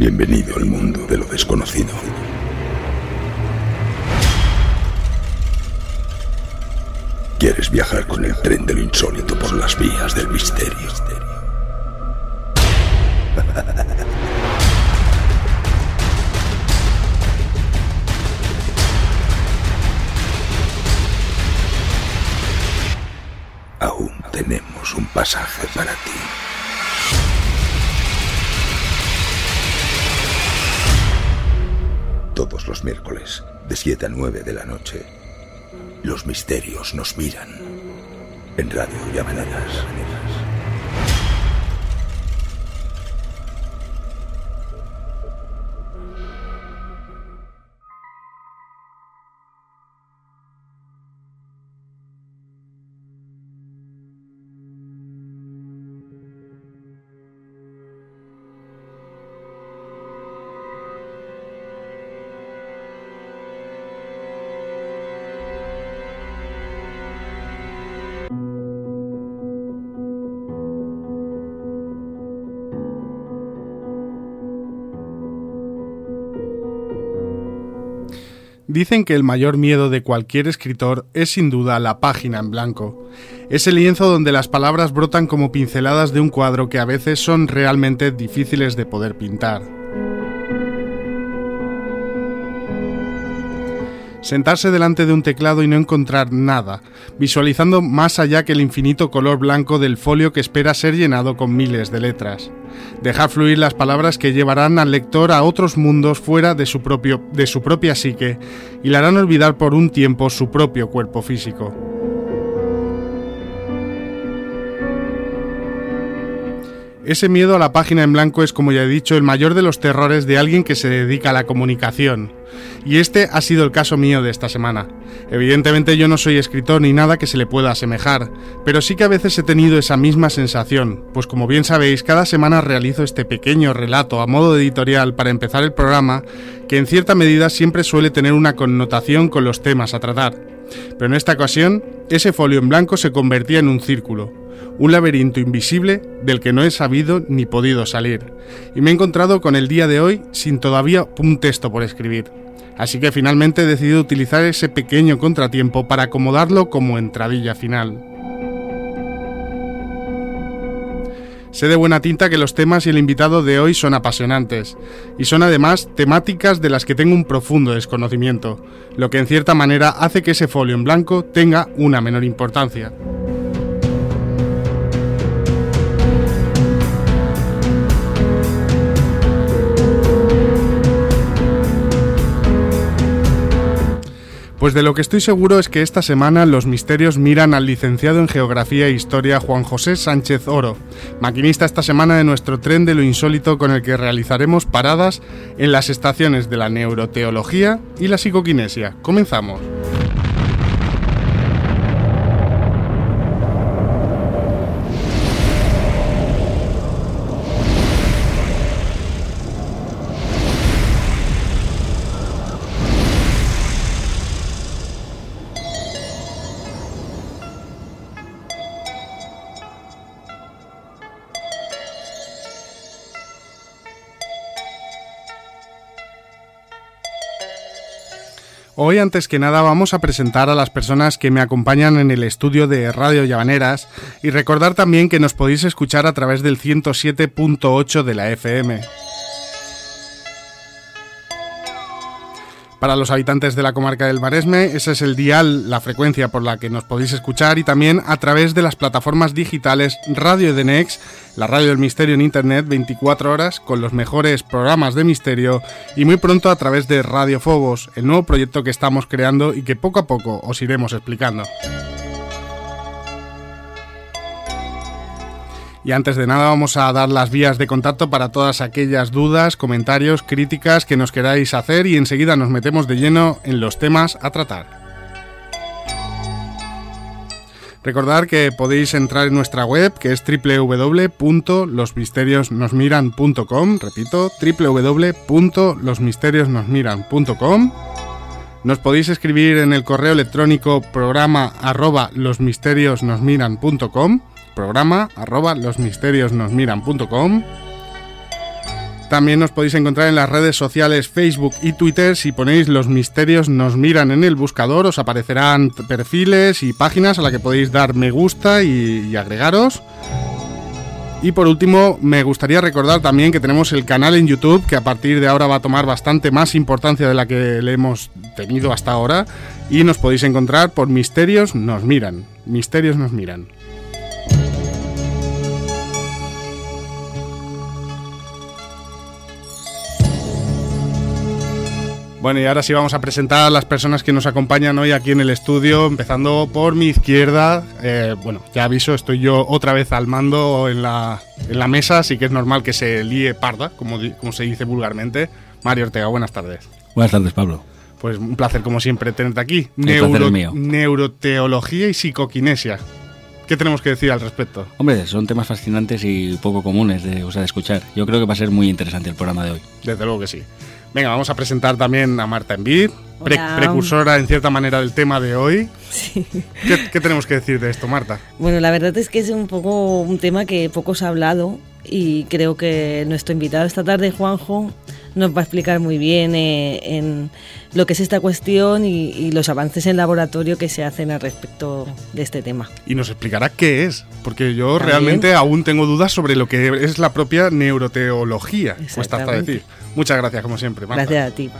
Bienvenido al mundo de lo desconocido. ¿Quieres viajar con el tren de lo insólito por las vías del misterio? Aún tenemos un pasaje para ti. Todos los miércoles, de 7 a 9 de la noche, los misterios nos miran. En Radio Llamaneras. Dicen que el mayor miedo de cualquier escritor es sin duda la página en blanco. Ese lienzo donde las palabras brotan como pinceladas de un cuadro que a veces son realmente difíciles de poder pintar. Sentarse delante de un teclado y no encontrar nada, visualizando más allá que el infinito color blanco del folio que espera ser llenado con miles de letras. Dejar fluir las palabras que llevarán al lector a otros mundos fuera de su propia psique y le harán olvidar por un tiempo su propio cuerpo físico. Ese miedo a la página en blanco es, como ya he dicho, el mayor de los terrores de alguien que se dedica a la comunicación. Y este ha sido el caso mío de esta semana. Evidentemente yo no soy escritor ni nada que se le pueda asemejar, pero sí que a veces he tenido esa misma sensación, pues como bien sabéis, cada semana realizo este pequeño relato a modo de editorial para empezar el programa, que en cierta medida siempre suele tener una connotación con los temas a tratar. Pero en esta ocasión, ese folio en blanco se convertía en un círculo. Un laberinto invisible del que no he sabido ni podido salir. Y me he encontrado con el día de hoy sin todavía un texto por escribir. Así que finalmente he decidido utilizar ese pequeño contratiempo para acomodarlo como entradilla final. Sé de buena tinta que los temas y el invitado de hoy son apasionantes, y son además temáticas de las que tengo un profundo desconocimiento, lo que en cierta manera hace que ese folio en blanco tenga una menor importancia. Pues de lo que estoy seguro es que esta semana los misterios miran al licenciado en Geografía e Historia Juan José Sánchez Oro, maquinista esta semana de nuestro tren de lo insólito con el que realizaremos paradas en las estaciones de la neuroteología y la psicoquinesia. Comenzamos. Hoy, antes que nada, vamos a presentar a las personas que me acompañan en el estudio de Radio Llamaneras y recordar también que nos podéis escuchar a través del 107.8 de la FM. Para los habitantes de la comarca del Maresme, ese es el dial, la frecuencia por la que nos podéis escuchar, y también a través de las plataformas digitales Radio Edenex, la radio del misterio en internet, 24 horas, con los mejores programas de misterio, y muy pronto a través de Radio Fobos, el nuevo proyecto que estamos creando y que poco a poco os iremos explicando. Y antes de nada vamos a dar las vías de contacto para todas aquellas dudas, comentarios, críticas que nos queráis hacer, y enseguida nos metemos de lleno en los temas a tratar. Recordad que podéis entrar en nuestra web, que es www.losmisteriosnosmiran.com, repito, www.losmisteriosnosmiran.com. Nos podéis escribir en el correo electrónico programa@losmisteriosnosmiran.com, programa@losmisteriosnosmiran.com. También nos podéis encontrar en las redes sociales Facebook y Twitter. Si ponéis Los Misterios Nos Miran en el buscador, os aparecerán perfiles y páginas a las que podéis dar me gusta y agregaros. Y por último, me gustaría recordar también que tenemos el canal en YouTube, que a partir de ahora va a tomar bastante más importancia de la que le hemos tenido hasta ahora, y nos podéis encontrar por Misterios Nos Miran. Misterios Nos Miran. Bueno, y ahora sí vamos a presentar a las personas que nos acompañan hoy aquí en el estudio, empezando por mi izquierda. Bueno, ya aviso, estoy yo otra vez al mando en la mesa, así que es normal que se líe parda, como se dice vulgarmente. Mario Ortega, buenas tardes. Buenas tardes, Pablo. Pues un placer, como siempre, tenerte aquí. El placer es mío. Neuroteología y psicoquinesia. ¿Qué tenemos que decir al respecto? Hombre, son temas fascinantes y poco comunes de escuchar. Yo creo que va a ser muy interesante el programa de hoy. Desde luego que sí. Venga, vamos a presentar también a Marta Envid, precursora en cierta manera del tema de hoy. Sí. ¿Qué tenemos que decir de esto, Marta? Bueno, la verdad es que es un poco un tema que poco se ha hablado y creo que nuestro invitado esta tarde, Juanjo, nos va a explicar muy bien en lo que es esta cuestión y los avances en laboratorio que se hacen al respecto de este tema. Y nos explicará qué es, porque yo realmente aún tengo dudas sobre lo que es la propia neuroteología, cuesta hasta decir. Muchas gracias, como siempre, Marta. Gracias a ti.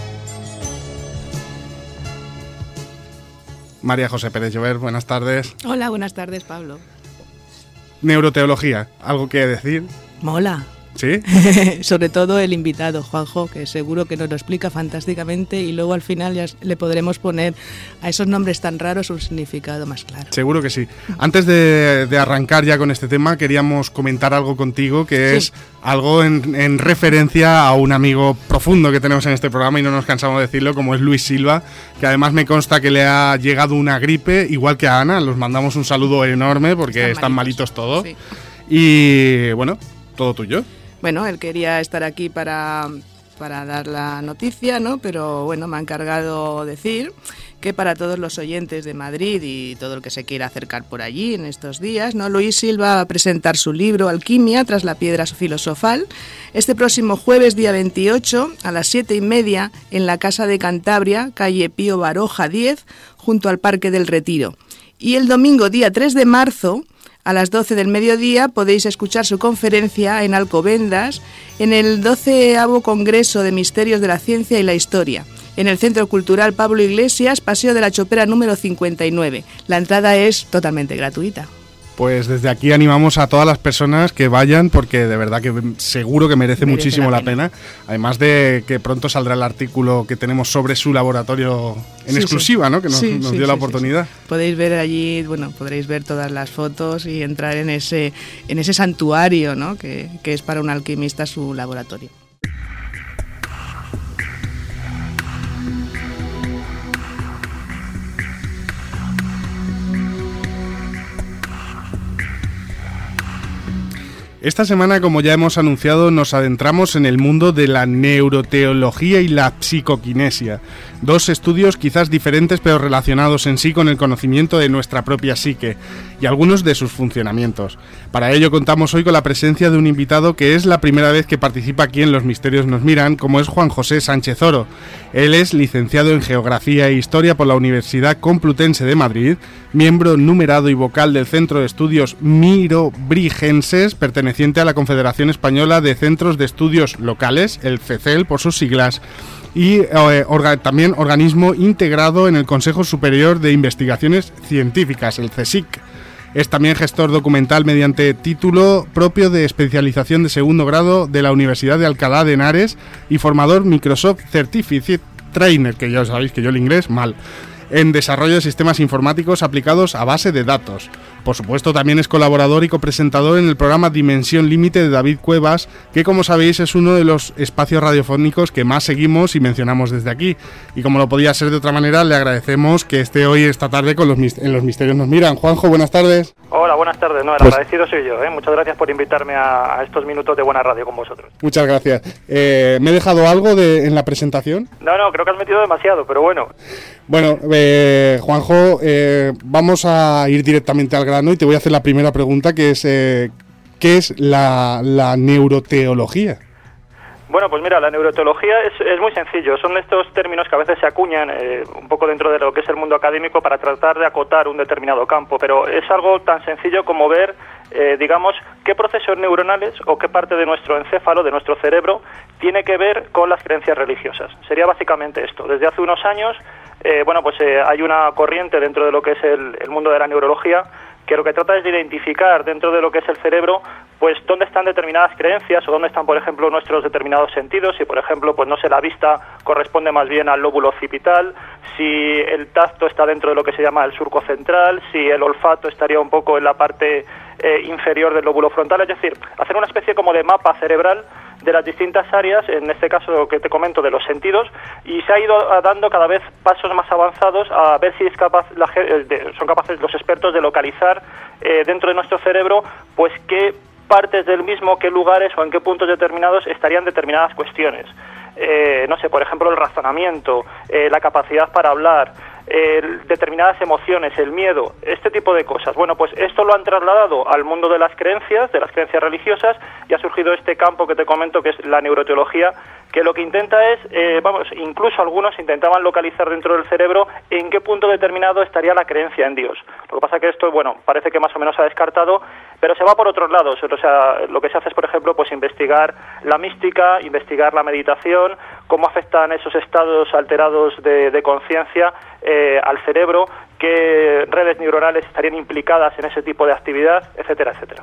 María José Pérez Llover, buenas tardes. Hola, buenas tardes, Pablo. Neuroteología, ¿algo que decir? Mola. ¿Sí? Sobre todo el invitado, Juanjo, que seguro que nos lo explica fantásticamente y luego al final ya le podremos poner a esos nombres tan raros un significado más claro. Seguro que sí. Antes de arrancar ya con este tema, queríamos comentar algo contigo que es algo en referencia a un amigo profundo que tenemos en este programa y no nos cansamos de decirlo, como es Luis Silva, que además me consta que le ha llegado una gripe, igual que a Ana. Los mandamos un saludo enorme porque están malitos todos. Sí. Y bueno, todo tuyo. Bueno, él quería estar aquí para dar la noticia, ¿no? Pero bueno, me ha encargado decir que para todos los oyentes de Madrid y todo el que se quiera acercar por allí en estos días, ¿no? Luis Silva va a presentar su libro Alquimia tras la piedra filosofal este próximo jueves, día 28, a las 7:30, en la Casa de Cantabria, calle Pío Baroja 10, junto al Parque del Retiro. Y el domingo, día 3 de marzo, a las 12 del mediodía, podéis escuchar su conferencia en Alcobendas, en el 12º Congreso de Misterios de la Ciencia y la Historia, en el Centro Cultural Pablo Iglesias, Paseo de la Chopera número 59. La entrada es totalmente gratuita. Pues desde aquí animamos a todas las personas que vayan, porque de verdad que seguro que merece muchísimo la pena. Además de que pronto saldrá el artículo que tenemos sobre su laboratorio en exclusiva, ¿no? Que nos dio la oportunidad. Sí. Podéis ver allí, bueno, podréis ver todas las fotos y entrar en ese santuario, ¿no? Que es para un alquimista su laboratorio. Esta semana, como ya hemos anunciado, nos adentramos en el mundo de la neuroteología y la psicoquinesia. Dos estudios quizás diferentes pero relacionados en sí con el conocimiento de nuestra propia psique y algunos de sus funcionamientos. Para ello contamos hoy con la presencia de un invitado que es la primera vez que participa aquí en Los Misterios Nos Miran, como es Juan José Sánchez Oro. Él es licenciado en Geografía e Historia por la Universidad Complutense de Madrid, miembro numerado y vocal del Centro de Estudios Mirobrigenses, perteneciente a la Confederación Española de Centros de Estudios Locales, el CECEL por sus siglas, y también organismo integrado en el Consejo Superior de Investigaciones Científicas, el CSIC. Es también gestor documental mediante título propio de especialización de segundo grado de la Universidad de Alcalá de Henares y formador Microsoft Certificate Trainer, que ya sabéis que yo el inglés mal, en desarrollo de sistemas informáticos aplicados a base de datos. Por supuesto, también es colaborador y copresentador en el programa Dimensión Límite de David Cuevas, que como sabéis es uno de los espacios radiofónicos que más seguimos y mencionamos desde aquí. Y como no podía ser de otra manera, le agradecemos que esté hoy esta tarde en Los Misterios Nos Miran. Juanjo, buenas tardes. Hola, buenas tardes. No, el agradecido soy yo. Muchas gracias por invitarme a estos minutos de buena radio con vosotros. Muchas gracias. ¿Me he dejado algo en la presentación? No, creo que has metido demasiado, pero bueno. Bueno, Juanjo, vamos a ir directamente al grano y te voy a hacer la primera pregunta, que es ¿qué es la neuroteología? Bueno, pues mira, la neuroteología es muy sencillo. Son estos términos que a veces se acuñan un poco dentro de lo que es el mundo académico para tratar de acotar un determinado campo, pero es algo tan sencillo como ver, digamos, qué procesos neuronales o qué parte de nuestro encéfalo, de nuestro cerebro, tiene que ver con las creencias religiosas. Sería básicamente esto. Desde hace unos años, hay una corriente dentro de lo que es el mundo de la neurología que lo que trata es de identificar dentro de lo que es el cerebro, pues dónde están determinadas creencias o dónde están, por ejemplo, nuestros determinados sentidos. Si, por ejemplo, pues no sé, la vista corresponde más bien al lóbulo occipital, si el tacto está dentro de lo que se llama el surco central, si el olfato estaría un poco en la parte inferior del lóbulo frontal, es decir, hacer una especie como de mapa cerebral de las distintas áreas, en este caso que te comento de los sentidos, y se ha ido dando cada vez pasos más avanzados a ver si son capaces los expertos de localizar dentro de nuestro cerebro pues qué partes del mismo, qué lugares o en qué puntos determinados estarían determinadas cuestiones. No sé, por ejemplo, el razonamiento, la capacidad para hablar, determinadas emociones, el miedo, este tipo de cosas. Bueno, pues esto lo han trasladado al mundo de las creencias religiosas, y ha surgido este campo que te comento, que es la neuroteología, que lo que intenta es, incluso algunos intentaban localizar dentro del cerebro en qué punto determinado estaría la creencia en Dios. Lo que pasa es que esto, parece que más o menos se ha descartado, pero se va por otros lados. O sea, lo que se hace es, por ejemplo, pues investigar la mística, investigar la meditación, cómo afectan esos estados alterados de conciencia al cerebro, qué redes neuronales estarían implicadas en ese tipo de actividad, etcétera, etcétera.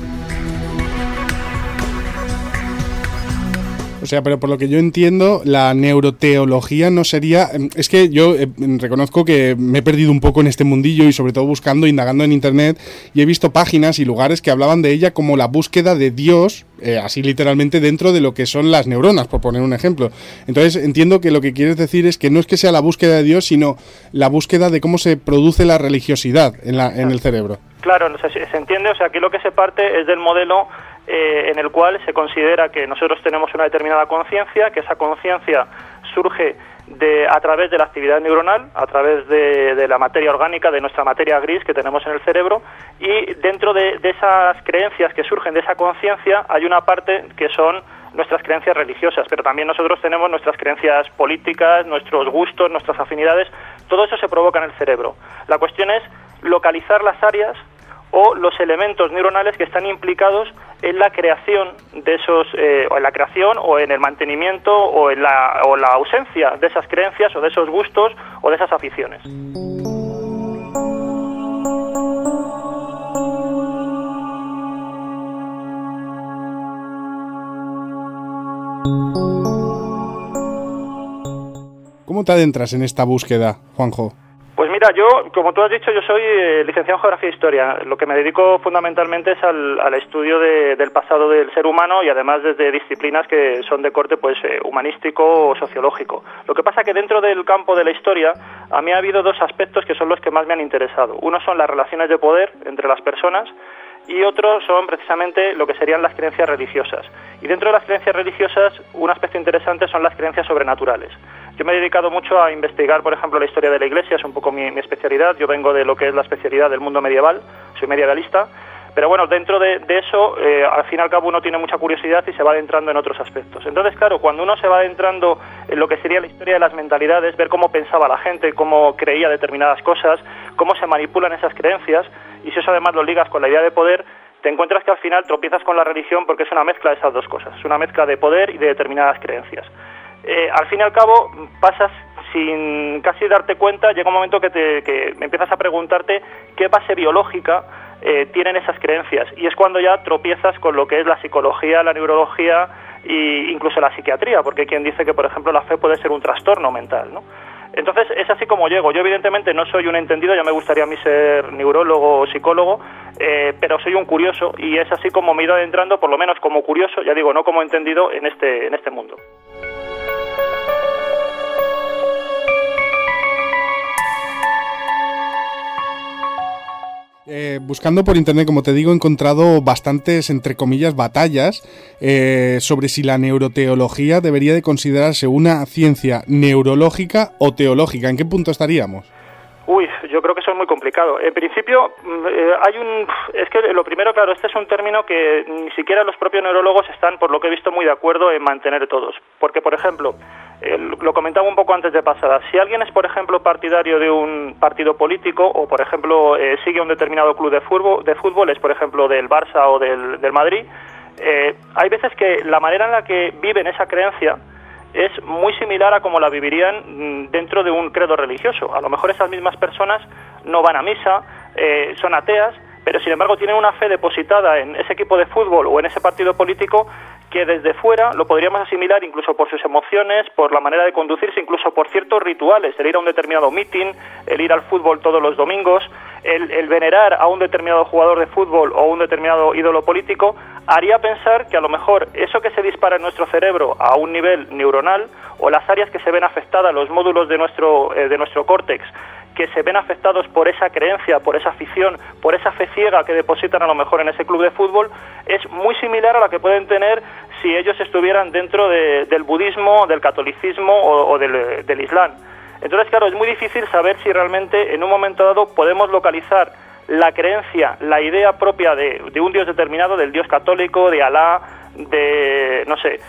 O sea, pero por lo que yo entiendo, la neuroteología no sería... Es que yo reconozco que me he perdido un poco en este mundillo y sobre todo buscando, indagando en Internet, y he visto páginas y lugares que hablaban de ella como la búsqueda de Dios, así literalmente dentro de lo que son las neuronas, por poner un ejemplo. Entonces entiendo que lo que quieres decir es que no es que sea la búsqueda de Dios, sino la búsqueda de cómo se produce la religiosidad en el cerebro. Claro, se entiende, o sea, aquí lo que se parte es del modelo en el cual se considera que nosotros tenemos una determinada conciencia, que esa conciencia surge a través de la actividad neuronal, a través de la materia orgánica, de nuestra materia gris que tenemos en el cerebro, y dentro de esas creencias que surgen de esa conciencia hay una parte que son nuestras creencias religiosas, pero también nosotros tenemos nuestras creencias políticas, nuestros gustos, nuestras afinidades, todo eso se provoca en el cerebro. La cuestión es localizar las áreas o los elementos neuronales que están implicados en la creación de esos, o en la creación o en el mantenimiento o en la ausencia de esas creencias o de esos gustos o de esas aficiones. ¿Cómo te adentras en esta búsqueda, Juanjo? Pues mira, yo, como tú has dicho, yo soy licenciado en Geografía e Historia. Lo que me dedico fundamentalmente es al estudio del pasado del ser humano, y además desde disciplinas que son de corte pues humanístico o sociológico. Lo que pasa que dentro del campo de la historia a mí ha habido dos aspectos que son los que más me han interesado. Uno son las relaciones de poder entre las personas, y otros son precisamente lo que serían las creencias religiosas. Y dentro de las creencias religiosas, un aspecto interesante son las creencias sobrenaturales. Yo me he dedicado mucho a investigar, por ejemplo, la historia de la Iglesia, es un poco mi especialidad. Yo vengo de lo que es la especialidad del mundo medieval, soy medievalista, pero bueno, dentro de eso, al fin y al cabo uno tiene mucha curiosidad y se va adentrando en otros aspectos. Entonces, claro, cuando uno se va adentrando en lo que sería la historia de las mentalidades, ver cómo pensaba la gente, cómo creía determinadas cosas, cómo se manipulan esas creencias, y si eso además lo ligas con la idea de poder, te encuentras que al final tropiezas con la religión, porque es una mezcla de esas dos cosas, es una mezcla de poder y de determinadas creencias. Al fin y al cabo pasas sin casi darte cuenta, llega un momento que empiezas a preguntarte qué base biológica tienen esas creencias, y es cuando ya tropiezas con lo que es la psicología, la neurología e incluso la psiquiatría, porque hay quien dice que, por ejemplo, la fe puede ser un trastorno mental, ¿no? Entonces es así como llego. Yo evidentemente no soy un entendido, ya me gustaría a mí ser neurólogo o psicólogo, pero soy un curioso, y es así como me he ido adentrando, por lo menos como curioso, ya digo, no como entendido, en este mundo. Buscando por internet, como te digo, he encontrado bastantes, entre comillas, batallas sobre si la neuroteología debería de considerarse una ciencia neurológica o teológica. ¿En qué punto estaríamos? Uy, yo creo que eso es muy complicado. En principio, es que lo primero, claro, este es un término que ni siquiera los propios neurólogos están, por lo que he visto, muy de acuerdo en mantener todos. Porque, por ejemplo, lo comentaba un poco antes de pasada, si alguien es, por ejemplo, partidario de un partido político o, por ejemplo, sigue un determinado club de fútbol, es, por ejemplo, del Barça o del Madrid, hay veces que la manera en la que viven esa creencia es muy similar a como la vivirían dentro de un credo religioso. A lo mejor esas mismas personas no van a misa, son ateas, pero sin embargo tienen una fe depositada en ese equipo de fútbol o en ese partido político que desde fuera lo podríamos asimilar incluso por sus emociones, por la manera de conducirse, incluso por ciertos rituales, el ir a un determinado meeting, el ir al fútbol todos los domingos, el venerar a un determinado jugador de fútbol o un determinado ídolo político, haría pensar que a lo mejor eso que se dispara en nuestro cerebro a un nivel neuronal o las áreas que se ven afectadas, los módulos de nuestro córtex, que se ven afectados por esa creencia, por esa afición, por esa fe ciega que depositan a lo mejor en ese club de fútbol, es muy similar a la que pueden tener si ellos estuvieran dentro del budismo, del catolicismo o del islam. Entonces, claro, es muy difícil saber si realmente en un momento dado podemos localizar la creencia, la idea propia de un Dios determinado, del Dios católico, de Alá, de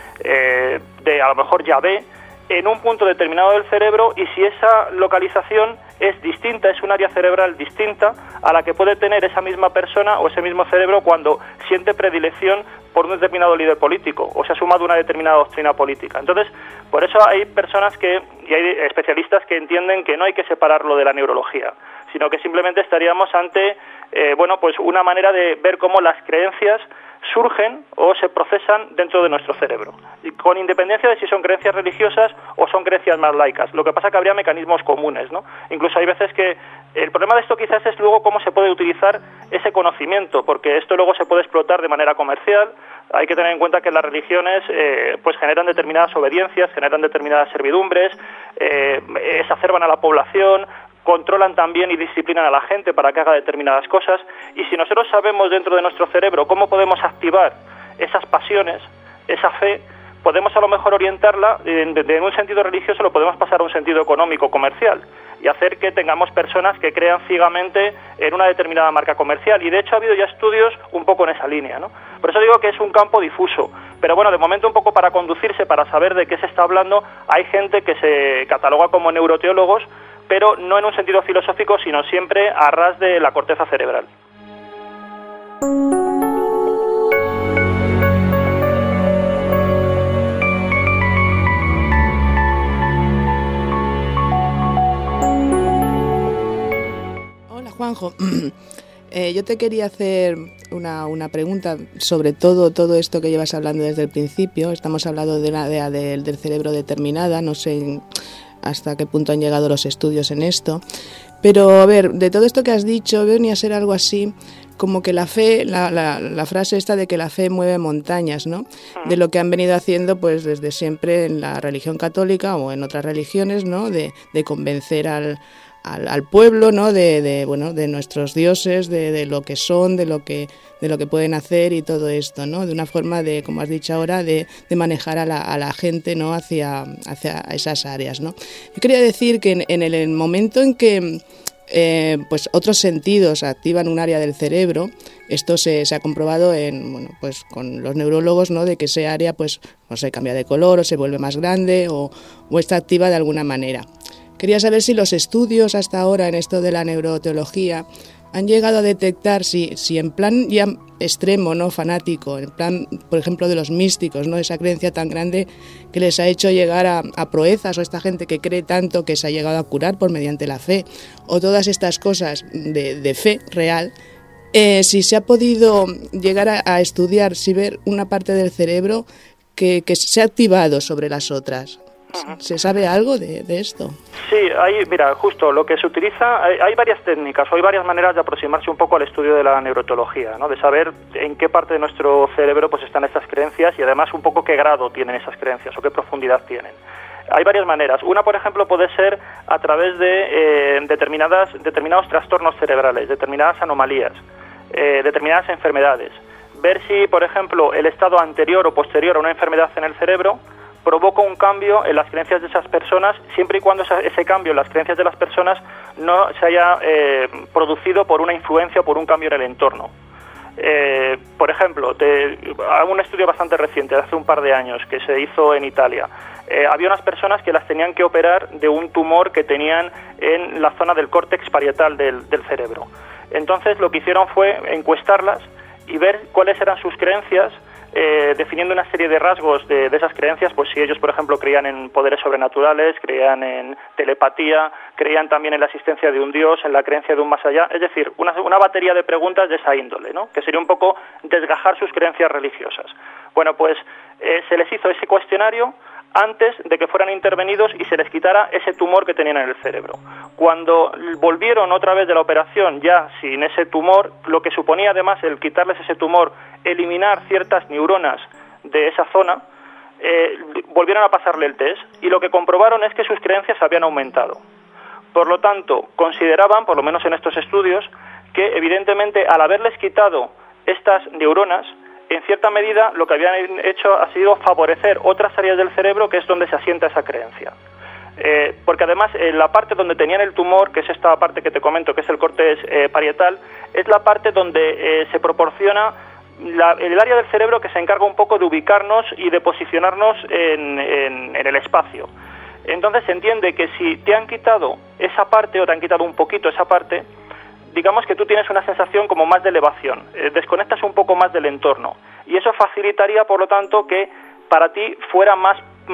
a lo mejor Yahvé, en un punto determinado del cerebro, y si esa localización es distinta, es un área cerebral distinta a la que puede tener esa misma persona o ese mismo cerebro cuando siente predilección por un determinado líder político o se ha sumado a una determinada doctrina política. Entonces, por eso hay personas y hay especialistas que entienden que no hay que separarlo de la neurología, sino que simplemente estaríamos ante pues una manera de ver cómo las creencias surgen o se procesan dentro de nuestro cerebro, y con independencia de si son creencias religiosas o son creencias más laicas. Lo que pasa es que habría mecanismos comunes, ¿no? Incluso hay veces que el problema de esto quizás es luego cómo se puede utilizar ese conocimiento, porque esto luego se puede explotar de manera comercial. Hay que tener en cuenta que las religiones pues generan determinadas obediencias, generan determinadas servidumbres, exacerban a la población, controlan también y disciplinan a la gente para que haga determinadas cosas, y si nosotros sabemos dentro de nuestro cerebro cómo podemos activar esas pasiones, esa fe, podemos a lo mejor orientarla de un sentido religioso, lo podemos pasar a un sentido económico, comercial, y hacer que tengamos personas que crean ciegamente en una determinada marca comercial, y de hecho ha habido ya estudios un poco en esa línea, ¿no? Por eso digo que es un campo difuso, pero bueno, de momento un poco para conducirse, para saber de qué se está hablando, hay gente que se cataloga como neuroteólogos, pero no en un sentido filosófico, sino siempre a ras de la corteza cerebral. Hola, Juanjo. Yo te quería hacer una pregunta sobre todo esto que llevas hablando desde el principio. Estamos hablando del cerebro determinada, no sé hasta qué punto han llegado los estudios en esto, pero a ver, de todo esto que has dicho venía a ser algo así como que la fe, la frase esta de que la fe mueve montañas, ¿no? De lo que han venido haciendo pues desde siempre en la religión católica o en otras religiones, ¿no? De convencer al pueblo, ¿no? De nuestros dioses, de lo que son, de lo que pueden hacer y todo esto, ¿no? De una forma de, como has dicho ahora, de manejar a la gente, ¿no? hacia esas áreas, ¿no? Yo quería decir que en el momento en que pues otros sentidos activan un área del cerebro, esto se ha comprobado pues con los neurólogos, ¿no? De que ese área pues no sé, cambia de color o se vuelve más grande o está activa de alguna manera. Quería saber si los estudios hasta ahora en esto de la neuroteología han llegado a detectar si en plan ya extremo, no fanático, en plan, por ejemplo, de los místicos, ¿no? Esa creencia tan grande que les ha hecho llegar a proezas, o esta gente que cree tanto que se ha llegado a curar por mediante la fe, o todas estas cosas de fe real, si se ha podido llegar a estudiar, si ver una parte del cerebro que se ha activado sobre las otras. ¿Se sabe algo de esto? Sí, mira, justo lo que se utiliza, hay varias técnicas o hay varias maneras de aproximarse un poco al estudio de la neuroteología, ¿no? De saber en qué parte de nuestro cerebro pues están estas creencias y además un poco qué grado tienen esas creencias o qué profundidad tienen. Hay varias maneras. Una, por ejemplo, puede ser a través de determinados trastornos cerebrales, determinadas anomalías, determinadas enfermedades. Ver si, por ejemplo, el estado anterior o posterior a una enfermedad en el cerebro provoca un cambio en las creencias de esas personas, siempre y cuando ese cambio en las creencias de las personas no se haya producido por una influencia o por un cambio en el entorno. Por ejemplo, un estudio bastante reciente, de hace un par de años, que se hizo en Italia. Había unas personas que las tenían que operar de un tumor que tenían en la zona del córtex parietal del cerebro. Entonces lo que hicieron fue encuestarlas y ver cuáles eran sus creencias, definiendo una serie de rasgos de esas creencias, pues si ellos, por ejemplo, creían en poderes sobrenaturales, creían en telepatía, creían también en la existencia de un dios, en la creencia de un más allá, es decir, una batería de preguntas de esa índole, ¿no? Que sería un poco desgajar sus creencias religiosas. Bueno, pues se les hizo ese cuestionario antes de que fueran intervenidos y se les quitara ese tumor que tenían en el cerebro. Cuando volvieron otra vez de la operación ya sin ese tumor, lo que suponía además el quitarles ese tumor, eliminar ciertas neuronas de esa zona, volvieron a pasarle el test y lo que comprobaron es que sus creencias habían aumentado. Por lo tanto, consideraban, por lo menos en estos estudios, que evidentemente al haberles quitado estas neuronas, en cierta medida lo que habían hecho ha sido favorecer otras áreas del cerebro, que es donde se asienta esa creencia. Porque además la parte donde tenían el tumor, que es esta parte que te comento, que es el córtex parietal, es la parte donde se proporciona el área del cerebro que se encarga un poco de ubicarnos y de posicionarnos en el espacio. Entonces se entiende que si te han quitado esa parte o te han quitado un poquito esa parte, digamos que tú tienes una sensación como más de elevación, desconectas un poco más del entorno y eso facilitaría, por lo tanto, que para ti fuera más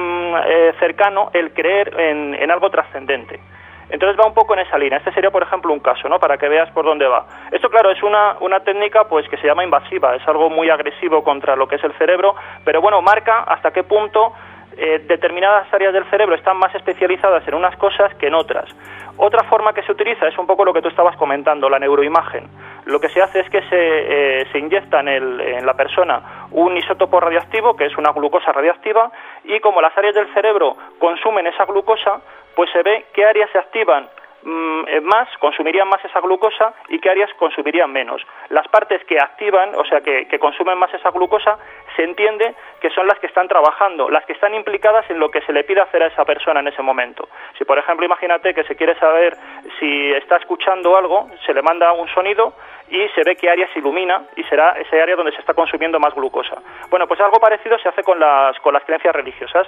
cercano el creer en algo trascendente. Entonces va un poco en esa línea. Este sería, por ejemplo, un caso, ¿no? Para que veas por dónde va. Esto, claro, es una técnica pues que se llama invasiva, es algo muy agresivo contra lo que es el cerebro, pero bueno, marca hasta qué punto determinadas áreas del cerebro están más especializadas en unas cosas que en otras. Otra forma que se utiliza es un poco lo que tú estabas comentando, la neuroimagen. Lo que se hace es que se inyecta en la persona un isótopo radioactivo, que es una glucosa radioactiva, y como las áreas del cerebro consumen esa glucosa, pues se ve qué áreas se activan más, consumirían más esa glucosa y qué áreas consumirían menos. Las partes que activan, o sea, que consumen más esa glucosa, se entiende que son las que están trabajando, las que están implicadas en lo que se le pide hacer a esa persona en ese momento. Si, por ejemplo, imagínate que se quiere saber si está escuchando algo, se le manda un sonido y se ve qué área se ilumina y será ese área donde se está consumiendo más glucosa. Bueno, pues algo parecido se hace con las creencias religiosas.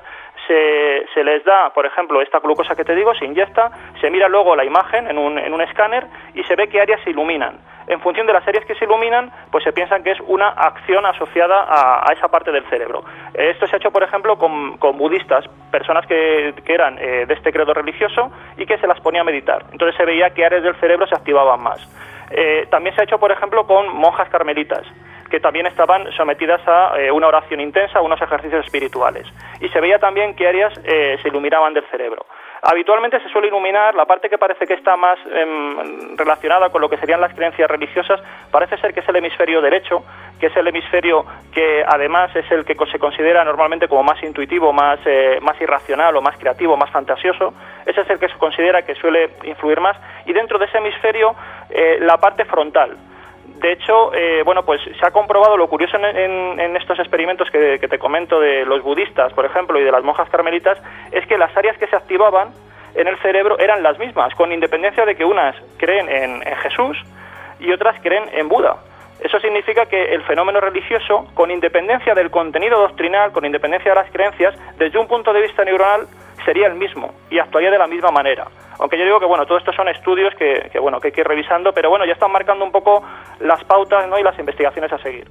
Se les da, por ejemplo, esta glucosa que te digo, se inyecta, se mira luego la imagen en un escáner y se ve qué áreas se iluminan. En función de las áreas que se iluminan, pues se piensan que es una acción asociada a esa parte del cerebro. Esto se ha hecho, por ejemplo, con budistas, personas que eran de este credo religioso y que se las ponía a meditar. Entonces se veía qué áreas del cerebro se activaban más. También se ha hecho, por ejemplo, con monjas carmelitas, que también estaban sometidas a una oración intensa, a unos ejercicios espirituales. Y se veía también qué áreas se iluminaban del cerebro. Habitualmente se suele iluminar la parte que parece que está más relacionada con lo que serían las creencias religiosas, parece ser que es el hemisferio derecho, que es el hemisferio que además es el que se considera normalmente como más intuitivo, más irracional o más creativo, más fantasioso. Ese es el que se considera que suele influir más. Y dentro de ese hemisferio, la parte frontal. De hecho, bueno, pues se ha comprobado lo curioso en estos experimentos que te comento de los budistas, por ejemplo, y de las monjas carmelitas, es que las áreas que se activaban en el cerebro eran las mismas, con independencia de que unas creen en Jesús y otras creen en Buda. Eso significa que el fenómeno religioso, con independencia del contenido doctrinal, con independencia de las creencias, desde un punto de vista neuronal, sería el mismo y actuaría de la misma manera. Aunque yo digo que bueno, todo esto son estudios que hay que ir revisando, pero bueno, ya están marcando un poco las pautas, ¿no? Y las investigaciones a seguir.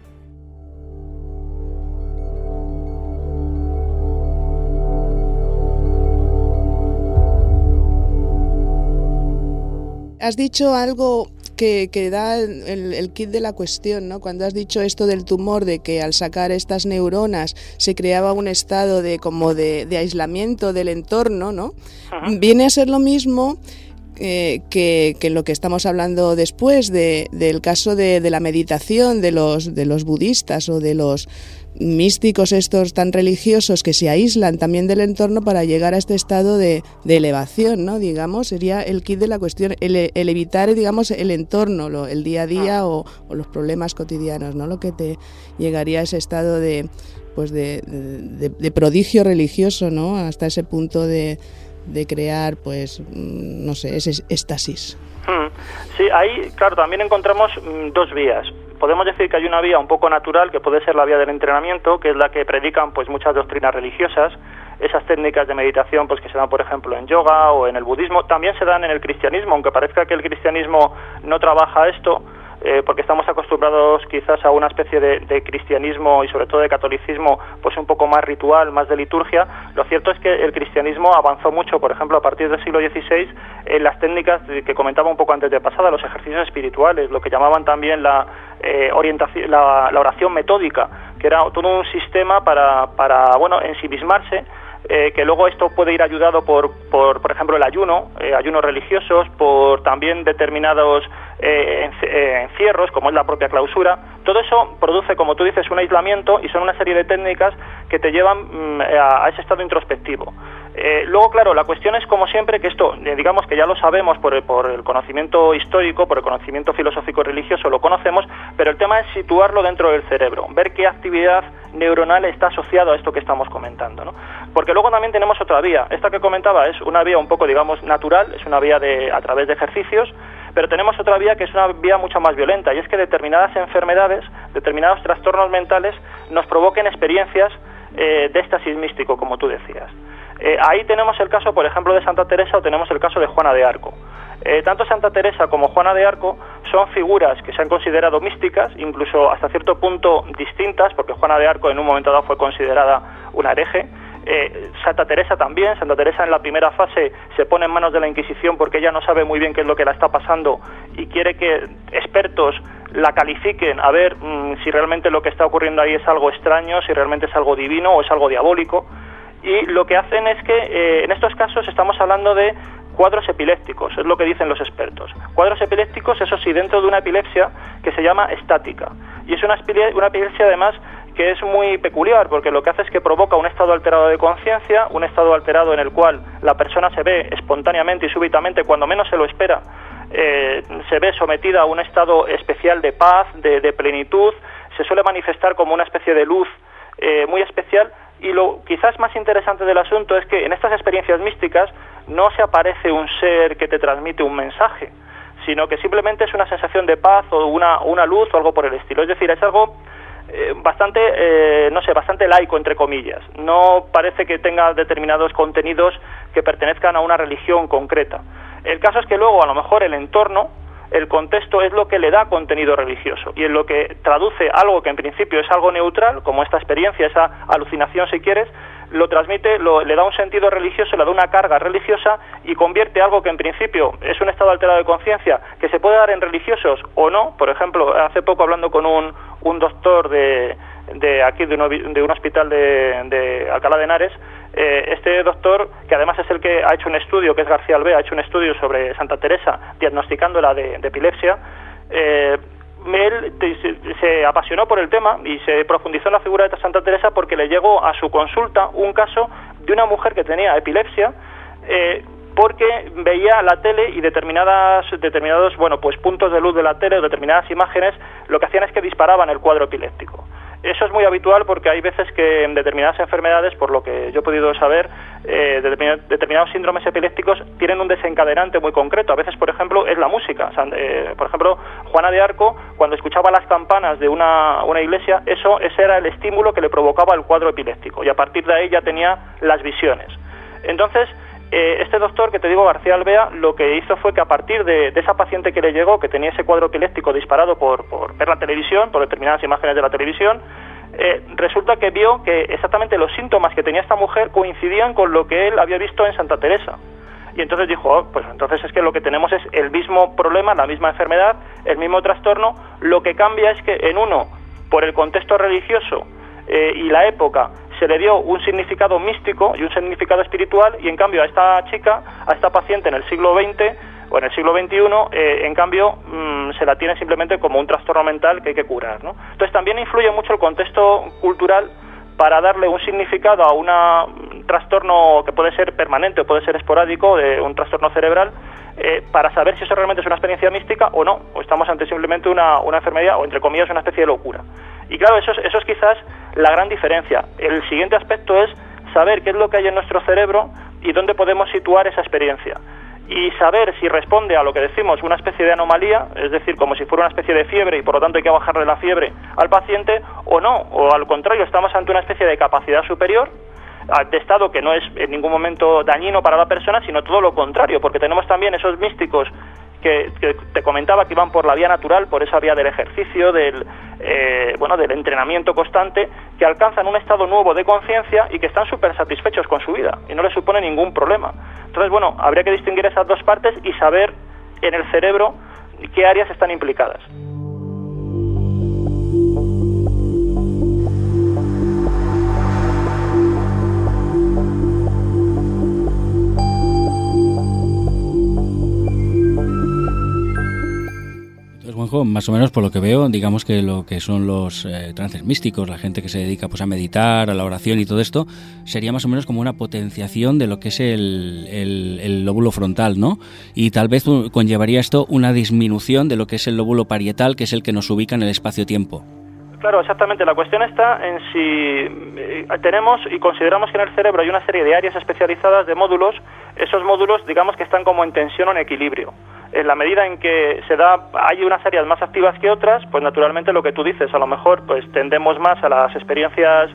Has dicho algo que da el kit de la cuestión, ¿no? Cuando has dicho esto del tumor, de que al sacar estas neuronas se creaba un estado de aislamiento del entorno, ¿no? Ajá. Viene a ser lo mismo que lo que estamos hablando después del caso de la meditación de los budistas o de los místicos estos tan religiosos que se aíslan también del entorno para llegar a este estado de elevación, ¿no? Digamos, sería el kit de la cuestión, el evitar, digamos, el entorno, el día a día o los problemas cotidianos, ¿no? Lo que te llegaría a ese estado de prodigio religioso, ¿no? Hasta ese punto de crear, pues, no sé, ese éxtasis. Sí, ahí, claro, también encontramos dos vías. Podemos decir que hay una vía un poco natural, que puede ser la vía del entrenamiento, que es la que predican pues muchas doctrinas religiosas. Esas técnicas de meditación pues que se dan, por ejemplo, en yoga o en el budismo, también se dan en el cristianismo, aunque parezca que el cristianismo no trabaja esto, porque estamos acostumbrados quizás a una especie de cristianismo y sobre todo de catolicismo pues un poco más ritual, más de liturgia. Lo cierto es que el cristianismo avanzó mucho, por ejemplo, a partir del siglo XVI, en las técnicas que comentaba un poco antes de pasada, los ejercicios espirituales, lo que llamaban también la orientación, la oración metódica, que era todo un sistema para ensimismarse, que luego esto puede ir ayudado por ejemplo, el ayunos religiosos, por también determinados encierros, como es la propia clausura. Todo eso produce, como tú dices, un aislamiento y son una serie de técnicas que te llevan a ese estado introspectivo. Luego, claro, la cuestión es, como siempre, que esto, digamos que ya lo sabemos por el conocimiento histórico, por el conocimiento filosófico y religioso, lo conocemos, pero el tema es situarlo dentro del cerebro, ver qué actividad neuronal está asociada a esto que estamos comentando, ¿no? Porque luego también tenemos otra vía. Esta que comentaba es una vía un poco, digamos, natural, es una vía a través de ejercicios, pero tenemos otra vía que es una vía mucho más violenta, y es que determinadas enfermedades, determinados trastornos mentales nos provoquen experiencias de éxtasis místico, como tú decías. Ahí tenemos el caso, por ejemplo, de Santa Teresa, o tenemos el caso de Juana de Arco. Tanto Santa Teresa como Juana de Arco son figuras que se han considerado místicas, incluso hasta cierto punto distintas, porque Juana de Arco en un momento dado fue considerada una hereje. Santa Teresa también. Santa Teresa en la primera fase se pone en manos de la Inquisición porque ella no sabe muy bien qué es lo que la está pasando y quiere que expertos la califiquen a ver si realmente lo que está ocurriendo ahí es algo extraño, si realmente es algo divino o es algo diabólico. Y lo que hacen es que en estos casos estamos hablando de cuadros epilépticos, es lo que dicen los expertos. Cuadros epilépticos, eso sí, dentro de una epilepsia que se llama estática. Y es una epilepsia además que es muy peculiar, porque lo que hace es que provoca un estado alterado de conciencia, un estado alterado en el cual la persona se ve espontáneamente y súbitamente, cuando menos se lo espera, se ve sometida a un estado especial de paz, de plenitud, se suele manifestar como una especie de luz muy especial. Y lo quizás más interesante del asunto es que en estas experiencias místicas no se aparece un ser que te transmite un mensaje, sino que simplemente es una sensación de paz o una luz o algo por el estilo. Es decir, es algo bastante laico, entre comillas. No parece que tenga determinados contenidos que pertenezcan a una religión concreta. El caso es que luego, a lo mejor, el entorno, el contexto es lo que le da contenido religioso, y en lo que traduce algo que en principio es algo neutral, como esta experiencia, esa alucinación si quieres, lo transmite, le da un sentido religioso, le da una carga religiosa y convierte algo que en principio es un estado alterado de conciencia, que se puede dar en religiosos o no. Por ejemplo, hace poco hablando con un doctor de aquí, de un hospital de Alcalá de Henares, este doctor, que además es el que ha hecho un estudio, que es García Alvea, ha hecho un estudio sobre Santa Teresa, diagnosticándola de epilepsia. Él se apasionó por el tema y se profundizó en la figura de Santa Teresa porque le llegó a su consulta un caso de una mujer que tenía epilepsia, porque veía la tele y determinados puntos de luz de la tele o determinadas imágenes lo que hacían es que disparaban el cuadro epiléptico. Eso es muy habitual porque hay veces que en determinadas enfermedades, por lo que yo he podido saber, determinados síndromes epilépticos tienen un desencadenante muy concreto. A veces, por ejemplo, es la música. Por ejemplo, Juana de Arco, cuando escuchaba las campanas de una iglesia, ese era el estímulo que le provocaba el cuadro epiléptico, y a partir de ahí ya tenía las visiones. Entonces, este doctor, que te digo, García Alvea, lo que hizo fue que a partir de esa paciente que le llegó, que tenía ese cuadro epiléptico disparado por ver la televisión, por determinadas imágenes de la televisión, resulta que vio que exactamente los síntomas que tenía esta mujer coincidían con lo que él había visto en Santa Teresa. Y entonces dijo, pues entonces es que lo que tenemos es el mismo problema, la misma enfermedad, el mismo trastorno. Lo que cambia es que en uno, por el contexto religioso y la época, se le dio un significado místico y un significado espiritual, y en cambio a esta chica, a esta paciente en el siglo XX o en el siglo XXI, en cambio se la tiene simplemente como un trastorno mental que hay que curar, ¿no? Entonces también influye mucho el contexto cultural para darle un significado a un trastorno que puede ser permanente o puede ser esporádico, de un trastorno cerebral, para saber si eso realmente es una experiencia mística o no, o estamos ante simplemente una enfermedad, o entre comillas una especie de locura. Y claro, eso es quizás la gran diferencia. El siguiente aspecto es saber qué es lo que hay en nuestro cerebro y dónde podemos situar esa experiencia. Y saber si responde a lo que decimos una especie de anomalía, es decir, como si fuera una especie de fiebre y por lo tanto hay que bajarle la fiebre al paciente, o no, o al contrario, estamos ante una especie de capacidad superior, de estado que no es en ningún momento dañino para la persona, sino todo lo contrario, porque tenemos también esos místicos que te comentaba que iban por la vía natural, por esa vía del ejercicio, del entrenamiento constante, que alcanzan un estado nuevo de conciencia y que están súper satisfechos con su vida y no les supone ningún problema. Entonces, bueno, habría que distinguir esas dos partes y saber en el cerebro qué áreas están implicadas. Juanjo, más o menos por lo que veo, digamos que lo que son los trances místicos, la gente que se dedica pues a meditar, a la oración y todo esto, sería más o menos como una potenciación de lo que es el lóbulo frontal, ¿no? Y tal vez conllevaría esto una disminución de lo que es el lóbulo parietal, que es el que nos ubica en el espacio-tiempo. Claro, exactamente. La cuestión está en si tenemos y consideramos que en el cerebro hay una serie de áreas especializadas de módulos. Esos módulos, digamos que están como en tensión o en equilibrio. En la medida en que hay unas áreas más activas que otras, pues naturalmente lo que tú dices, a lo mejor pues tendemos más a las experiencias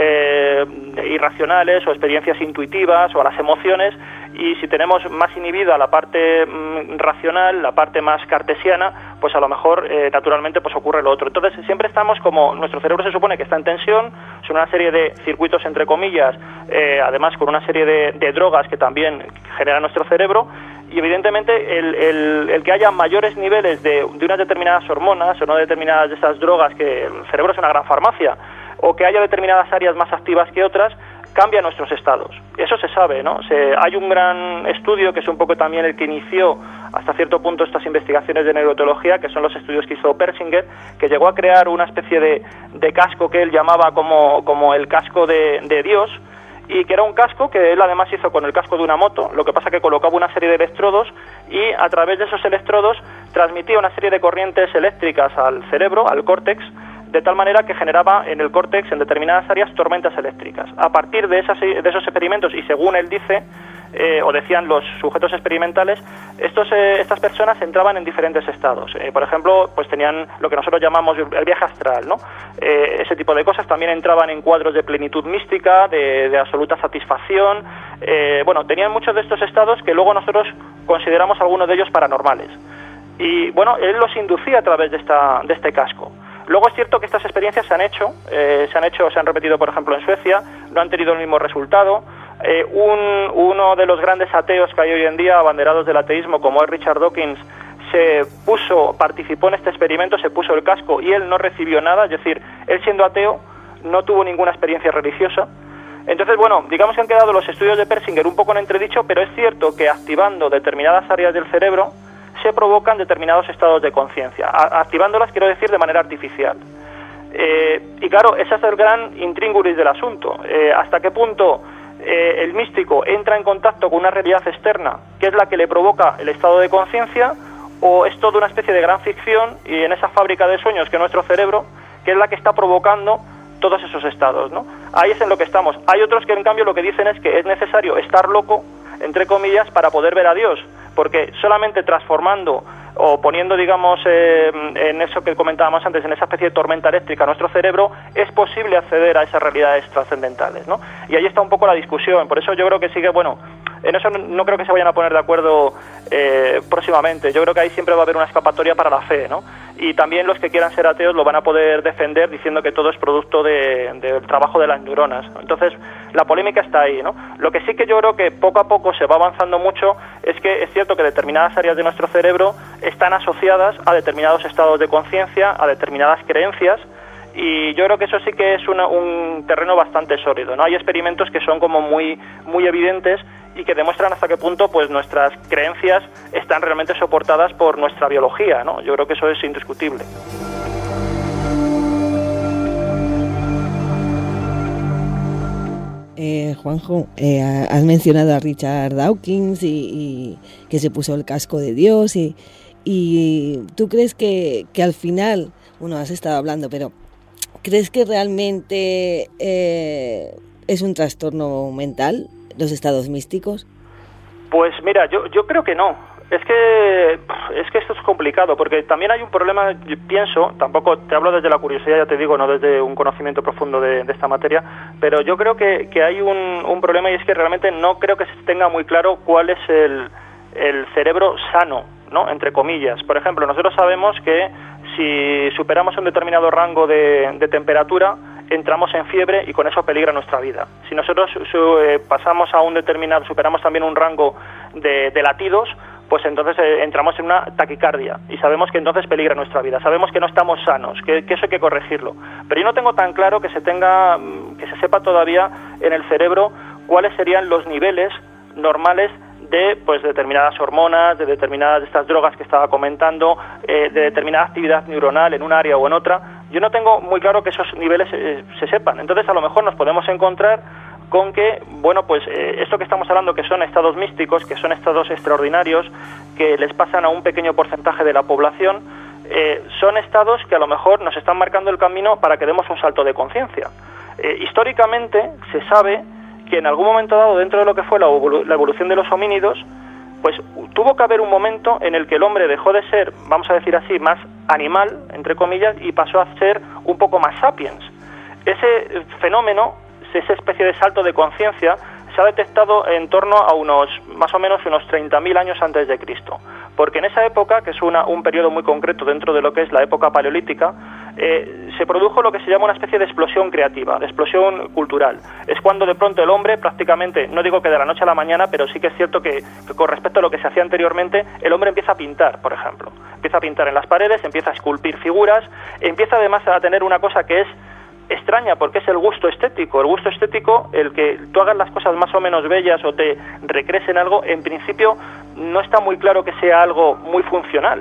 irracionales o experiencias intuitivas o a las emociones, y si tenemos más inhibida la parte racional, la parte más cartesiana, pues a lo mejor naturalmente pues ocurre lo otro. Entonces siempre estamos como, nuestro cerebro se supone que está en tensión, son una serie de circuitos entre comillas, además con una serie de drogas que también genera nuestro cerebro, y evidentemente el que haya mayores niveles de unas determinadas hormonas o no determinadas de esas drogas, que el cerebro es una gran farmacia, o que haya determinadas áreas más activas que otras, cambia nuestros estados. Eso se sabe, ¿no? Hay un gran estudio que es un poco también el que inició hasta cierto punto estas investigaciones de neurotología, que son los estudios que hizo Persinger, que llegó a crear una especie de casco que él llamaba como el casco de Dios, y que era un casco que él además hizo con el casco de una moto. Lo que pasa que colocaba una serie de electrodos y a través de esos electrodos transmitía una serie de corrientes eléctricas al cerebro, al córtex, de tal manera que generaba en el córtex, en determinadas áreas, tormentas eléctricas. A partir de esos experimentos, y según él dice, o decían los sujetos experimentales, estas personas entraban en diferentes estados. Por ejemplo, pues tenían lo que nosotros llamamos el viaje astral, ¿no? Ese tipo de cosas. También entraban en cuadros de plenitud mística, de absoluta satisfacción. Tenían muchos de estos estados que luego nosotros consideramos algunos de ellos paranormales. Y bueno, él los inducía a través de este casco. Luego es cierto que estas experiencias se han repetido, por ejemplo, en Suecia, no han tenido el mismo resultado. Uno de los grandes ateos que hay hoy en día, abanderados del ateísmo, como es Richard Dawkins, participó en este experimento, se puso el casco y él no recibió nada, es decir, él siendo ateo no tuvo ninguna experiencia religiosa. Entonces, bueno, digamos que han quedado los estudios de Persinger un poco en entredicho, pero es cierto que activando determinadas áreas del cerebro se provocan determinados estados de conciencia, activándolas, quiero decir, de manera artificial. Y claro, ese es el gran intríngulis del asunto. ¿Hasta qué punto el místico entra en contacto con una realidad externa, que es la que le provoca el estado de conciencia, o es toda una especie de gran ficción y en esa fábrica de sueños que es nuestro cerebro, que es la que está provocando todos esos estados, ¿no? Ahí es en lo que estamos. Hay otros que en cambio lo que dicen es que es necesario estar loco, entre comillas, para poder ver a Dios, porque solamente transformando o poniendo, digamos, en eso que comentábamos antes, en esa especie de tormenta eléctrica a nuestro cerebro, es posible acceder a esas realidades trascendentales, ¿no? Y ahí está un poco la discusión. Por eso yo creo que sí que, bueno, en eso no creo que se vayan a poner de acuerdo próximamente. Yo creo que ahí siempre va a haber una escapatoria para la fe, ¿no? Y también los que quieran ser ateos lo van a poder defender diciendo que todo es producto del trabajo de las neuronas. Entonces, la polémica está ahí, ¿no? Lo que sí que yo creo que poco a poco se va avanzando mucho es que es cierto que determinadas áreas de nuestro cerebro están asociadas a determinados estados de conciencia, a determinadas creencias, y yo creo que eso sí que es un terreno bastante sólido, ¿no? Hay experimentos que son como muy, muy evidentes y que demuestran hasta qué punto pues nuestras creencias están realmente soportadas por nuestra biología, ¿no? Yo creo que eso es indiscutible. Juanjo, has mencionado a Richard Dawkins y que se puso el casco de Dios y ¿tú crees que al final, bueno, has estado hablando, pero ¿crees que realmente es un trastorno mental los estados místicos? Pues mira, yo creo que no. Es que esto es complicado, porque también hay un problema, yo pienso, tampoco te hablo desde la curiosidad, ya te digo, no desde un conocimiento profundo de esta materia, pero yo creo que hay un problema, y es que realmente no creo que se tenga muy claro cuál es el cerebro sano, ¿no?, entre comillas. Por ejemplo, nosotros sabemos que si superamos un determinado rango de temperatura, entramos en fiebre y con eso peligra nuestra vida. Si nosotros pasamos a un determinado, superamos también un rango de latidos, pues entonces entramos en una taquicardia y sabemos que entonces peligra nuestra vida. Sabemos que no estamos sanos, que eso hay que corregirlo. Pero yo no tengo tan claro que se sepa todavía en el cerebro cuáles serían los niveles normales de pues determinadas hormonas, de determinadas de estas drogas que estaba comentando, de determinada actividad neuronal en un área o en otra. Yo no tengo muy claro que esos niveles se sepan. Entonces a lo mejor nos podemos encontrar con que, bueno, pues esto que estamos hablando, que son estados místicos, que son estados extraordinarios, que les pasan a un pequeño porcentaje de la población, son estados que a lo mejor nos están marcando el camino para que demos un salto de conciencia. Históricamente se sabe que en algún momento dado, dentro de lo que fue la evolución de los homínidos, pues tuvo que haber un momento en el que el hombre dejó de ser, vamos a decir así, más animal, entre comillas, y pasó a ser un poco más sapiens. Ese fenómeno, esa especie de salto de conciencia, se ha detectado en torno a más o menos unos 30.000 años antes de Cristo. Porque en esa época, que es un periodo muy concreto dentro de lo que es la época paleolítica, se produjo lo que se llama una especie de explosión creativa, de explosión cultural. Es cuando de pronto el hombre prácticamente, no digo que de la noche a la mañana, pero sí que es cierto que con respecto a lo que se hacía anteriormente, el hombre empieza a pintar, por ejemplo. Empieza a pintar en las paredes, empieza a esculpir figuras, empieza además a tener una cosa que es extraña, porque es el gusto estético. El gusto estético, el que tú hagas las cosas más o menos bellas o te recrees en algo, en principio no está muy claro que sea algo muy funcional.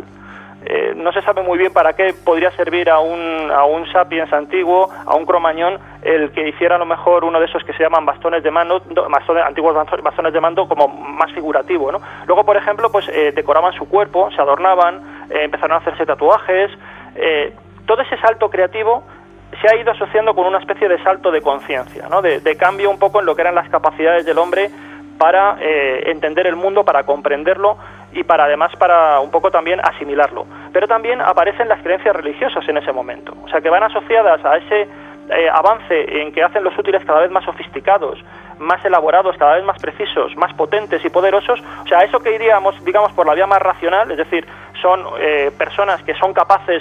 No se sabe muy bien para qué podría servir a un sapiens antiguo, a un cromañón, el que hiciera a lo mejor uno de esos que se llaman bastones de mando, antiguos bastones de mando, como más figurativo, ¿no? Luego, por ejemplo, pues decoraban su cuerpo, se adornaban, empezaron a hacerse tatuajes. Todo ese salto creativo se ha ido asociando con una especie de salto de conciencia, ¿no? De cambio un poco en lo que eran las capacidades del hombre para entender el mundo, para comprenderlo y además para un poco también asimilarlo. Pero también aparecen las creencias religiosas en ese momento, o sea, que van asociadas a ese avance en que hacen los útiles cada vez más sofisticados, más elaborados, cada vez más precisos, más potentes y poderosos. O sea, eso que iríamos, digamos, por la vía más racional, es decir, son personas que son capaces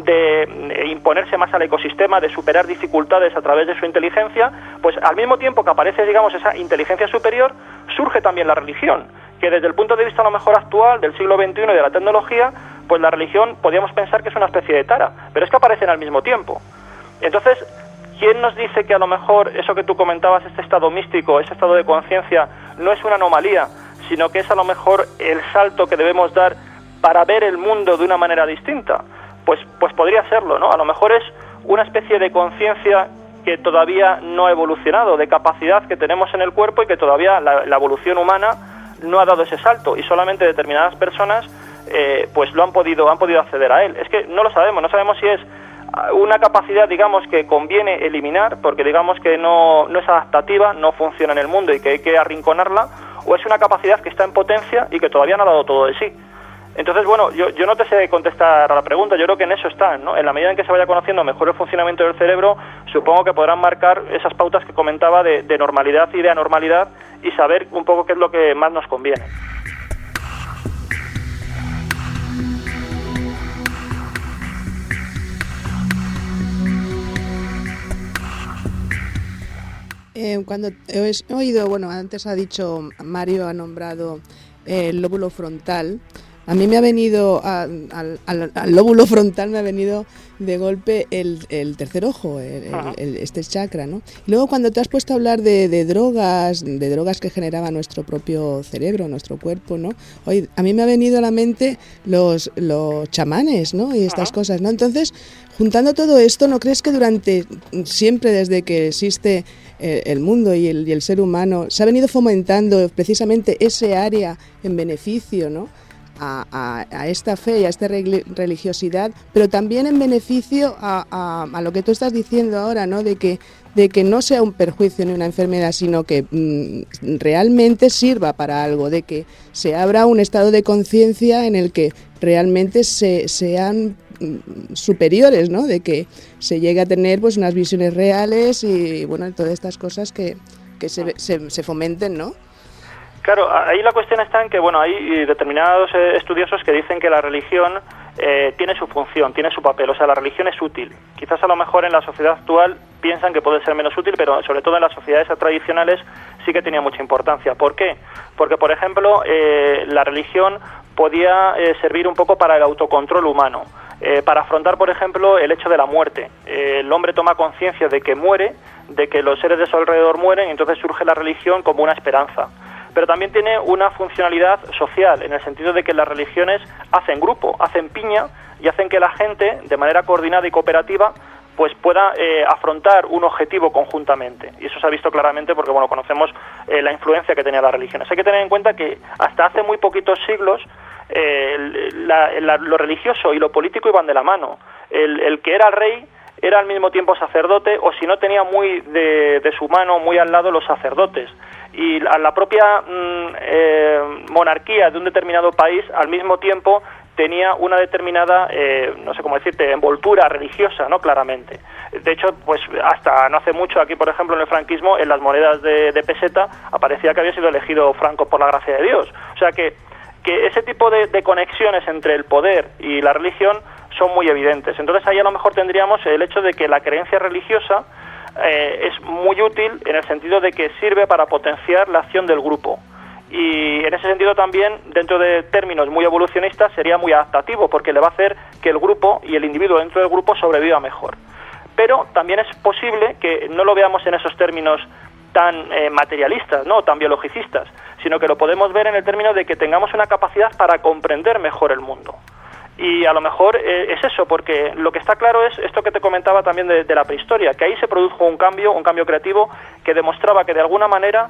de imponerse más al ecosistema, de superar dificultades a través de su inteligencia, pues al mismo tiempo que aparece, digamos, esa inteligencia superior, surge también la religión, que desde el punto de vista a lo mejor actual, del siglo XXI y de la tecnología, pues la religión podríamos pensar que es una especie de tara, pero es que aparecen al mismo tiempo. Entonces, ¿quién nos dice que a lo mejor eso que tú comentabas, este estado místico, ese estado de conciencia, no es una anomalía, sino que es a lo mejor el salto que debemos dar para ver el mundo de una manera distinta? Pues podría serlo, ¿no? A lo mejor es una especie de conciencia que todavía no ha evolucionado, de capacidad que tenemos en el cuerpo y que todavía la evolución humana no ha dado ese salto, y solamente determinadas personas pues lo han podido acceder a él. Es que no lo sabemos, no sabemos si es una capacidad, digamos, que conviene eliminar, porque digamos que no es adaptativa, no funciona en el mundo y que hay que arrinconarla, o es una capacidad que está en potencia y que todavía no ha dado todo de sí. Entonces, bueno, yo no te sé contestar a la pregunta, yo creo que en eso están, ¿no? En la medida en que se vaya conociendo mejor el funcionamiento del cerebro, supongo que podrán marcar esas pautas que comentaba de normalidad y de anormalidad, y saber un poco qué es lo que más nos conviene. Cuando he oído, bueno, antes ha dicho, Mario ha nombrado el lóbulo frontal. A mí me ha venido, al lóbulo frontal me ha venido de golpe el tercer ojo, este chakra, ¿no? Y luego cuando te has puesto a hablar de drogas que generaba nuestro propio cerebro, nuestro cuerpo, ¿no? Oye, a mí me ha venido a la mente los chamanes, ¿no? Y estas cosas, ¿no? Entonces, juntando todo esto, ¿no crees que durante siempre, desde que existe el mundo y el ser humano, se ha venido fomentando precisamente ese área en beneficio, ¿no?, a esta fe y a esta religiosidad, pero también en beneficio a lo que tú estás diciendo ahora, ¿no? De que no sea un perjuicio ni una enfermedad, sino que realmente sirva para algo, de que se abra un estado de conciencia en el que realmente sean superiores, ¿no? De que se llegue a tener pues unas visiones reales y bueno, todas estas cosas que se fomenten, ¿no? Claro, ahí la cuestión está en que, bueno, hay determinados estudiosos que dicen que la religión tiene su función, tiene su papel, o sea, la religión es útil. Quizás a lo mejor en la sociedad actual piensan que puede ser menos útil, pero sobre todo en las sociedades tradicionales sí que tenía mucha importancia. ¿Por qué? Porque, por ejemplo, la religión podía servir un poco para el autocontrol humano, para afrontar, por ejemplo, el hecho de la muerte. El hombre toma conciencia de que muere, de que los seres de su alrededor mueren, y entonces surge la religión como una esperanza. Pero también tiene una funcionalidad social, en el sentido de que las religiones hacen grupo, hacen piña y hacen que la gente, de manera coordinada y cooperativa, pues pueda afrontar un objetivo conjuntamente. Y eso se ha visto claramente porque, bueno, conocemos la influencia que tenía las religiones. Hay que tener en cuenta que hasta hace muy poquitos siglos lo religioso y lo político iban de la mano. El que era rey era al mismo tiempo sacerdote, o si no tenía muy de su mano, muy al lado, los sacerdotes. Y la propia monarquía de un determinado país al mismo tiempo tenía una determinada, no sé cómo decirte, envoltura religiosa, ¿no? Claramente. De hecho, pues hasta no hace mucho, aquí por ejemplo en el franquismo, en las monedas de peseta aparecía que había sido elegido Franco por la gracia de Dios. O sea que ese tipo de conexiones entre el poder y la religión son muy evidentes. Entonces ahí a lo mejor tendríamos el hecho de que la creencia religiosa es muy útil en el sentido de que sirve para potenciar la acción del grupo. Y en ese sentido también, dentro de términos muy evolucionistas, sería muy adaptativo, porque le va a hacer que el grupo y el individuo dentro del grupo sobreviva mejor. Pero también es posible que no lo veamos en esos términos tan materialistas, ¿no?, tan biologicistas, sino que lo podemos ver en el término de que tengamos una capacidad para comprender mejor el mundo. Y a lo mejor es eso, porque lo que está claro es esto que te comentaba también de la prehistoria, que ahí se produjo un cambio creativo que demostraba que de alguna manera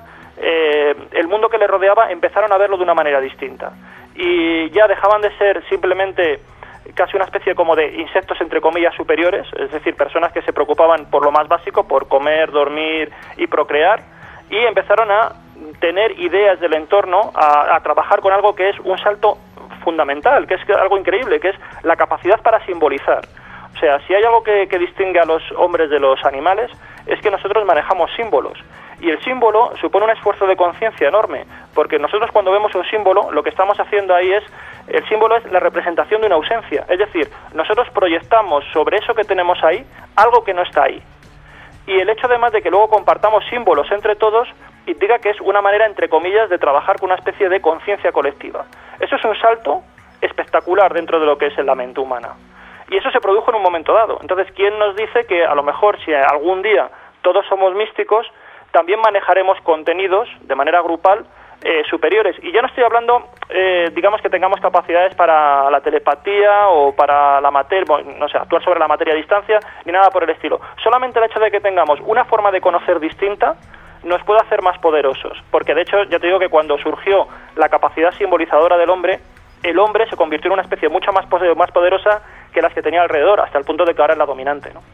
el mundo que le rodeaba empezaron a verlo de una manera distinta. Y ya dejaban de ser simplemente casi una especie como de insectos entre comillas superiores, es decir, personas que se preocupaban por lo más básico, por comer, dormir y procrear, y empezaron a tener ideas del entorno, a trabajar con algo que es un salto fundamental, que es algo increíble, que es la capacidad para simbolizar. O sea, si hay algo que distingue a los hombres de los animales, es que nosotros manejamos símbolos. Y el símbolo supone un esfuerzo de conciencia enorme, porque nosotros cuando vemos un símbolo, lo que estamos haciendo ahí el símbolo es la representación de una ausencia. Es decir, nosotros proyectamos sobre eso que tenemos ahí algo que no está ahí. Y el hecho además de que luego compartamos símbolos entre todos, indica que es una manera, entre comillas, de trabajar con una especie de conciencia colectiva. Eso es un salto espectacular dentro de lo que es la mente humana. Y eso se produjo en un momento dado. Entonces, ¿quién nos dice que a lo mejor si algún día todos somos místicos, también manejaremos contenidos de manera grupal superiores? Y ya no estoy hablando, digamos, que tengamos capacidades para la telepatía o para la materia, no sé, actuar sobre la materia a distancia, ni nada por el estilo. Solamente el hecho de que tengamos una forma de conocer distinta nos puede hacer más poderosos, porque de hecho ya te digo que cuando surgió la capacidad simbolizadora del hombre, el hombre se convirtió en una especie mucho más poderosa que las que tenía alrededor, hasta el punto de que ahora es la dominante, ¿no?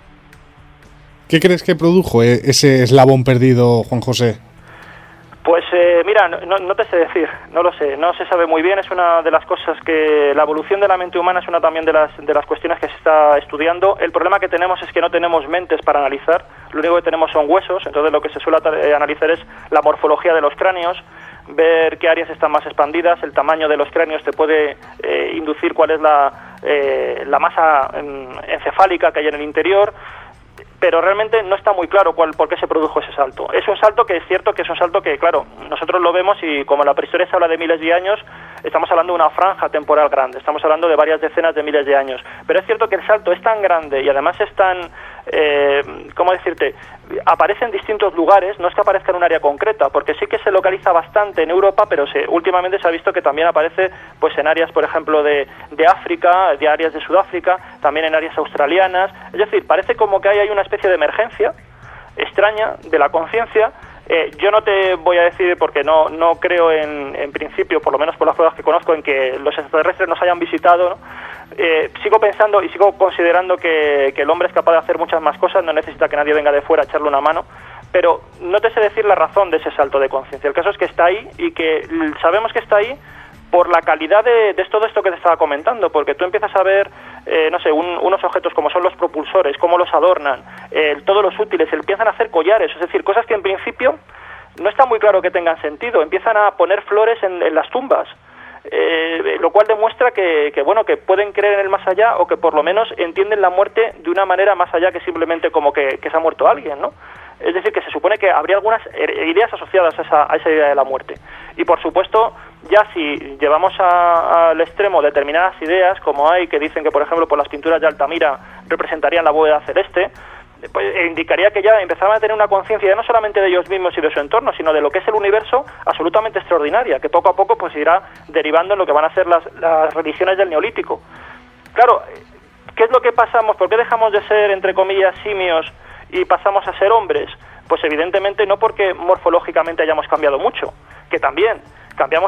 ¿Qué crees que produjo ese eslabón perdido, Juan José? Pues mira, no te sé decir, no lo sé, no se sabe muy bien. Es una de las cosas que la evolución de la mente humana es una también de las cuestiones que se está estudiando. El problema que tenemos es que no tenemos mentes para analizar, lo único que tenemos son huesos, entonces lo que se suele analizar es la morfología de los cráneos, ver qué áreas están más expandidas, el tamaño de los cráneos te puede inducir cuál es la masa encefálica que hay en el interior, pero realmente no está muy claro por qué se produjo ese salto. Es un salto que es cierto que es un salto que, claro, nosotros lo vemos y como en la prehistoria se habla de miles de años, estamos hablando de una franja temporal grande, estamos hablando de varias decenas de miles de años. Pero es cierto que el salto es tan grande y además es tan, ¿cómo decirte?, aparece en distintos lugares, no es que aparezca en un área concreta, porque sí que se localiza bastante en Europa, pero últimamente se ha visto que también aparece pues en áreas, por ejemplo, de África, de áreas de Sudáfrica, también en áreas australianas. Es decir, parece como que hay una especie de emergencia extraña de la conciencia Yo no te voy a decir, porque no creo en principio, por lo menos por las pruebas que conozco, en que los extraterrestres nos hayan visitado, ¿no? Sigo pensando y sigo considerando que el hombre es capaz de hacer muchas más cosas, no necesita que nadie venga de fuera a echarle una mano, pero no te sé decir la razón de ese salto de conciencia. El caso es que está ahí y que sabemos que está ahí por la calidad de todo esto que te estaba comentando, porque tú empiezas a ver, no sé, unos objetos como son los propulsores, cómo los adornan, todos los útiles, empiezan a hacer collares, es decir, cosas que en principio no está muy claro que tengan sentido, empiezan a poner flores en las tumbas, lo cual demuestra que pueden creer en el más allá, o que por lo menos entienden la muerte de una manera más allá que simplemente como que se ha muerto alguien, ¿no? Es decir, que se supone que habría algunas ideas asociadas a esa idea de la muerte. Y por supuesto, ya si llevamos al extremo determinadas ideas, como hay que dicen que, por ejemplo, por las pinturas de Altamira representarían la bóveda celeste, pues indicaría que ya empezaban a tener una conciencia ya no solamente de ellos mismos y de su entorno, sino de lo que es el universo, absolutamente extraordinaria, que poco a poco pues irá derivando en lo que van a ser las religiones del Neolítico. Claro, ¿qué es lo que pasamos? ¿Por qué dejamos de ser, entre comillas, simios y pasamos a ser hombres? Pues evidentemente no porque morfológicamente hayamos cambiado mucho, que también cambiamos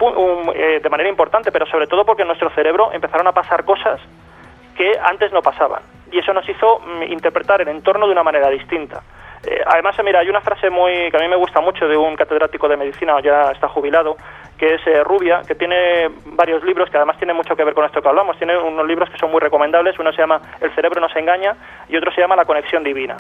de manera importante, pero sobre todo porque en nuestro cerebro empezaron a pasar cosas que antes no pasaban, y eso nos hizo interpretar el entorno de una manera distinta. Además, mira, hay una frase que a mí me gusta mucho de un catedrático de medicina, ya está jubilado, que es Rubia, que tiene varios libros que además tienen mucho que ver con esto que hablamos. Tiene unos libros que son muy recomendables, uno se llama El cerebro nos engaña y otro se llama La conexión divina.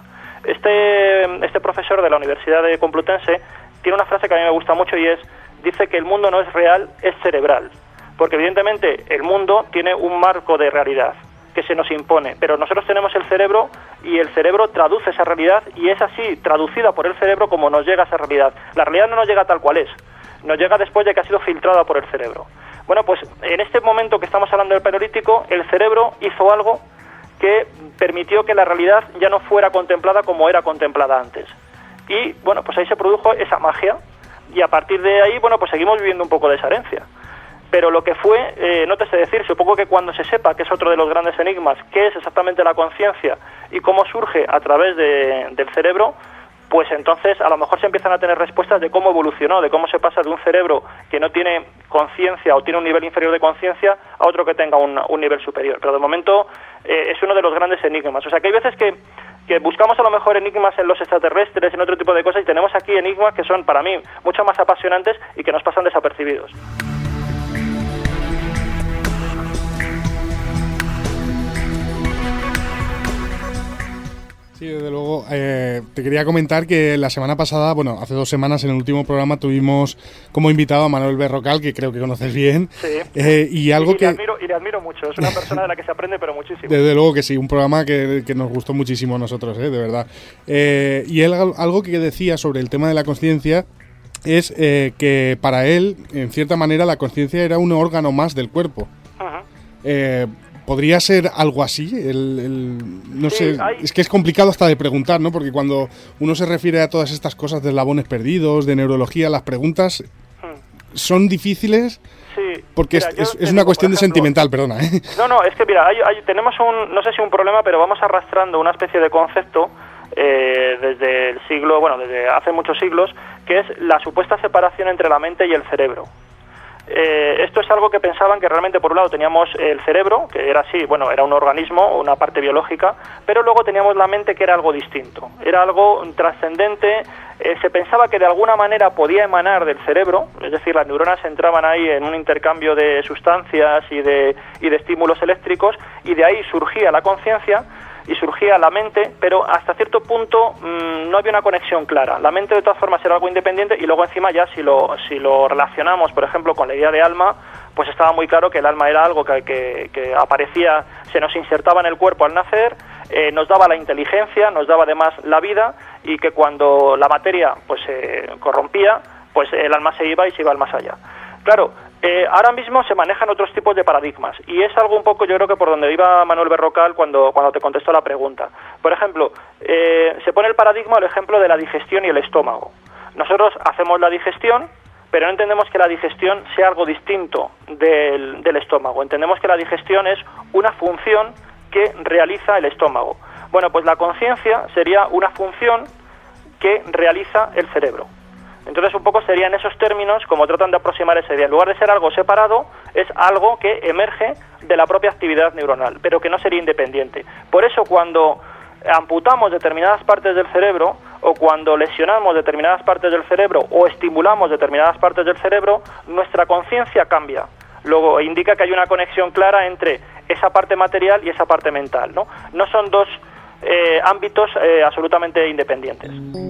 Este profesor de la Universidad de Complutense tiene una frase que a mí me gusta mucho y dice que el mundo no es real, es cerebral, porque evidentemente el mundo tiene un marco de realidad que se nos impone, pero nosotros tenemos el cerebro y el cerebro traduce esa realidad y es así, traducida por el cerebro, como nos llega esa realidad. La realidad no nos llega tal cual es, nos llega después de que ha sido filtrada por el cerebro. Bueno, pues en este momento que estamos hablando del Paleolítico, el cerebro hizo algo que permitió que la realidad ya no fuera contemplada como era contemplada antes. Y bueno, pues ahí se produjo esa magia y a partir de ahí, bueno, pues seguimos viviendo un poco de esa herencia. Pero lo que fue, no te sé decir, supongo que cuando se sepa, que es otro de los grandes enigmas, qué es exactamente la conciencia y cómo surge a través del cerebro, pues entonces a lo mejor se empiezan a tener respuestas de cómo evolucionó, de cómo se pasa de un cerebro que no tiene conciencia o tiene un nivel inferior de conciencia a otro que tenga un nivel superior. Pero de momento es uno de los grandes enigmas. O sea que hay veces que buscamos a lo mejor enigmas en los extraterrestres, en otro tipo de cosas, y tenemos aquí enigmas que son para mí mucho más apasionantes y que nos pasan desapercibidos. Sí, desde luego. Te quería comentar que la semana pasada, bueno, hace 2 semanas, en el último programa tuvimos como invitado a Manuel Berrocal, que creo que conoces bien. Sí. Y algo que... le admiro mucho. Es una persona de la que se aprende, pero muchísimo. Desde luego que sí, un programa que nos gustó muchísimo a nosotros, de verdad. Y él algo que decía sobre el tema de la conciencia es que para él, en cierta manera, la conciencia era un órgano más del cuerpo. Uh-huh. ¿Podría ser algo así? No sé, es que es complicado hasta de preguntar, ¿no? Porque cuando uno se refiere a todas estas cosas de eslabones perdidos, de neurología, las preguntas son difíciles, sí, porque mira, es una cuestión de sentimental, perdona. No, es que mira, tenemos no sé si un problema, pero vamos arrastrando una especie de concepto desde hace muchos siglos, que es la supuesta separación entre la mente y el cerebro. Esto es algo que pensaban que realmente por un lado teníamos el cerebro, que era así, bueno, era un organismo, una parte biológica, pero luego teníamos la mente, que era algo distinto, era algo trascendente. Se pensaba que de alguna manera podía emanar del cerebro, es decir, las neuronas entraban ahí en un intercambio de sustancias y de estímulos eléctricos, y de ahí surgía la conciencia y surgía la mente, pero hasta cierto punto no había una conexión clara. La mente de todas formas era algo independiente, y luego encima ya si lo relacionamos, por ejemplo, con la idea de alma, pues estaba muy claro que el alma era algo que aparecía, se nos insertaba en el cuerpo al nacer, nos daba la inteligencia, nos daba además la vida, y que cuando la materia pues se corrompía, pues el alma se iba al más allá. Claro, ahora mismo se manejan otros tipos de paradigmas, y es algo un poco, yo creo que por donde iba Manuel Berrocal cuando te contestó la pregunta. Por ejemplo, se pone el paradigma, el ejemplo de la digestión y el estómago. Nosotros hacemos la digestión, pero no entendemos que la digestión sea algo distinto del estómago. Entendemos que la digestión es una función que realiza el estómago. Bueno, pues la conciencia sería una función que realiza el cerebro. Entonces un poco serían esos términos como tratan de aproximar ese día. En lugar de ser algo separado, es algo que emerge de la propia actividad neuronal, pero que no sería independiente. Por eso cuando amputamos determinadas partes del cerebro, o cuando lesionamos determinadas partes del cerebro, o estimulamos determinadas partes del cerebro, nuestra conciencia cambia. Luego indica que hay una conexión clara entre esa parte material y esa parte mental, ¿no? No son dos ámbitos absolutamente independientes.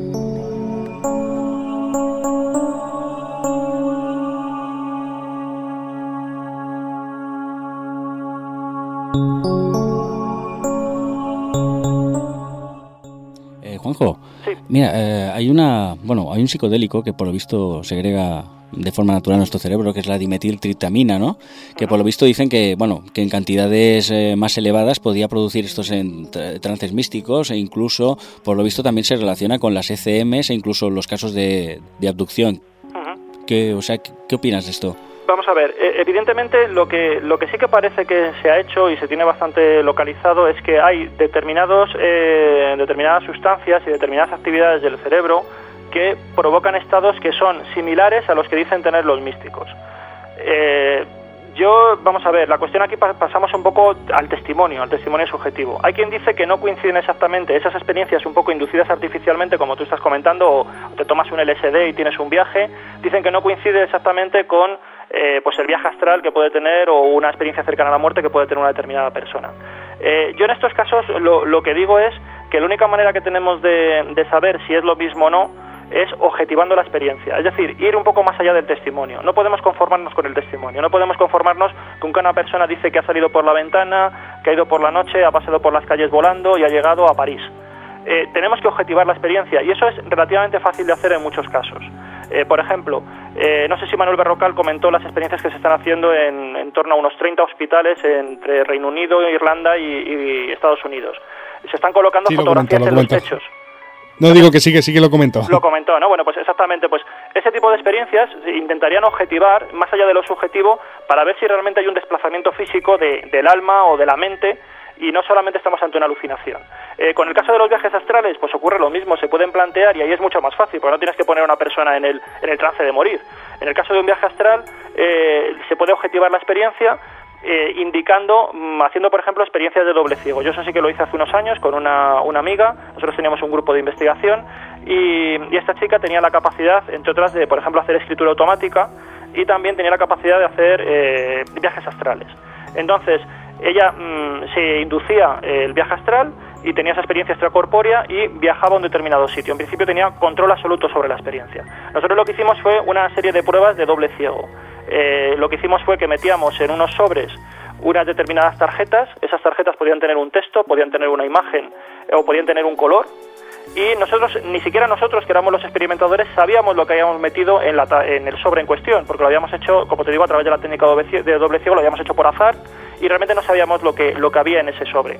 Juanjo, sí. Mira, hay un psicodélico que por lo visto segrega de forma natural nuestro cerebro, que es la dimetiltriptamina, ¿no? Que por lo visto dicen que en cantidades más elevadas podía producir estos trances místicos, e incluso por lo visto también se relaciona con las ECMs e incluso los casos de abducción. Uh-huh. ¿Qué opinas de esto? Vamos a ver, evidentemente lo que sí que parece que se ha hecho y se tiene bastante localizado es que hay determinadas sustancias y determinadas actividades del cerebro que provocan estados que son similares a los que dicen tener los místicos. Vamos a ver, la cuestión aquí pasamos un poco al testimonio subjetivo. Hay quien dice que no coinciden exactamente esas experiencias un poco inducidas artificialmente, como tú estás comentando, o te tomas un LSD y tienes un viaje, dicen que no coincide exactamente con pues el viaje astral que puede tener o una experiencia cercana a la muerte que puede tener una determinada persona. Yo en estos casos lo que digo es que la única manera que tenemos de saber si es lo mismo o no es objetivando la experiencia, es decir, ir un poco más allá del testimonio. No podemos conformarnos con el testimonio, no podemos conformarnos con que una persona dice que ha salido por la ventana, que ha ido por la noche, ha pasado por las calles volando y ha llegado a París. Tenemos que objetivar la experiencia y eso es relativamente fácil de hacer en muchos casos. Por ejemplo, no sé si Manuel Berrocal comentó las experiencias que se están haciendo en torno a unos 30 hospitales entre Reino Unido, Irlanda y Estados Unidos. Se están colocando fotografías en los techos. No, digo que sí lo comentó. Lo comentó, ¿no? Bueno, pues exactamente, pues ese tipo de experiencias intentarían objetivar, más allá de lo subjetivo, para ver si realmente hay un desplazamiento físico del alma o de la mente, y no solamente estamos ante una alucinación. Con el caso de los viajes astrales, pues ocurre lo mismo, se pueden plantear, y ahí es mucho más fácil, porque no tienes que poner a una persona en el trance de morir. En el caso de un viaje astral, se puede objetivar la experiencia, haciendo por ejemplo experiencias de doble ciego. Yo eso sí que lo hice hace unos años con una amiga. Nosotros teníamos un grupo de investigación y esta chica tenía la capacidad, entre otras, de por ejemplo hacer escritura automática, y también tenía la capacidad de hacer viajes astrales. Entonces ella se inducía el viaje astral y tenía esa experiencia extracorpórea y viajaba a un determinado sitio. En principio tenía control absoluto sobre la experiencia. Nosotros lo que hicimos fue una serie de pruebas de doble ciego. Lo que hicimos fue que metíamos en unos sobres unas determinadas tarjetas. Esas tarjetas podían tener un texto, podían tener una imagen o podían tener un color, y nosotros, ni siquiera nosotros, que éramos los experimentadores, sabíamos lo que habíamos metido en el sobre en cuestión, porque lo habíamos hecho, como te digo, a través de la técnica de doble ciego, lo habíamos hecho por azar y realmente no sabíamos lo que había en ese sobre.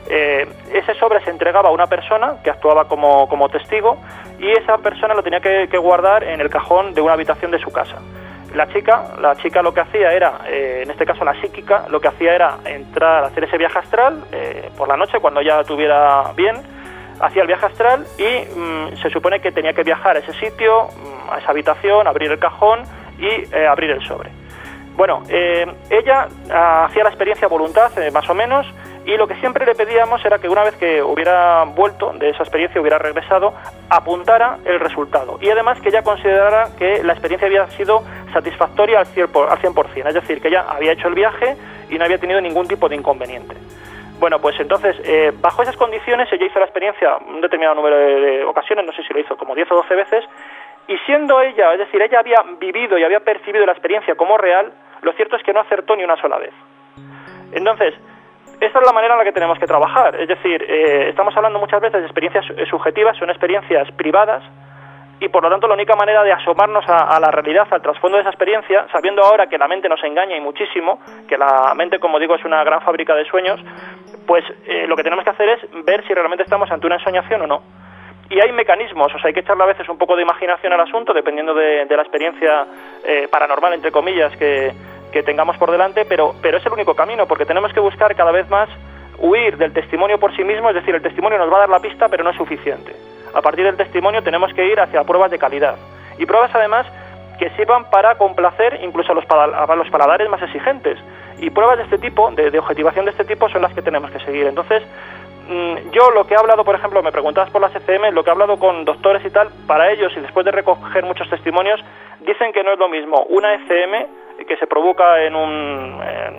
Ese sobre se entregaba a una persona que actuaba como testigo, y esa persona lo tenía que guardar en el cajón de una habitación de su casa. La chica lo que hacía era, en este caso la psíquica, lo que hacía era entrar a hacer ese viaje astral por la noche, cuando ya estuviera bien, hacía el viaje astral y se supone que tenía que viajar a ese sitio, a esa habitación, abrir el cajón y abrir el sobre. Bueno, ella hacía la experiencia a voluntad, más o menos, y lo que siempre le pedíamos era que una vez que hubiera vuelto de esa experiencia, hubiera regresado, apuntara el resultado. Y además que ella considerara que la experiencia había sido satisfactoria al 100%, es decir, que ella había hecho el viaje y no había tenido ningún tipo de inconveniente. Bueno, pues entonces, bajo esas condiciones, ella hizo la experiencia un determinado número de ocasiones, no sé si lo hizo como 10 o 12 veces, y siendo ella, es decir, ella había vivido y había percibido la experiencia como real, lo cierto es que no acertó ni una sola vez. Entonces, esta es la manera en la que tenemos que trabajar, es decir, estamos hablando muchas veces de experiencias subjetivas, son experiencias privadas, y por lo tanto la única manera de asomarnos a la realidad, al trasfondo de esa experiencia, sabiendo ahora que la mente nos engaña y muchísimo, que la mente, como digo, es una gran fábrica de sueños, pues lo que tenemos que hacer es ver si realmente estamos ante una ensoñación o no. Y hay mecanismos, o sea, hay que echarle a veces un poco de imaginación al asunto, dependiendo de la experiencia paranormal, entre comillas, que tengamos por delante, pero es el único camino, porque tenemos que buscar cada vez más huir del testimonio por sí mismo, es decir, el testimonio nos va a dar la pista, pero no es suficiente. a partir del testimonio tenemos que ir hacia pruebas de calidad. Y pruebas además que sirvan para complacer incluso a los paladares más exigentes. Y pruebas de este tipo, de objetivación de este tipo, son las que tenemos que seguir. Entonces, yo lo que he hablado, por ejemplo, me preguntabas por las ECM, lo que he hablado con doctores y tal, para ellos, y después de recoger muchos testimonios, dicen que no es lo mismo una ECM que se provoca en un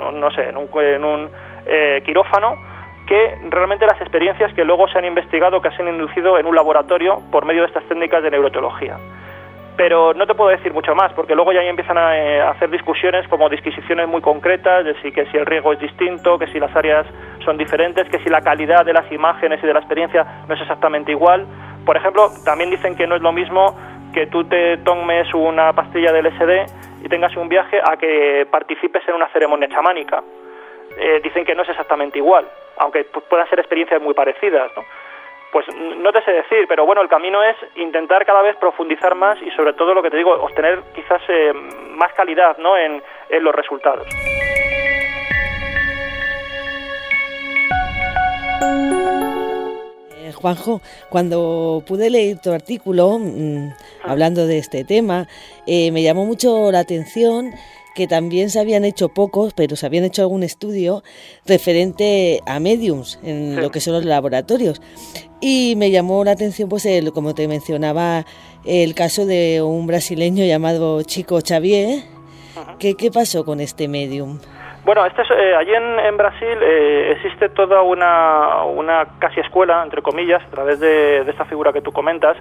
quirófano, que realmente las experiencias que luego se han investigado, que se han inducido en un laboratorio por medio de estas técnicas de neuroteología. Pero no te puedo decir mucho más, porque luego ya empiezan a hacer discusiones como disquisiciones muy concretas, de que si el riesgo es distinto, que si las áreas son diferentes, que si la calidad de las imágenes y de la experiencia no es exactamente igual. Por ejemplo, también dicen que no es lo mismo que tú te tomes una pastilla de LSD y tengas un viaje a que participes en una ceremonia chamánica. Dicen que no es exactamente igual, aunque puedan ser experiencias muy parecidas, ¿no? Pues no te sé decir, pero bueno, el camino es intentar cada vez profundizar más y sobre todo lo que te digo, obtener quizás más calidad, ¿no?, en los resultados. Juanjo, cuando pude leer tu artículo hablando de este tema, me llamó mucho la atención que también se habían hecho pocos, pero se habían hecho algún estudio referente a mediums en lo que son los laboratorios. Y me llamó la atención, pues, como te mencionaba, el caso de un brasileño llamado Chico Xavier. ¿Qué pasó con este medium? Bueno, allí en Brasil existe toda una casi escuela, entre comillas, a través de esta figura que tú comentas,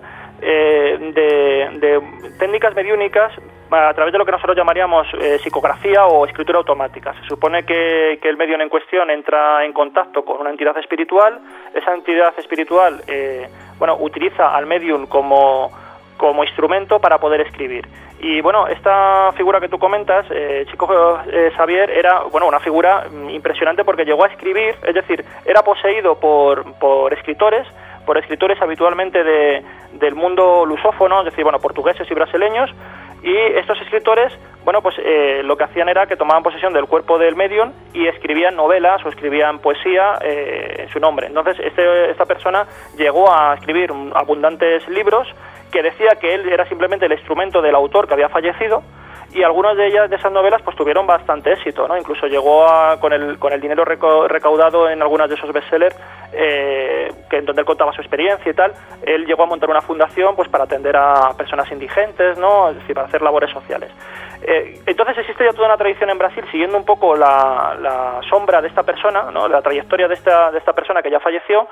de técnicas mediúnicas a través de lo que nosotros llamaríamos psicografía o escritura automática. Se supone que el medium en cuestión entra en contacto con una entidad espiritual. Esa entidad espiritual utiliza al medium como instrumento para poder escribir. Y bueno, esta figura que tú comentas, Chico Xavier, era una figura impresionante porque llegó a escribir, es decir, era poseído por escritores habitualmente del mundo lusófono, es decir, portugueses y brasileños, y estos escritores, lo que hacían era que tomaban posesión del cuerpo del medium y escribían novelas o escribían poesía en su nombre. Entonces, esta persona llegó a escribir abundantes libros que decía que él era simplemente el instrumento del autor que había fallecido, y algunas de esas novelas pues tuvieron bastante éxito, ¿no? Incluso llegó con el dinero recaudado en algunas de esos bestsellers, en donde él contaba su experiencia y tal, él llegó a montar una fundación pues para atender a personas indigentes, ¿no?, es decir, para hacer labores sociales. Entonces existe ya toda una tradición en Brasil siguiendo un poco la sombra de esta persona, ¿no?, la trayectoria de esta persona que ya falleció.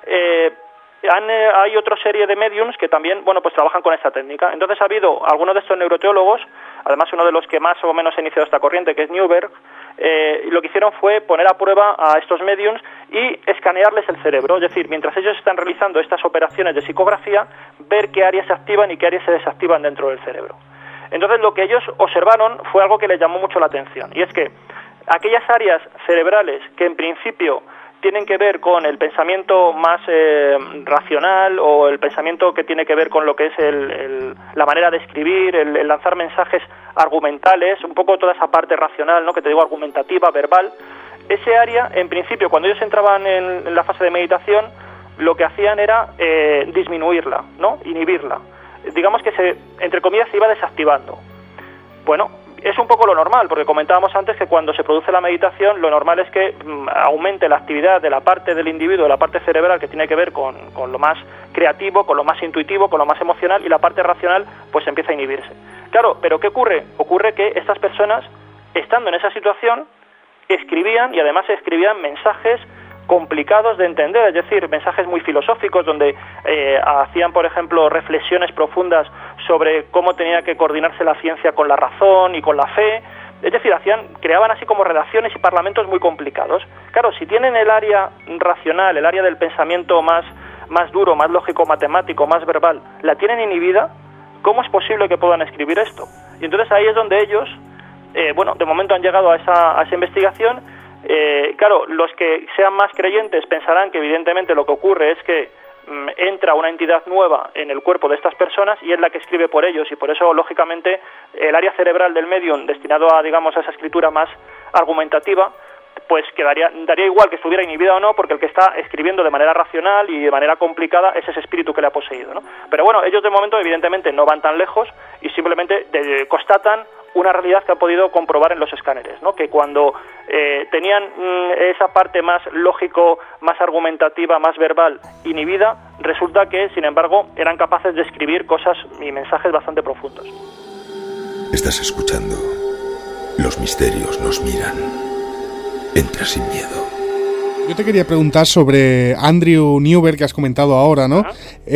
Hay otra serie de mediums que también, pues trabajan con esta técnica. Entonces ha habido algunos de estos neuroteólogos, además uno de los que más o menos ha iniciado esta corriente, que es Newberg, lo que hicieron fue poner a prueba a estos mediums y escanearles el cerebro, es decir, mientras ellos están realizando estas operaciones de psicografía, ver qué áreas se activan y qué áreas se desactivan dentro del cerebro. Entonces lo que ellos observaron fue algo que les llamó mucho la atención, y es que aquellas áreas cerebrales que en principio tienen que ver con el pensamiento más racional, o el pensamiento que tiene que ver con lo que es la manera de escribir, el lanzar mensajes argumentales, un poco toda esa parte racional, ¿no?, que te digo, argumentativa, verbal. Ese área, en principio, cuando ellos entraban en la fase de meditación, lo que hacían era disminuirla, ¿no?, inhibirla. Digamos que entre comillas, se iba desactivando. Bueno, es un poco lo normal, porque comentábamos antes que cuando se produce la meditación, lo normal es que aumente la actividad de la parte del individuo, de la parte cerebral que tiene que ver con lo más creativo, con lo más intuitivo, con lo más emocional, y la parte racional pues empieza a inhibirse. Claro, pero ¿qué ocurre? Ocurre que estas personas, estando en esa situación, escribían, y además escribían mensajes complicados de entender, es decir, mensajes muy filosóficos donde hacían, por ejemplo, reflexiones profundas sobre cómo tenía que coordinarse la ciencia con la razón y con la fe. Es decir, creaban así como redacciones y parlamentos muy complicados. Claro, si tienen el área racional, el área del pensamiento más duro, más lógico, matemático, más verbal, la tienen inhibida, ¿cómo es posible que puedan escribir esto? Y entonces ahí es donde ellos, de momento han llegado a esa investigación. Claro, los que sean más creyentes pensarán que evidentemente lo que ocurre es que entra una entidad nueva en el cuerpo de estas personas y es la que escribe por ellos, y por eso lógicamente el área cerebral del medium destinado a esa escritura más argumentativa pues daría igual que estuviera inhibida o no, porque el que está escribiendo de manera racional y de manera complicada es ese espíritu que le ha poseído, ¿no? Pero bueno, ellos de momento evidentemente no van tan lejos y simplemente constatan una realidad que han podido comprobar en los escáneres, ¿no? Que cuando tenían esa parte más lógico, más argumentativa, más verbal inhibida, resulta que, sin embargo, eran capaces de escribir cosas y mensajes bastante profundos. Estás escuchando. Los misterios nos miran. Entra sin miedo. Yo te quería preguntar sobre Andrew Newberg, que has comentado ahora, ¿no?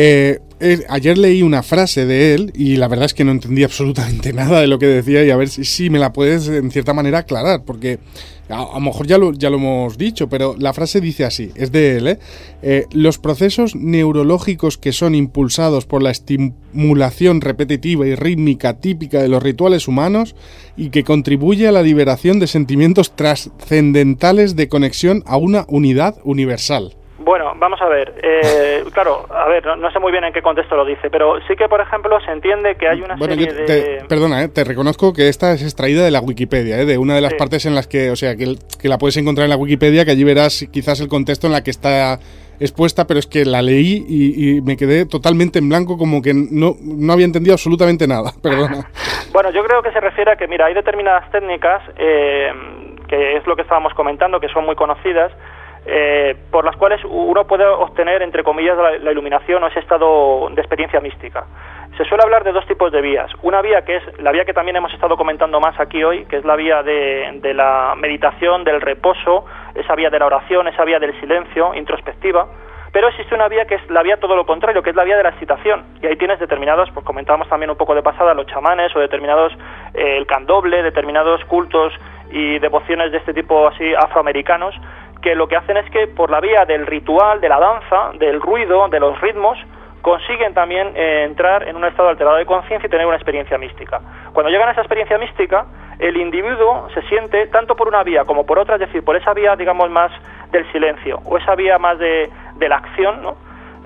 Ayer leí una frase de él y la verdad es que no entendí absolutamente nada de lo que decía, y a ver si me la puedes en cierta manera aclarar, porque a lo mejor ya lo hemos dicho, pero la frase dice así, es de él, los procesos neurológicos que son impulsados por la estimulación repetitiva y rítmica típica de los rituales humanos y que contribuye a la liberación de sentimientos trascendentales de conexión a una unidad universal. Bueno, vamos a ver. Claro, a ver, no sé muy bien en qué contexto lo dice, pero sí que, por ejemplo, se entiende que hay una serie de... Perdona, te reconozco que esta es extraída de la Wikipedia, de una de las partes en las que, o sea, que la puedes encontrar en la Wikipedia, que allí verás quizás el contexto en la que está expuesta, pero es que la leí y me quedé totalmente en blanco, como que no había entendido absolutamente nada. Perdona. Bueno, yo creo que se refiere a que, mira, hay determinadas técnicas, que es lo que estábamos comentando, que son muy conocidas, por las cuales uno puede obtener, entre comillas, la iluminación o ese estado de experiencia mística. Se suele hablar de dos tipos de vías. Una vía que es la vía que también hemos estado comentando más aquí hoy, que es la vía de la meditación, del reposo, esa vía de la oración, esa vía del silencio, introspectiva. Pero existe una vía que es la vía todo lo contrario, que es la vía de la excitación. Y ahí tienes determinados, pues comentábamos también un poco de pasada, los chamanes o determinados, el candomble, determinados cultos y devociones de este tipo así afroamericanos, que lo que hacen es que por la vía del ritual, de la danza, del ruido, de los ritmos, consiguen también entrar en un estado alterado de conciencia y tener una experiencia mística. Cuando llegan a esa experiencia mística, el individuo se siente tanto por una vía como por otra, es decir, por esa vía, digamos, más del silencio o esa vía más de la acción, ¿no?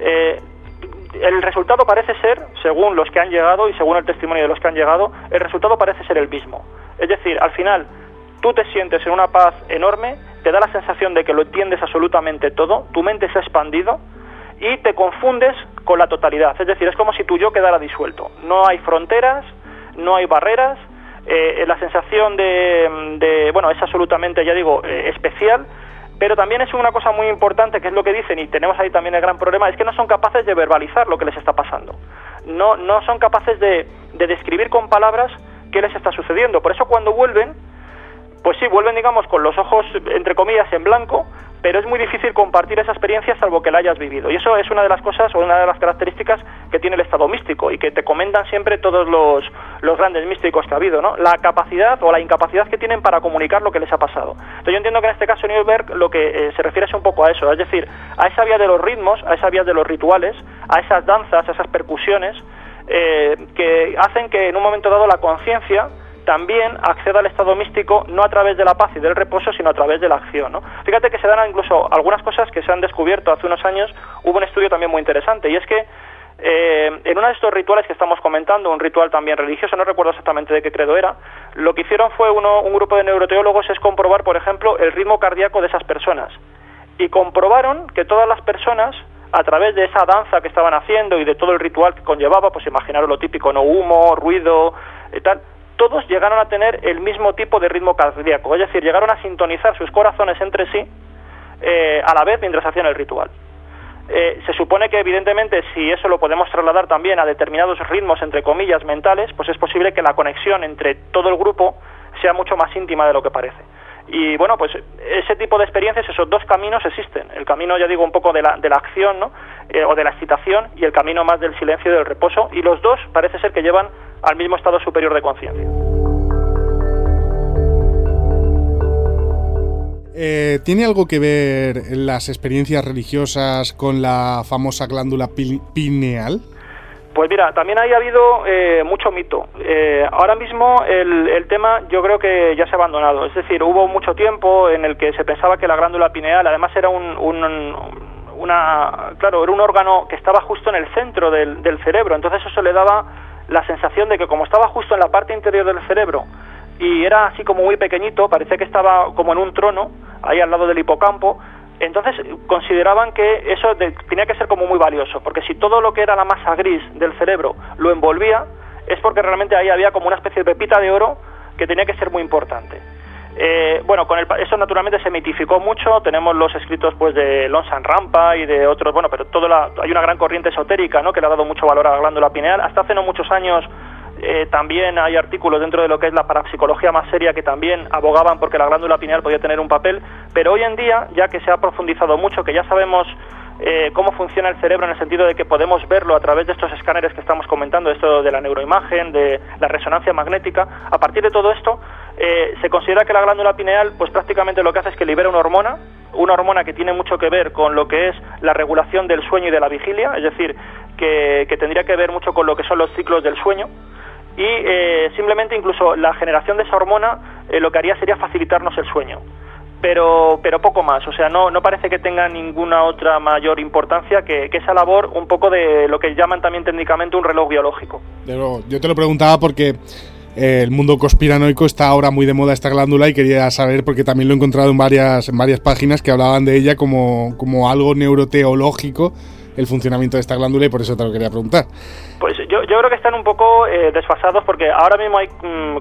El resultado parece ser, según los que han llegado y según el testimonio de los que han llegado, el resultado parece ser el mismo. Es decir, al final, tú te sientes en una paz enorme, te da la sensación de que lo entiendes absolutamente todo, tu mente se ha expandido y te confundes con la totalidad. Es decir, es como si tu yo quedara disuelto. No hay fronteras, no hay barreras, la sensación bueno, es absolutamente, ya digo, especial, pero también es una cosa muy importante, que es lo que dicen, y tenemos ahí también el gran problema, es que no son capaces de verbalizar lo que les está pasando. No son capaces de describir con palabras qué les está sucediendo. Por eso cuando vuelven, pues sí, vuelven, digamos, con los ojos, entre comillas, en blanco, pero es muy difícil compartir esa experiencia salvo que la hayas vivido. Y eso es una de las cosas o una de las características que tiene el estado místico y que te comentan siempre todos los grandes místicos que ha habido, ¿no? La capacidad o la incapacidad que tienen para comunicar lo que les ha pasado. Entonces yo entiendo que en este caso Newberg lo que se refiere es un poco a eso, es decir, a esa vía de los ritmos, a esa vía de los rituales, a esas danzas, a esas percusiones, que hacen que en un momento dado la conciencia también acceda al estado místico, no a través de la paz y del reposo, sino a través de la acción, ¿no? Fíjate que se dan incluso algunas cosas que se han descubierto hace unos años. Hubo un estudio también muy interesante, y es que en uno de estos rituales que estamos comentando, un ritual también religioso, no recuerdo exactamente de qué credo era, lo que hicieron fue un grupo de neuroteólogos es comprobar, por ejemplo, el ritmo cardíaco de esas personas, y comprobaron que todas las personas, a través de esa danza que estaban haciendo y de todo el ritual que conllevaba, pues imaginaros lo típico, no, humo, ruido, tal, todos llegaron a tener el mismo tipo de ritmo cardíaco, es decir, llegaron a sintonizar sus corazones entre sí a la vez mientras hacían el ritual. Se supone que evidentemente si eso lo podemos trasladar también a determinados ritmos, entre comillas, mentales, pues es posible que la conexión entre todo el grupo sea mucho más íntima de lo que parece. Y bueno, pues ese tipo de experiencias, esos dos caminos existen. El camino, ya digo, un poco de la acción, ¿no? O de la excitación, y el camino más del silencio y del reposo, y los dos parece ser que llevan al mismo estado superior de conciencia. ¿Tiene algo que ver las experiencias religiosas con la famosa glándula pineal? Pues mira, también ahí ha habido mucho mito. Ahora mismo el tema yo creo que ya se ha abandonado. Es decir, hubo mucho tiempo en el que se pensaba que la glándula pineal además era era un órgano que estaba justo en el centro del cerebro. Entonces eso le daba la sensación de que como estaba justo en la parte interior del cerebro y era así como muy pequeñito, parecía que estaba como en un trono, ahí al lado del hipocampo. Entonces consideraban que eso tenía que ser como muy valioso, porque si todo lo que era la masa gris del cerebro lo envolvía, es porque realmente ahí había como una especie de pepita de oro que tenía que ser muy importante. Bueno, eso naturalmente se mitificó mucho. Tenemos los escritos pues de Longchamp Rampa y de otros, bueno, pero hay una gran corriente esotérica, ¿no?, que le ha dado mucho valor a la glándula pineal. Hasta hace no muchos años también hay artículos dentro de lo que es la parapsicología más seria que también abogaban porque la glándula pineal podía tener un papel, pero hoy en día, ya que se ha profundizado mucho, que ya sabemos cómo funciona el cerebro en el sentido de que podemos verlo a través de estos escáneres que estamos comentando, esto de la neuroimagen, de la resonancia magnética, a partir de todo esto se considera que la glándula pineal pues prácticamente lo que hace es que libera una hormona que tiene mucho que ver con lo que es la regulación del sueño y de la vigilia, es decir, que tendría que ver mucho con lo que son los ciclos del sueño, y simplemente incluso la generación de esa hormona lo que haría sería facilitarnos el sueño. Pero poco más, o sea, no parece que tenga ninguna otra mayor importancia que esa labor un poco de lo que llaman también técnicamente un reloj biológico. Pero yo te lo preguntaba porque el mundo conspiranoico está ahora muy de moda esta glándula y quería saber, porque también lo he encontrado en varias páginas que hablaban de ella como algo neuroteológico, el funcionamiento de esta glándula, y por eso te lo quería preguntar. Pues yo creo que están un poco desfasados, porque ahora mismo hay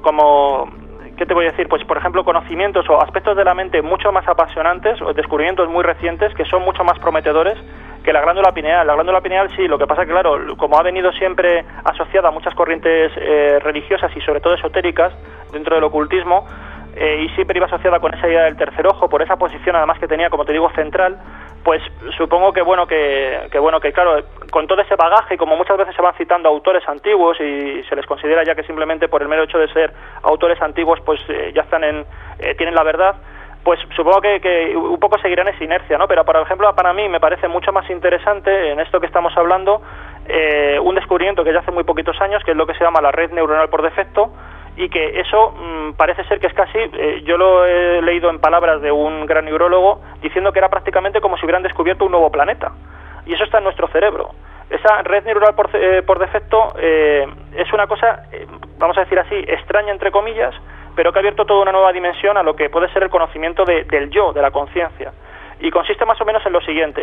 ¿qué te voy a decir? Pues, por ejemplo, conocimientos o aspectos de la mente mucho más apasionantes, o descubrimientos muy recientes que son mucho más prometedores que la glándula pineal. La glándula pineal sí, lo que pasa que, claro, como ha venido siempre asociada a muchas corrientes religiosas y sobre todo esotéricas dentro del ocultismo, y siempre iba asociada con esa idea del tercer ojo, por esa posición además que tenía, como te digo, central, pues supongo que claro, con todo ese bagaje, y como muchas veces se van citando autores antiguos y se les considera ya que simplemente por el mero hecho de ser autores antiguos pues ya tienen la verdad, pues supongo que un poco seguirán esa inercia, ¿no? Pero por ejemplo, para mí me parece mucho más interesante en esto que estamos hablando un descubrimiento que ya hace muy poquitos años, que es lo que se llama la red neuronal por defecto, y que eso parece ser que es casi, yo lo he leído en palabras de un gran neurólogo, diciendo que era prácticamente como si hubieran descubierto un nuevo planeta, y eso está en nuestro cerebro. Esa red neuronal por defecto es una cosa, vamos a decir así, extraña entre comillas, pero que ha abierto toda una nueva dimensión a lo que puede ser el conocimiento del yo, de la conciencia. Y consiste más o menos en lo siguiente.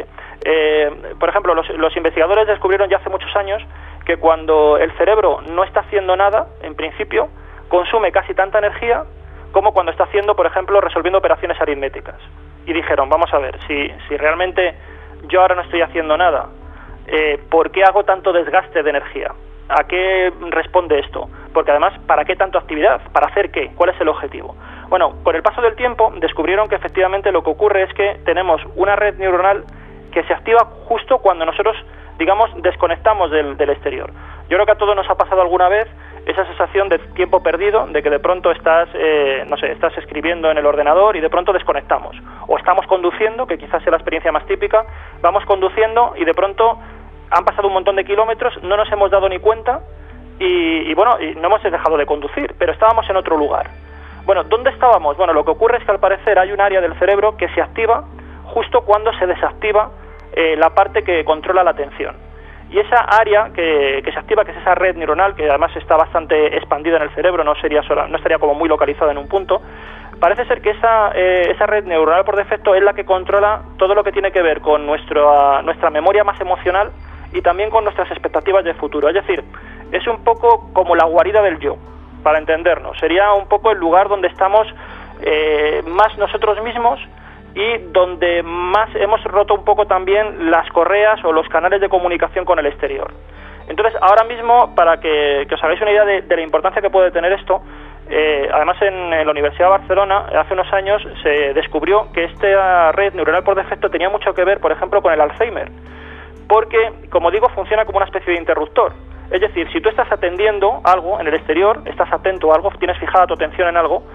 Por ejemplo, los investigadores descubrieron ya hace muchos años que cuando el cerebro no está haciendo nada, en principio, consume casi tanta energía como cuando está haciendo, por ejemplo, resolviendo operaciones aritméticas. Y dijeron, vamos a ver, si realmente yo ahora no estoy haciendo nada, ¿por qué hago tanto desgaste de energía? ¿A qué responde esto? Porque además, ¿para qué tanto actividad? ¿Para hacer qué? ¿Cuál es el objetivo? Bueno, con el paso del tiempo descubrieron que efectivamente lo que ocurre es que tenemos una red neuronal que se activa justo cuando nosotros, digamos, desconectamos del exterior. Yo creo que a todos nos ha pasado alguna vez esa sensación de tiempo perdido, de que de pronto estás escribiendo en el ordenador y de pronto desconectamos. O estamos conduciendo, que quizás sea la experiencia más típica, vamos conduciendo y de pronto han pasado un montón de kilómetros, no nos hemos dado ni cuenta y no hemos dejado de conducir, pero estábamos en otro lugar. Bueno, ¿dónde estábamos? Bueno, lo que ocurre es que al parecer hay un área del cerebro que se activa justo cuando se desactiva la parte que controla la atención. Y esa área que se activa, que es esa red neuronal, que además está bastante expandida en el cerebro, no estaría como muy localizada en un punto, parece ser que esa red neuronal por defecto es la que controla todo lo que tiene que ver con nuestra memoria más emocional y también con nuestras expectativas de futuro. Es decir, es un poco como la guarida del yo, para entendernos. Sería un poco el lugar donde estamos más nosotros mismos y donde más hemos roto un poco también las correas o los canales de comunicación con el exterior. Entonces, ahora mismo, para que os hagáis una idea de la importancia que puede tener esto, además en la Universidad de Barcelona, hace unos años, se descubrió que esta red neuronal por defecto tenía mucho que ver, por ejemplo, con el Alzheimer, porque, como digo, funciona como una especie de interruptor. Es decir, si tú estás atendiendo algo en el exterior, estás atento a algo, tienes fijada tu atención en algo,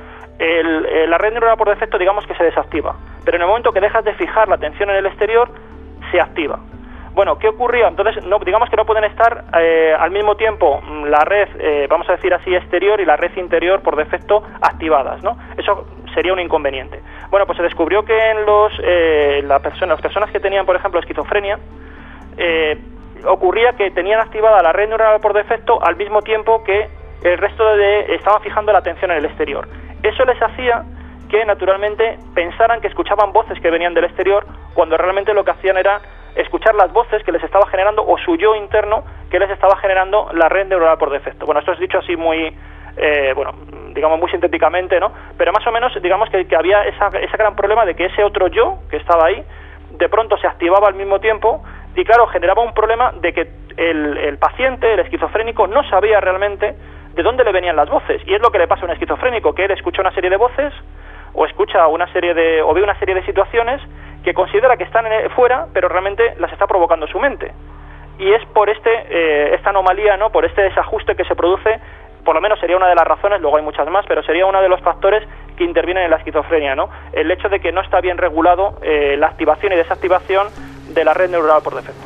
la red neuronal por defecto digamos que se desactiva, pero en el momento que dejas de fijar la atención en el exterior, se activa. Bueno, ¿qué ocurría? Entonces, digamos que no pueden estar al mismo tiempo la red, vamos a decir así, exterior y la red interior por defecto activadas, ¿no? Eso sería un inconveniente. Bueno, pues se descubrió que en las personas que tenían, por ejemplo, esquizofrenia, ocurría que tenían activada la red neuronal por defecto al mismo tiempo que el resto estaban fijando la atención en el exterior. Eso les hacía que naturalmente pensaran que escuchaban voces que venían del exterior, cuando realmente lo que hacían era escuchar las voces que les estaba generando, o su yo interno que les estaba generando la red neuronal por defecto. Bueno, esto es dicho así muy, digamos muy sintéticamente, ¿no? Pero más o menos, digamos que había ese gran problema de que ese otro yo que estaba ahí, de pronto se activaba al mismo tiempo, y claro, generaba un problema de que el paciente, el esquizofrénico, no sabía realmente de dónde le venían las voces. Y es lo que le pasa a un esquizofrénico, que él escucha una serie de voces, o escucha o ve una serie de situaciones que considera que están fuera, pero realmente las está provocando su mente. Y es por esta anomalía, ¿no? Por este desajuste que se produce, por lo menos sería una de las razones, luego hay muchas más, pero sería uno de los factores que intervienen en la esquizofrenia, ¿no? El hecho de que no está bien regulado la activación y desactivación de la red neuronal por defecto.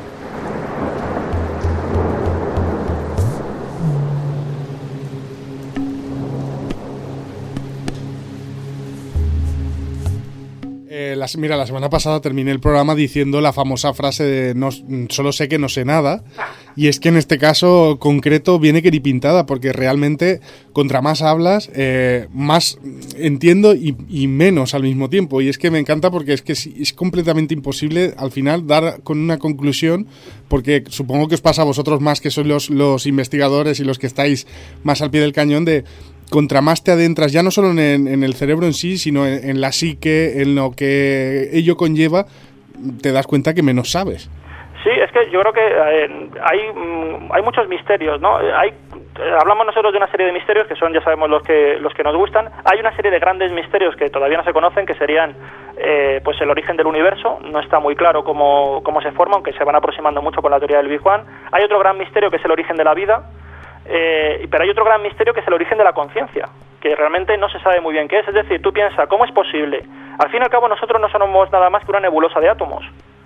Mira, la semana pasada terminé el programa diciendo la famosa frase de no, solo sé que no sé nada, y es que en este caso concreto viene queripintada, porque realmente contra más hablas, más entiendo y menos al mismo tiempo, y es que me encanta porque es que es completamente imposible al final dar con una conclusión, porque supongo que os pasa a vosotros más, que sois los investigadores y los que estáis más al pie del cañón, de contra más te adentras, ya no solo en el cerebro en sí, sino en la psique, en lo que ello conlleva, te das cuenta que menos sabes. Sí, es que yo creo que hay muchos misterios, ¿no? Hablamos nosotros de una serie de misterios que son, ya sabemos, los que nos gustan. Hay una serie de grandes misterios que todavía no se conocen, que serían pues el origen del universo. No está muy claro cómo se forma, aunque se van aproximando mucho con la teoría del Big Bang. Hay otro gran misterio que es el origen de la vida. Pero hay otro gran misterio que es el origen de la conciencia, que realmente no se sabe muy bien qué es. Es decir, tú piensas, ¿cómo es posible? Al fin y al cabo nosotros no somos nada más que una nebulosa de átomos.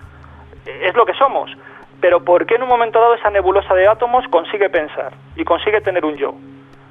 Es lo que somos. Pero ¿por qué en un momento dado esa nebulosa de átomos consigue pensar y consigue tener un yo?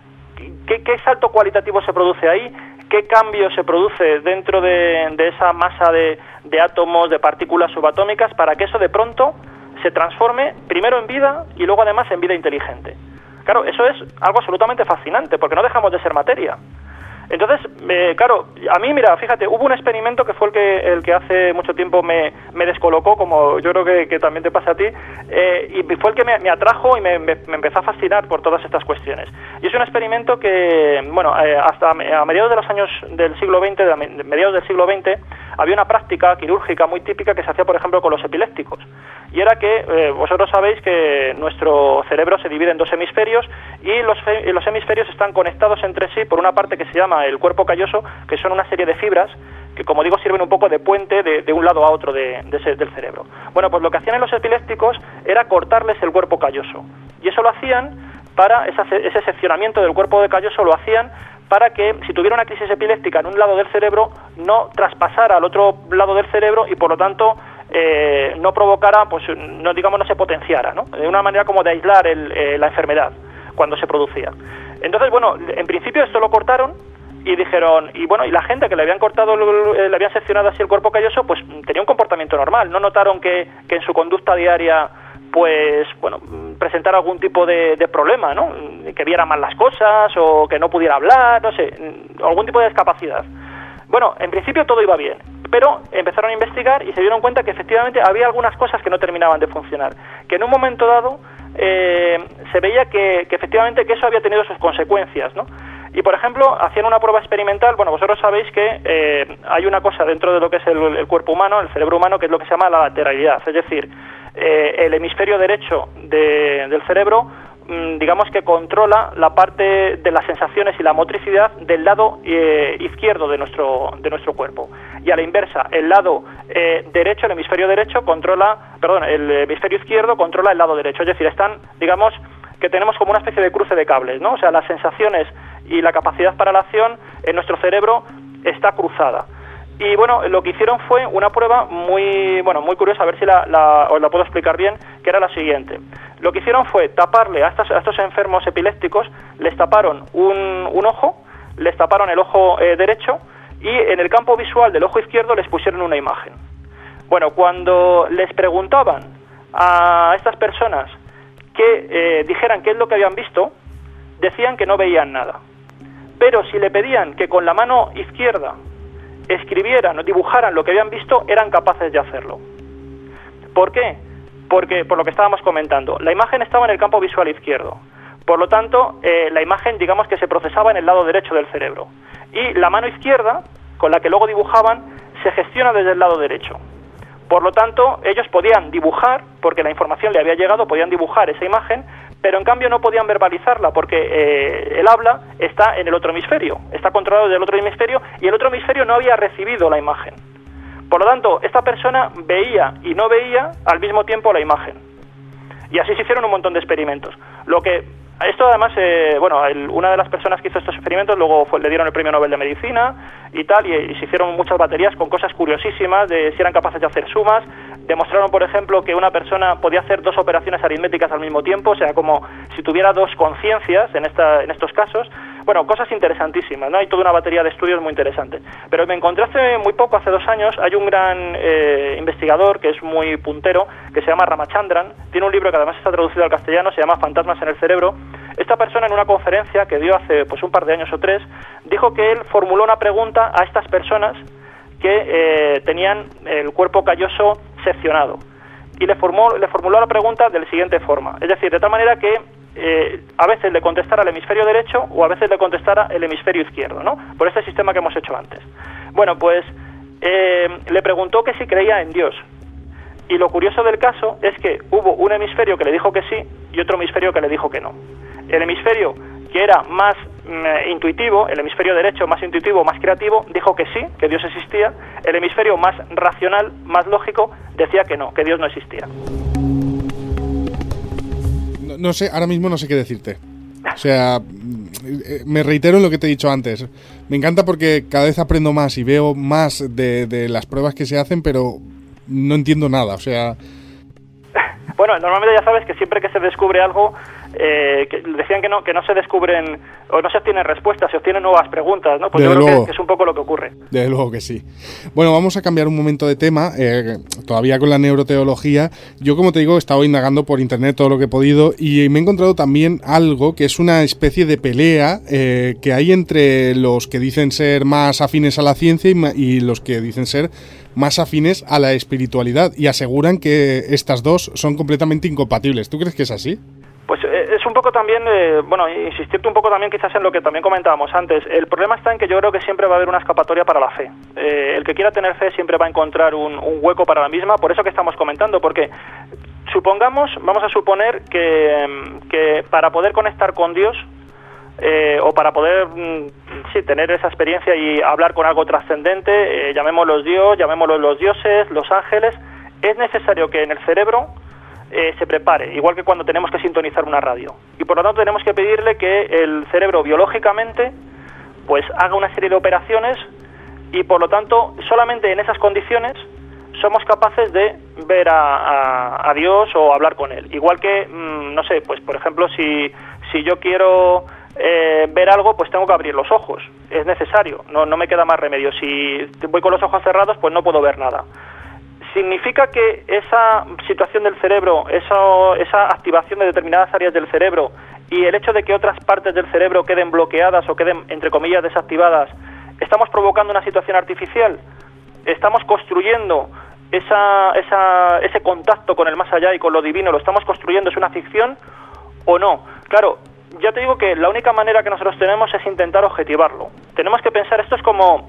¿Qué salto cualitativo se produce ahí? ¿Qué cambio se produce dentro de esa masa de átomos, de partículas subatómicas, para que eso de pronto se transforme primero en vida y luego además en vida inteligente? Claro, eso es algo absolutamente fascinante, porque no dejamos de ser materia. Entonces, claro, a mí, mira, fíjate, hubo un experimento que fue el que hace mucho tiempo me descolocó, como yo creo que también te pasa a ti, y fue el que me atrajo y me empezó a fascinar por todas estas cuestiones. Y es un experimento que, bueno, hasta a mediados de los años del siglo XX, mediados del siglo XX, había una práctica quirúrgica muy típica que se hacía, por ejemplo, con los epilépticos. Y era que vosotros sabéis que nuestro cerebro se divide en dos hemisferios, y los hemisferios están conectados entre sí por una parte que se llama el cuerpo calloso, que son una serie de fibras que, como digo, sirven un poco de puente de un lado a otro del cerebro. Bueno, pues lo que hacían en los epilépticos era cortarles el cuerpo calloso, y eso lo hacían para ese seccionamiento del cuerpo calloso, lo hacían para que, si tuviera una crisis epiléptica en un lado del cerebro, no traspasara al otro lado del cerebro y, por lo tanto, no provocara, pues no se potenciara, ¿no? De una manera como de aislar la enfermedad cuando se producía. Entonces, bueno, en principio esto lo cortaron y dijeron, y la gente que le habían cortado, le habían seccionado así el cuerpo calloso, pues tenía un comportamiento normal. No notaron que en su conducta diaria, pues, presentara algún tipo de problema, ¿no? Que viera mal las cosas o que no pudiera hablar, no sé, algún tipo de discapacidad. Bueno, en principio todo iba bien, pero empezaron a investigar y se dieron cuenta que efectivamente había algunas cosas que no terminaban de funcionar, que en un momento dado se veía que efectivamente que eso había tenido sus consecuencias, ¿no? Y, por ejemplo, hacían una prueba experimental. Bueno, vosotros sabéis que hay una cosa dentro de lo que es el cuerpo humano, el cerebro humano, que es lo que se llama la lateralidad, es decir, el hemisferio derecho del cerebro, digamos que controla la parte de las sensaciones y la motricidad del lado izquierdo de nuestro cuerpo, y a la inversa, el lado derecho, el hemisferio derecho el hemisferio izquierdo controla el lado derecho. Es decir, están, digamos, que tenemos como una especie de cruce de cables, ¿no? O sea, las sensaciones y la capacidad para la acción en nuestro cerebro está cruzada. Y bueno, lo que hicieron fue una prueba muy curiosa, a ver si os la puedo explicar bien, que era la siguiente. Lo que hicieron fue taparle a estos enfermos epilépticos, les taparon un ojo, les taparon el ojo derecho, y en el campo visual del ojo izquierdo les pusieron una imagen. Bueno, cuando les preguntaban a estas personas que dijeran qué es lo que habían visto, decían que no veían nada. Pero si le pedían que con la mano izquierda escribieran o dibujaran lo que habían visto, eran capaces de hacerlo. ¿Por qué? Porque, por lo que estábamos comentando, la imagen estaba en el campo visual izquierdo. Por lo tanto, la imagen, digamos que se procesaba en el lado derecho del cerebro. Y la mano izquierda, con la que luego dibujaban, se gestiona desde el lado derecho. Por lo tanto, ellos podían dibujar, porque la información le había llegado, podían dibujar esa imagen, pero en cambio no podían verbalizarla, porque el habla está en el otro hemisferio, está controlado desde el otro hemisferio, y el otro hemisferio no había recibido la imagen. Por lo tanto, esta persona veía y no veía al mismo tiempo la imagen. Y así se hicieron un montón de experimentos. Esto además, una de las personas que hizo estos experimentos luego le dieron el premio Nobel de Medicina y tal, y se hicieron muchas baterías con cosas curiosísimas de si eran capaces de hacer sumas. Demostraron, por ejemplo, que una persona podía hacer 2 operaciones aritméticas al mismo tiempo, o sea, como si tuviera 2 conciencias en estos casos. Bueno, cosas interesantísimas, ¿no? Hay toda una batería de estudios muy interesantes. Pero me encontré hace muy poco, hace 2 años, hay un gran investigador que es muy puntero, que se llama Ramachandran. Tiene un libro que además está traducido al castellano, se llama Fantasmas en el cerebro. Esta persona, en una conferencia que dio hace un par de años o 3, dijo que él formuló una pregunta a estas personas que tenían el cuerpo calloso seccionado. Y le formuló la pregunta de la siguiente forma. Es decir, de tal manera que a veces le contestara el hemisferio derecho o a veces le contestara el hemisferio izquierdo, ¿no? Por este sistema que hemos hecho antes. Bueno, pues le preguntó que si creía en Dios. Y lo curioso del caso es que hubo un hemisferio que le dijo que sí y otro hemisferio que le dijo que no. El hemisferio que era más intuitivo, el hemisferio derecho más intuitivo, más creativo, dijo que sí, que Dios existía. El hemisferio más racional, más lógico, decía que no, que Dios no existía. No sé, ahora mismo no sé qué decirte. O sea, me reitero en lo que te he dicho antes. Me encanta porque cada vez aprendo más y veo más de las pruebas que se hacen, pero no entiendo nada, o sea... Bueno, normalmente ya sabes que siempre que se descubre algo, que decían que no se descubren o no se obtienen respuestas, se obtienen nuevas preguntas, ¿no? Pues yo creo que es un poco lo que ocurre. Desde luego que sí. Bueno, vamos a cambiar un momento de tema, todavía con la neuroteología. Yo, como te digo, he estado indagando por internet todo lo que he podido y me he encontrado también algo que es una especie de pelea que hay entre los que dicen ser más afines a la ciencia y los que dicen ser más afines a la espiritualidad, y aseguran que estas dos son completamente incompatibles. ¿Tú crees que es así? Pues es un poco también, insistirte un poco también quizás en lo que también comentábamos antes. El problema está en que yo creo que siempre va a haber una escapatoria para la fe. El que quiera tener fe siempre va a encontrar un hueco para la misma, por eso que estamos comentando, porque vamos a suponer que para poder conectar con Dios, o para poder tener esa experiencia y hablar con algo trascendente, llamémoslos Dios, llamémoslos los dioses, los ángeles, es necesario que en el cerebro se prepare, igual que cuando tenemos que sintonizar una radio. Y por lo tanto tenemos que pedirle que el cerebro biológicamente pues haga una serie de operaciones, y por lo tanto solamente en esas condiciones somos capaces de ver a Dios o hablar con Él. Igual que, no sé, pues por ejemplo, si yo quiero ver algo, pues tengo que abrir los ojos. Es necesario, no me queda más remedio. Si voy con los ojos cerrados, pues no puedo ver nada. ¿Significa que esa situación del cerebro, esa activación de determinadas áreas del cerebro y el hecho de que otras partes del cerebro queden bloqueadas o queden, entre comillas, desactivadas, estamos provocando una situación artificial? ¿Estamos construyendo ese contacto con el más allá y con lo divino? ¿Lo estamos construyendo? ¿Es una ficción o no? Claro, ya te digo que la única manera que nosotros tenemos es intentar objetivarlo. Tenemos que pensar, esto es como,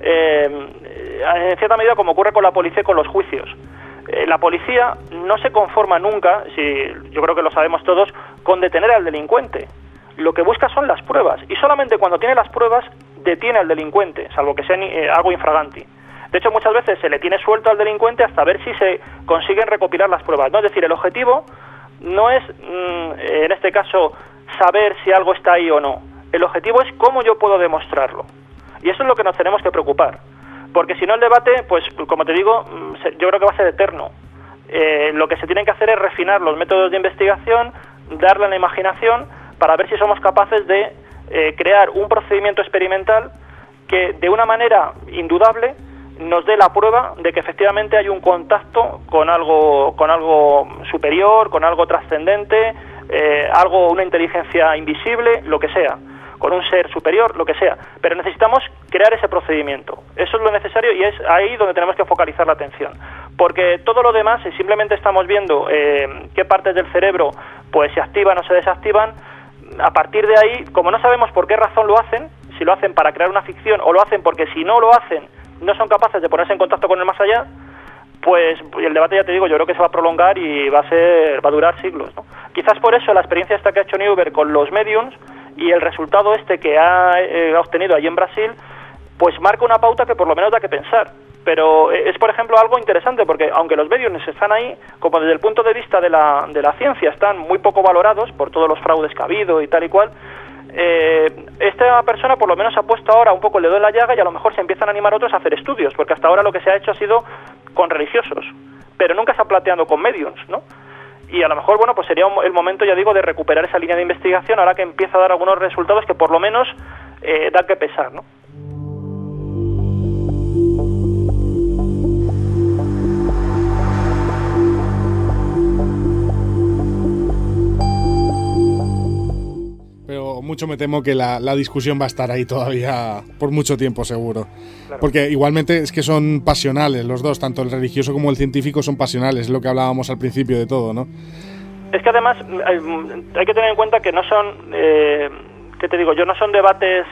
en cierta medida, como ocurre con la policía y con los juicios. La policía no se conforma nunca, yo creo que lo sabemos todos, con detener al delincuente. Lo que busca son las pruebas, y solamente cuando tiene las pruebas detiene al delincuente, salvo que sea algo infraganti. De hecho, muchas veces se le tiene suelto al delincuente hasta ver si se consiguen recopilar las pruebas, ¿no? Es decir, el objetivo no es, en este caso, saber si algo está ahí o no. El objetivo es cómo yo puedo demostrarlo. Y eso es lo que nos tenemos que preocupar. Porque si no, el debate, pues como te digo, yo creo que va a ser eterno. Lo que se tiene que hacer es refinar los métodos de investigación, darle a la imaginación, para ver si somos capaces de crear un procedimiento experimental que, de una manera indudable, nos dé la prueba de que efectivamente hay un contacto con algo superior, con algo trascendente, una inteligencia invisible, lo que sea. con un ser superior, lo que sea, pero necesitamos crear ese procedimiento. Eso es lo necesario y es ahí donde tenemos que focalizar la atención, porque todo lo demás, si simplemente estamos viendo qué partes del cerebro pues se activan o se desactivan, a partir de ahí, como no sabemos por qué razón lo hacen, si lo hacen para crear una ficción o lo hacen porque si no lo hacen no son capaces de ponerse en contacto con el más allá, pues el debate, ya te digo, yo creo que se va a prolongar y va a durar siglos, ¿no? Quizás por eso la experiencia esta que ha hecho Neuberg con los mediums y el resultado este que ha obtenido allí en Brasil, pues marca una pauta que por lo menos da que pensar. Pero es, por ejemplo, algo interesante, porque aunque los mediums están ahí, como desde el punto de vista de la ciencia están muy poco valorados por todos los fraudes que ha habido y tal y cual, esta persona por lo menos ha puesto ahora un poco el dedo en la llaga y a lo mejor se empiezan a animar otros a hacer estudios, porque hasta ahora lo que se ha hecho ha sido con religiosos, pero nunca se ha planteado con mediums, ¿no? Y a lo mejor, bueno, pues sería el momento, ya digo, de recuperar esa línea de investigación ahora que empieza a dar algunos resultados que por lo menos dan que pensar, ¿no? Pero mucho me temo que la discusión va a estar ahí todavía por mucho tiempo, seguro. Claro. Porque igualmente es que son pasionales los dos, tanto el religioso como el científico son pasionales, es lo que hablábamos al principio de todo, ¿no? Es que además hay que tener en cuenta que no son, ¿qué te digo yo? No son debates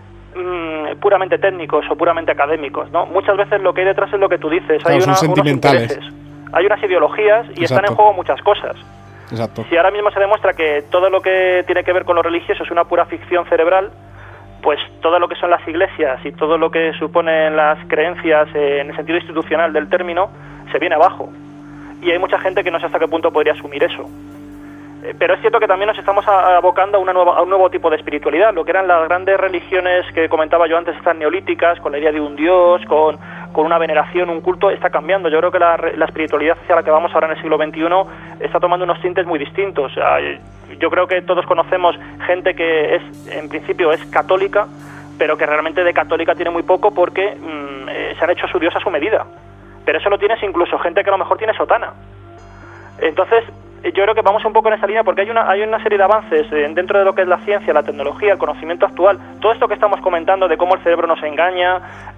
puramente técnicos o puramente académicos, ¿no? Muchas veces lo que hay detrás es lo que tú dices. Claro, son sentimentales. Unos intereses, hay unas ideologías y Exacto. están en juego muchas cosas. Exacto. Si ahora mismo se demuestra que todo lo que tiene que ver con lo religioso es una pura ficción cerebral, pues todo lo que son las iglesias y todo lo que suponen las creencias en el sentido institucional del término se viene abajo. Y hay mucha gente que no sé hasta qué punto podría asumir eso. Pero es cierto que también nos estamos abocando a un nuevo tipo de espiritualidad, lo que eran las grandes religiones que comentaba yo antes, estas neolíticas, con la idea de un dios, con una veneración, un culto, está cambiando. Yo creo que la espiritualidad hacia la que vamos ahora en el siglo XXI está tomando unos tintes muy distintos. Yo creo que todos conocemos gente que en principio es católica, pero que realmente de católica tiene muy poco porque se han hecho su dios a su medida. Pero eso lo tienes incluso gente que a lo mejor tiene sotana. Entonces, yo creo que vamos un poco en esa línea porque hay una serie de avances dentro de lo que es la ciencia, la tecnología, el conocimiento actual, todo esto que estamos comentando de cómo el cerebro nos engaña,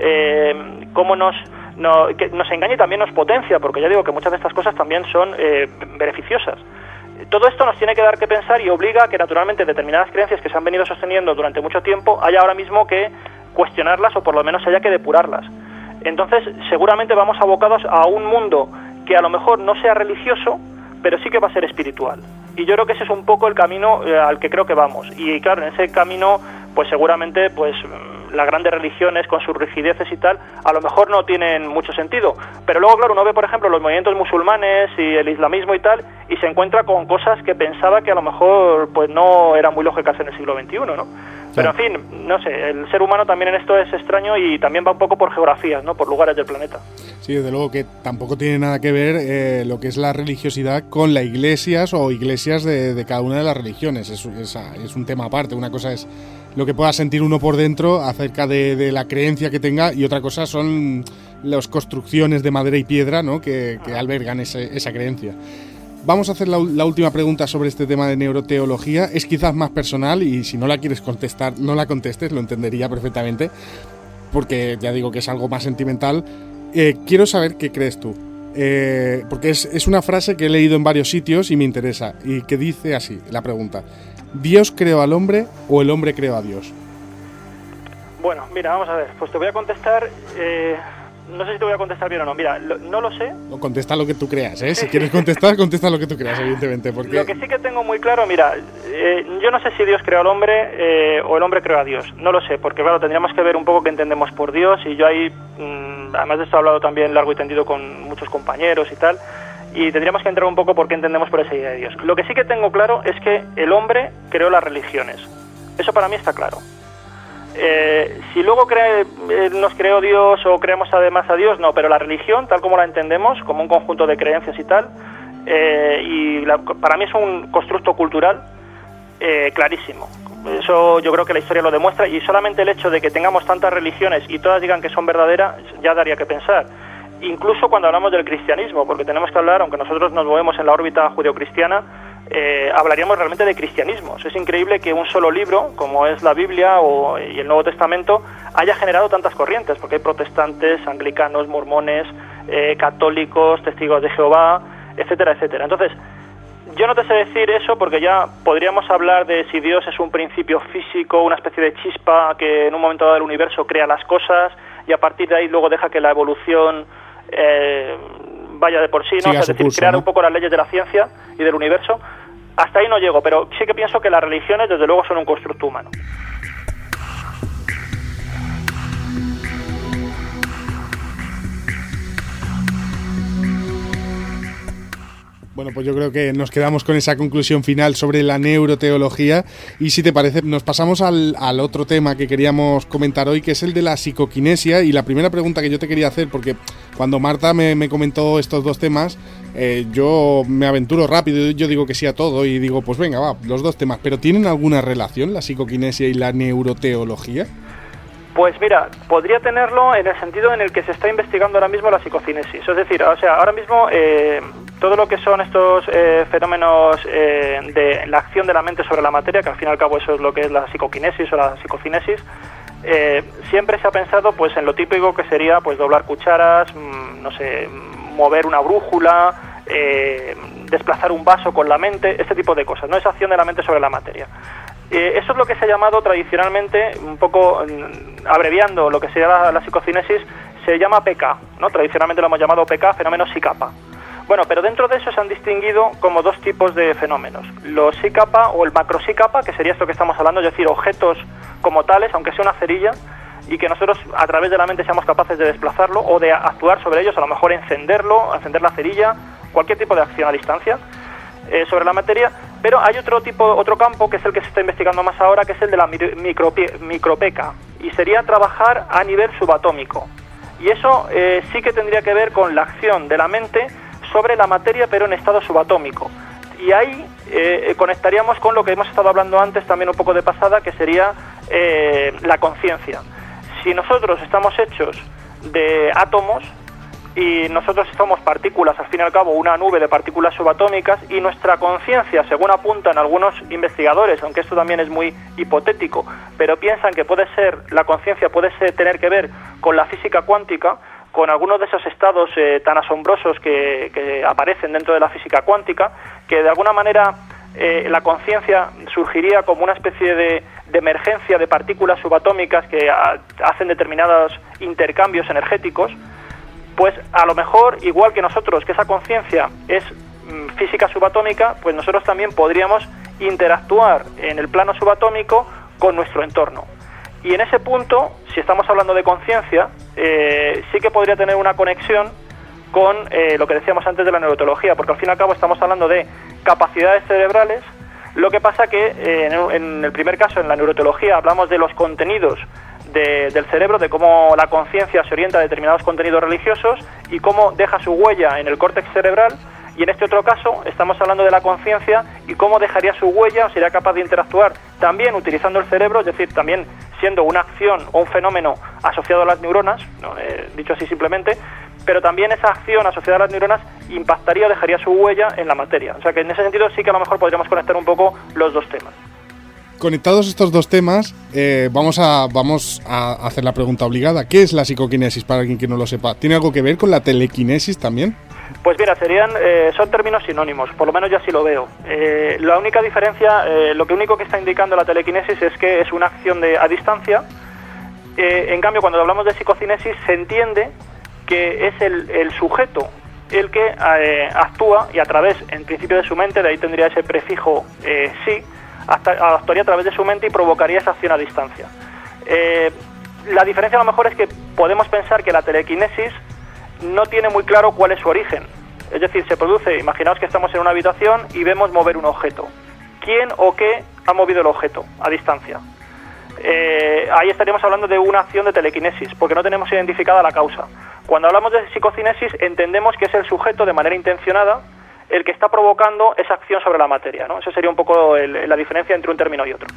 cómo que nos engaña y también nos potencia, porque ya digo que muchas de estas cosas también son beneficiosas. Todo esto nos tiene que dar que pensar y obliga a que naturalmente determinadas creencias que se han venido sosteniendo durante mucho tiempo haya ahora mismo que cuestionarlas o por lo menos haya que depurarlas. Entonces seguramente vamos abocados a un mundo que a lo mejor no sea religioso, pero sí que va a ser espiritual. Y yo creo que ese es un poco el camino al que creo que vamos. Y claro, en ese camino, pues seguramente pues las grandes religiones con sus rigideces y tal, a lo mejor no tienen mucho sentido. Pero luego, claro, uno ve, por ejemplo, los movimientos musulmanes y el islamismo y tal, y se encuentra con cosas que pensaba que a lo mejor pues no eran muy lógicas en el siglo XXI, ¿no? Pero en fin, no sé, el ser humano también en esto es extraño y también va un poco por geografías, ¿no? Por lugares del planeta. Sí, desde luego que tampoco tiene nada que ver lo que es la religiosidad con las iglesias o iglesias de cada una de las religiones. Es un tema aparte. Una cosa es lo que pueda sentir uno por dentro acerca de la creencia que tenga y otra cosa son las construcciones de madera y piedra, ¿no? que albergan esa creencia. Vamos a hacer la última pregunta sobre este tema de neuroteología. Es quizás más personal y si no la quieres contestar, no la contestes, lo entendería perfectamente, porque ya digo que es algo más sentimental. Quiero saber qué crees tú, porque es una frase que he leído en varios sitios y me interesa, y que dice así, la pregunta: ¿Dios creó al hombre o el hombre creó a Dios? Bueno, mira, vamos a ver, pues te voy a contestar... No sé si te voy a contestar bien o no. Mira, no lo sé. O contesta lo que tú creas, ¿eh? Si quieres contestar, contesta lo que tú creas, evidentemente. Porque... Lo que sí que tengo muy claro, mira, yo no sé si Dios creó al hombre o el hombre creó a Dios. No lo sé, porque claro, tendríamos que ver un poco qué entendemos por Dios. Y yo ahí, además de esto, he hablado también largo y tendido con muchos compañeros y tal. Y tendríamos que entrar un poco por qué entendemos por esa idea de Dios. Lo que sí que tengo claro es que el hombre creó las religiones. Eso para mí está claro. Si luego nos creó Dios o creamos además a Dios, no, pero la religión, tal como la entendemos, como un conjunto de creencias y tal, para mí es un constructo cultural clarísimo. Eso yo creo que la historia lo demuestra y solamente el hecho de que tengamos tantas religiones y todas digan que son verdaderas ya daría que pensar. Incluso cuando hablamos del cristianismo, porque tenemos que hablar, aunque nosotros nos movemos en la órbita judeocristiana, hablaríamos realmente de cristianismos. Es increíble que un solo libro, como es la Biblia y el Nuevo Testamento, haya generado tantas corrientes, porque hay protestantes, anglicanos, mormones, católicos, testigos de Jehová, etcétera, etcétera. Entonces, yo no te sé decir eso porque ya podríamos hablar de si Dios es un principio físico, una especie de chispa que en un momento dado del universo crea las cosas y a partir de ahí luego deja que la evolución vaya de por sí, ¿no? Es decir, curso, crear, ¿no?, un poco las leyes de la ciencia y del universo. Hasta ahí no llego, pero sí que pienso que las religiones desde luego son un constructo humano. Bueno, pues yo creo que nos quedamos con esa conclusión final sobre la neuroteología y si te parece nos pasamos al otro tema que queríamos comentar hoy, que es el de la psicoquinesia. Y la primera pregunta que yo te quería hacer, porque cuando Marta me comentó estos dos temas, yo me aventuro rápido, yo digo que sí a todo y digo, pues venga, va, los dos temas, pero ¿tienen alguna relación la psicoquinesia y la neuroteología? Pues mira, podría tenerlo en el sentido en el que se está investigando ahora mismo la psicocinesis. Es decir, o sea, ahora mismo todo lo que son estos fenómenos de la acción de la mente sobre la materia, que al fin y al cabo eso es lo que es la psicoquinesis o la psicocinesis, siempre se ha pensado pues en lo típico que sería pues doblar cucharas, no sé, mover una brújula, desplazar un vaso con la mente, este tipo de cosas, ¿no? Esa acción de la mente sobre la materia. Eso es lo que se ha llamado tradicionalmente, un poco abreviando lo que sería la psicocinesis, se llama PK, ¿no? Tradicionalmente lo hemos llamado PK, fenómenos psicapa. Bueno, pero dentro de eso se han distinguido como dos tipos de fenómenos. Los psicapa o el macropsicapa, que sería esto que estamos hablando, es decir, objetos como tales, aunque sea una cerilla, y que nosotros a través de la mente seamos capaces de desplazarlo o de actuar sobre ellos, a lo mejor encender la cerilla, cualquier tipo de acción a distancia sobre la materia. Pero hay otro campo que es el que se está investigando más ahora, que es el de la micropeca, y sería trabajar a nivel subatómico. Y eso sí que tendría que ver con la acción de la mente sobre la materia, pero en estado subatómico. Y ahí conectaríamos con lo que hemos estado hablando antes, también un poco de pasada, que sería la conciencia. Si nosotros estamos hechos de átomos, y nosotros somos partículas, al fin y al cabo una nube de partículas subatómicas, y nuestra conciencia, según apuntan algunos investigadores, aunque esto también es muy hipotético, pero piensan que la conciencia puede tener que ver con la física cuántica, con algunos de esos estados tan asombrosos que aparecen dentro de la física cuántica, que de alguna manera la conciencia surgiría como una especie de emergencia de partículas subatómicas que hacen determinados intercambios energéticos. Pues a lo mejor, igual que nosotros, que esa conciencia es física subatómica, pues nosotros también podríamos interactuar en el plano subatómico con nuestro entorno. Y en ese punto, si estamos hablando de conciencia, sí que podría tener una conexión con lo que decíamos antes de la neuroteología, porque al fin y al cabo estamos hablando de capacidades cerebrales. Lo que pasa que en el primer caso, en la neuroteología, hablamos de los contenidos del cerebro, de cómo la conciencia se orienta a determinados contenidos religiosos y cómo deja su huella en el córtex cerebral, y en este otro caso estamos hablando de la conciencia y cómo dejaría su huella, o sería capaz de interactuar también utilizando el cerebro, es decir, también siendo una acción o un fenómeno asociado a las neuronas, ¿no? Dicho así simplemente, pero también esa acción asociada a las neuronas impactaría o dejaría su huella en la materia. O sea que en ese sentido sí que a lo mejor podríamos conectar un poco los dos temas. Conectados estos dos temas, vamos a hacer la pregunta obligada. ¿Qué es la psicoquinesis para alguien que no lo sepa? ¿Tiene algo que ver con la telequinesis también? Pues mira, son términos sinónimos, por lo menos yo así lo veo. La única diferencia, lo único que está indicando la telequinesis es que es una acción a distancia. En cambio, cuando hablamos de psicocinesis se entiende que es el sujeto el que actúa, y a través, en principio, de su mente, de ahí tendría ese prefijo sí, actuaría a través de su mente y provocaría esa acción a distancia. La diferencia a lo mejor es que podemos pensar que la telequinesis no tiene muy claro cuál es su origen. Es decir, se produce, imaginaos que estamos en una habitación y vemos mover un objeto. ¿Quién o qué ha movido el objeto a distancia? Ahí estaríamos hablando de una acción de telequinesis, porque no tenemos identificada la causa. Cuando hablamos de psicocinesis entendemos que es el sujeto de manera intencionada el que está provocando esa acción sobre la materia, ¿no? Esa sería un poco la diferencia entre un término y otro.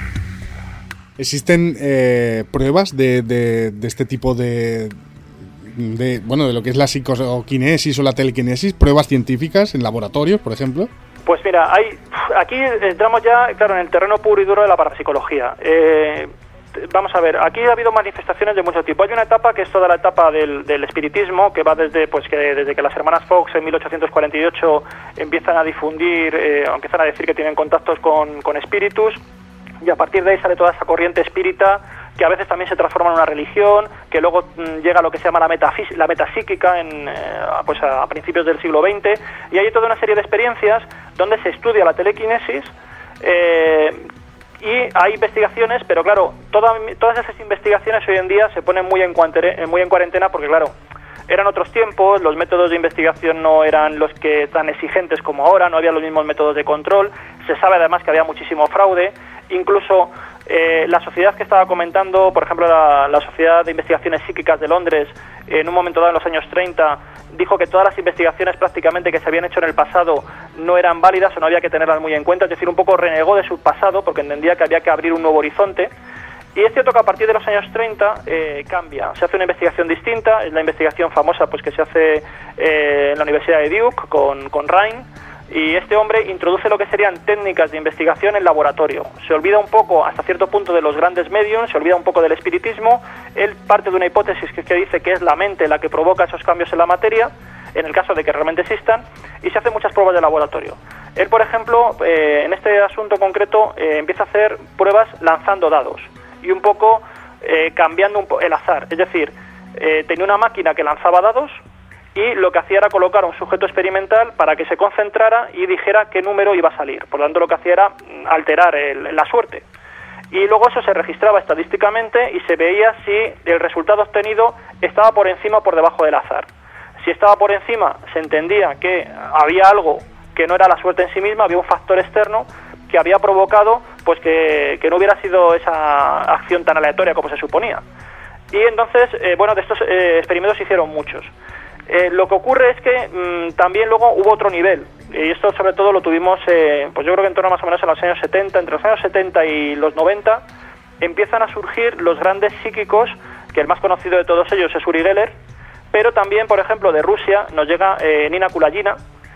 ¿Existen pruebas de este tipo de de lo que es la psicoquinesis o la telequinesis, pruebas científicas en laboratorios, por ejemplo? Pues mira, aquí entramos ya, claro, en el terreno puro y duro de la parapsicología. Vamos a ver, aquí ha habido manifestaciones de mucho tipo. Hay una etapa que es toda la etapa del espiritismo, que va desde que las hermanas Fox en 1848 empiezan a difundir, empiezan a decir que tienen contactos con espíritus, y a partir de ahí sale toda esa corriente espírita, que a veces también se transforma en una religión, que luego llega a lo que se llama la metapsíquica a principios del siglo XX, y hay toda una serie de experiencias donde se estudia la telequinesis, y hay investigaciones, pero claro, todas esas investigaciones hoy en día se ponen muy en cuarentena porque, claro, eran otros tiempos, los métodos de investigación no eran los que tan exigentes como ahora, no había los mismos métodos de control, se sabe además que había muchísimo fraude, incluso la sociedad que estaba comentando, por ejemplo, la Sociedad de Investigaciones Psíquicas de Londres, en un momento dado en los años 30, dijo que todas las investigaciones prácticamente que se habían hecho en el pasado no eran válidas o no había que tenerlas muy en cuenta, es decir, un poco renegó de su pasado porque entendía que había que abrir un nuevo horizonte. Y es cierto que a partir de los años 30 cambia, se hace una investigación distinta, es la investigación famosa pues que se hace en la Universidad de Duke con Rhine, y este hombre introduce lo que serían técnicas de investigación en laboratorio. Se olvida un poco, hasta cierto punto, de los grandes mediums, se olvida un poco del espiritismo. Él parte de una hipótesis que dice que es la mente la que provoca esos cambios en la materia, en el caso de que realmente existan, y se hacen muchas pruebas de laboratorio. Él, por ejemplo, en este asunto concreto, empieza a hacer pruebas lanzando dados y un poco cambiando el azar. Es decir, tenía una máquina que lanzaba dados, y lo que hacía era colocar a un sujeto experimental para que se concentrara y dijera qué número iba a salir. Por lo tanto, lo que hacía era alterar la suerte. Y luego eso se registraba estadísticamente y se veía si el resultado obtenido estaba por encima o por debajo del azar. Si estaba por encima, se entendía que había algo que no era la suerte en sí misma, había un factor externo que había provocado pues que no hubiera sido esa acción tan aleatoria como se suponía. Y entonces, de estos experimentos se hicieron muchos. Lo que ocurre es que también luego hubo otro nivel, y esto sobre todo lo tuvimos, pues yo creo que en torno más o menos a los años 70, entre los años 70 y los 90, empiezan a surgir los grandes psíquicos, que el más conocido de todos ellos es Uri Geller, pero también, por ejemplo, de Rusia nos llega Nina Kulagina,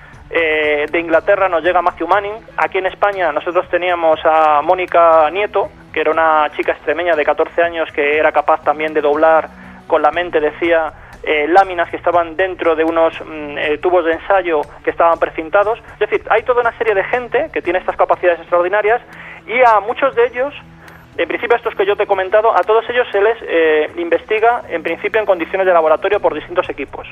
de Inglaterra nos llega Matthew Manning, aquí en España nosotros teníamos a Mónica Nieto, que era una chica extremeña de 14 años que era capaz también de doblar con la mente, decía, láminas que estaban dentro de unos tubos de ensayo que estaban precintados. Es decir, hay toda una serie de gente que tiene estas capacidades extraordinarias, y a muchos de ellos, en principio estos que yo te he comentado, a todos ellos se les investiga en principio en condiciones de laboratorio por distintos equipos.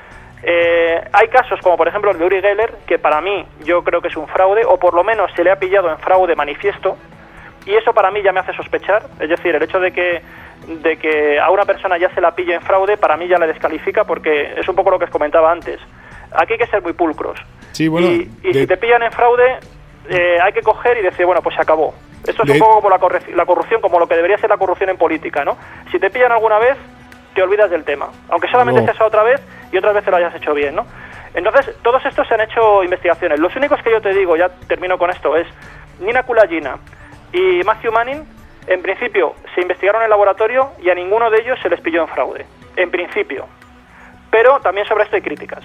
Hay casos como por ejemplo el de Uri Geller, que para mí yo creo que es un fraude, o por lo menos se le ha pillado en fraude manifiesto, y eso para mí ya me hace sospechar. Es decir, el hecho de que a una persona ya se la pille en fraude, para mí ya la descalifica, porque es un poco lo que os comentaba antes. Aquí hay que ser muy pulcros. Sí, bueno, y si te pillan en fraude, hay que coger y decir, bueno, pues se acabó. Esto es un poco como la corrupción, como lo que debería ser la corrupción en política, ¿no? Si te pillan alguna vez, te olvidas del tema, aunque solamente sea esa otra vez y otras veces lo hayas hecho bien, ¿no? Entonces, todos estos se han hecho investigaciones. Los únicos que yo te digo, ya termino con esto, es Nina Kulagina y Matthew Manning. En principio se investigaron en el laboratorio y a ninguno de ellos se les pilló en fraude, en principio. Pero también sobre esto hay críticas.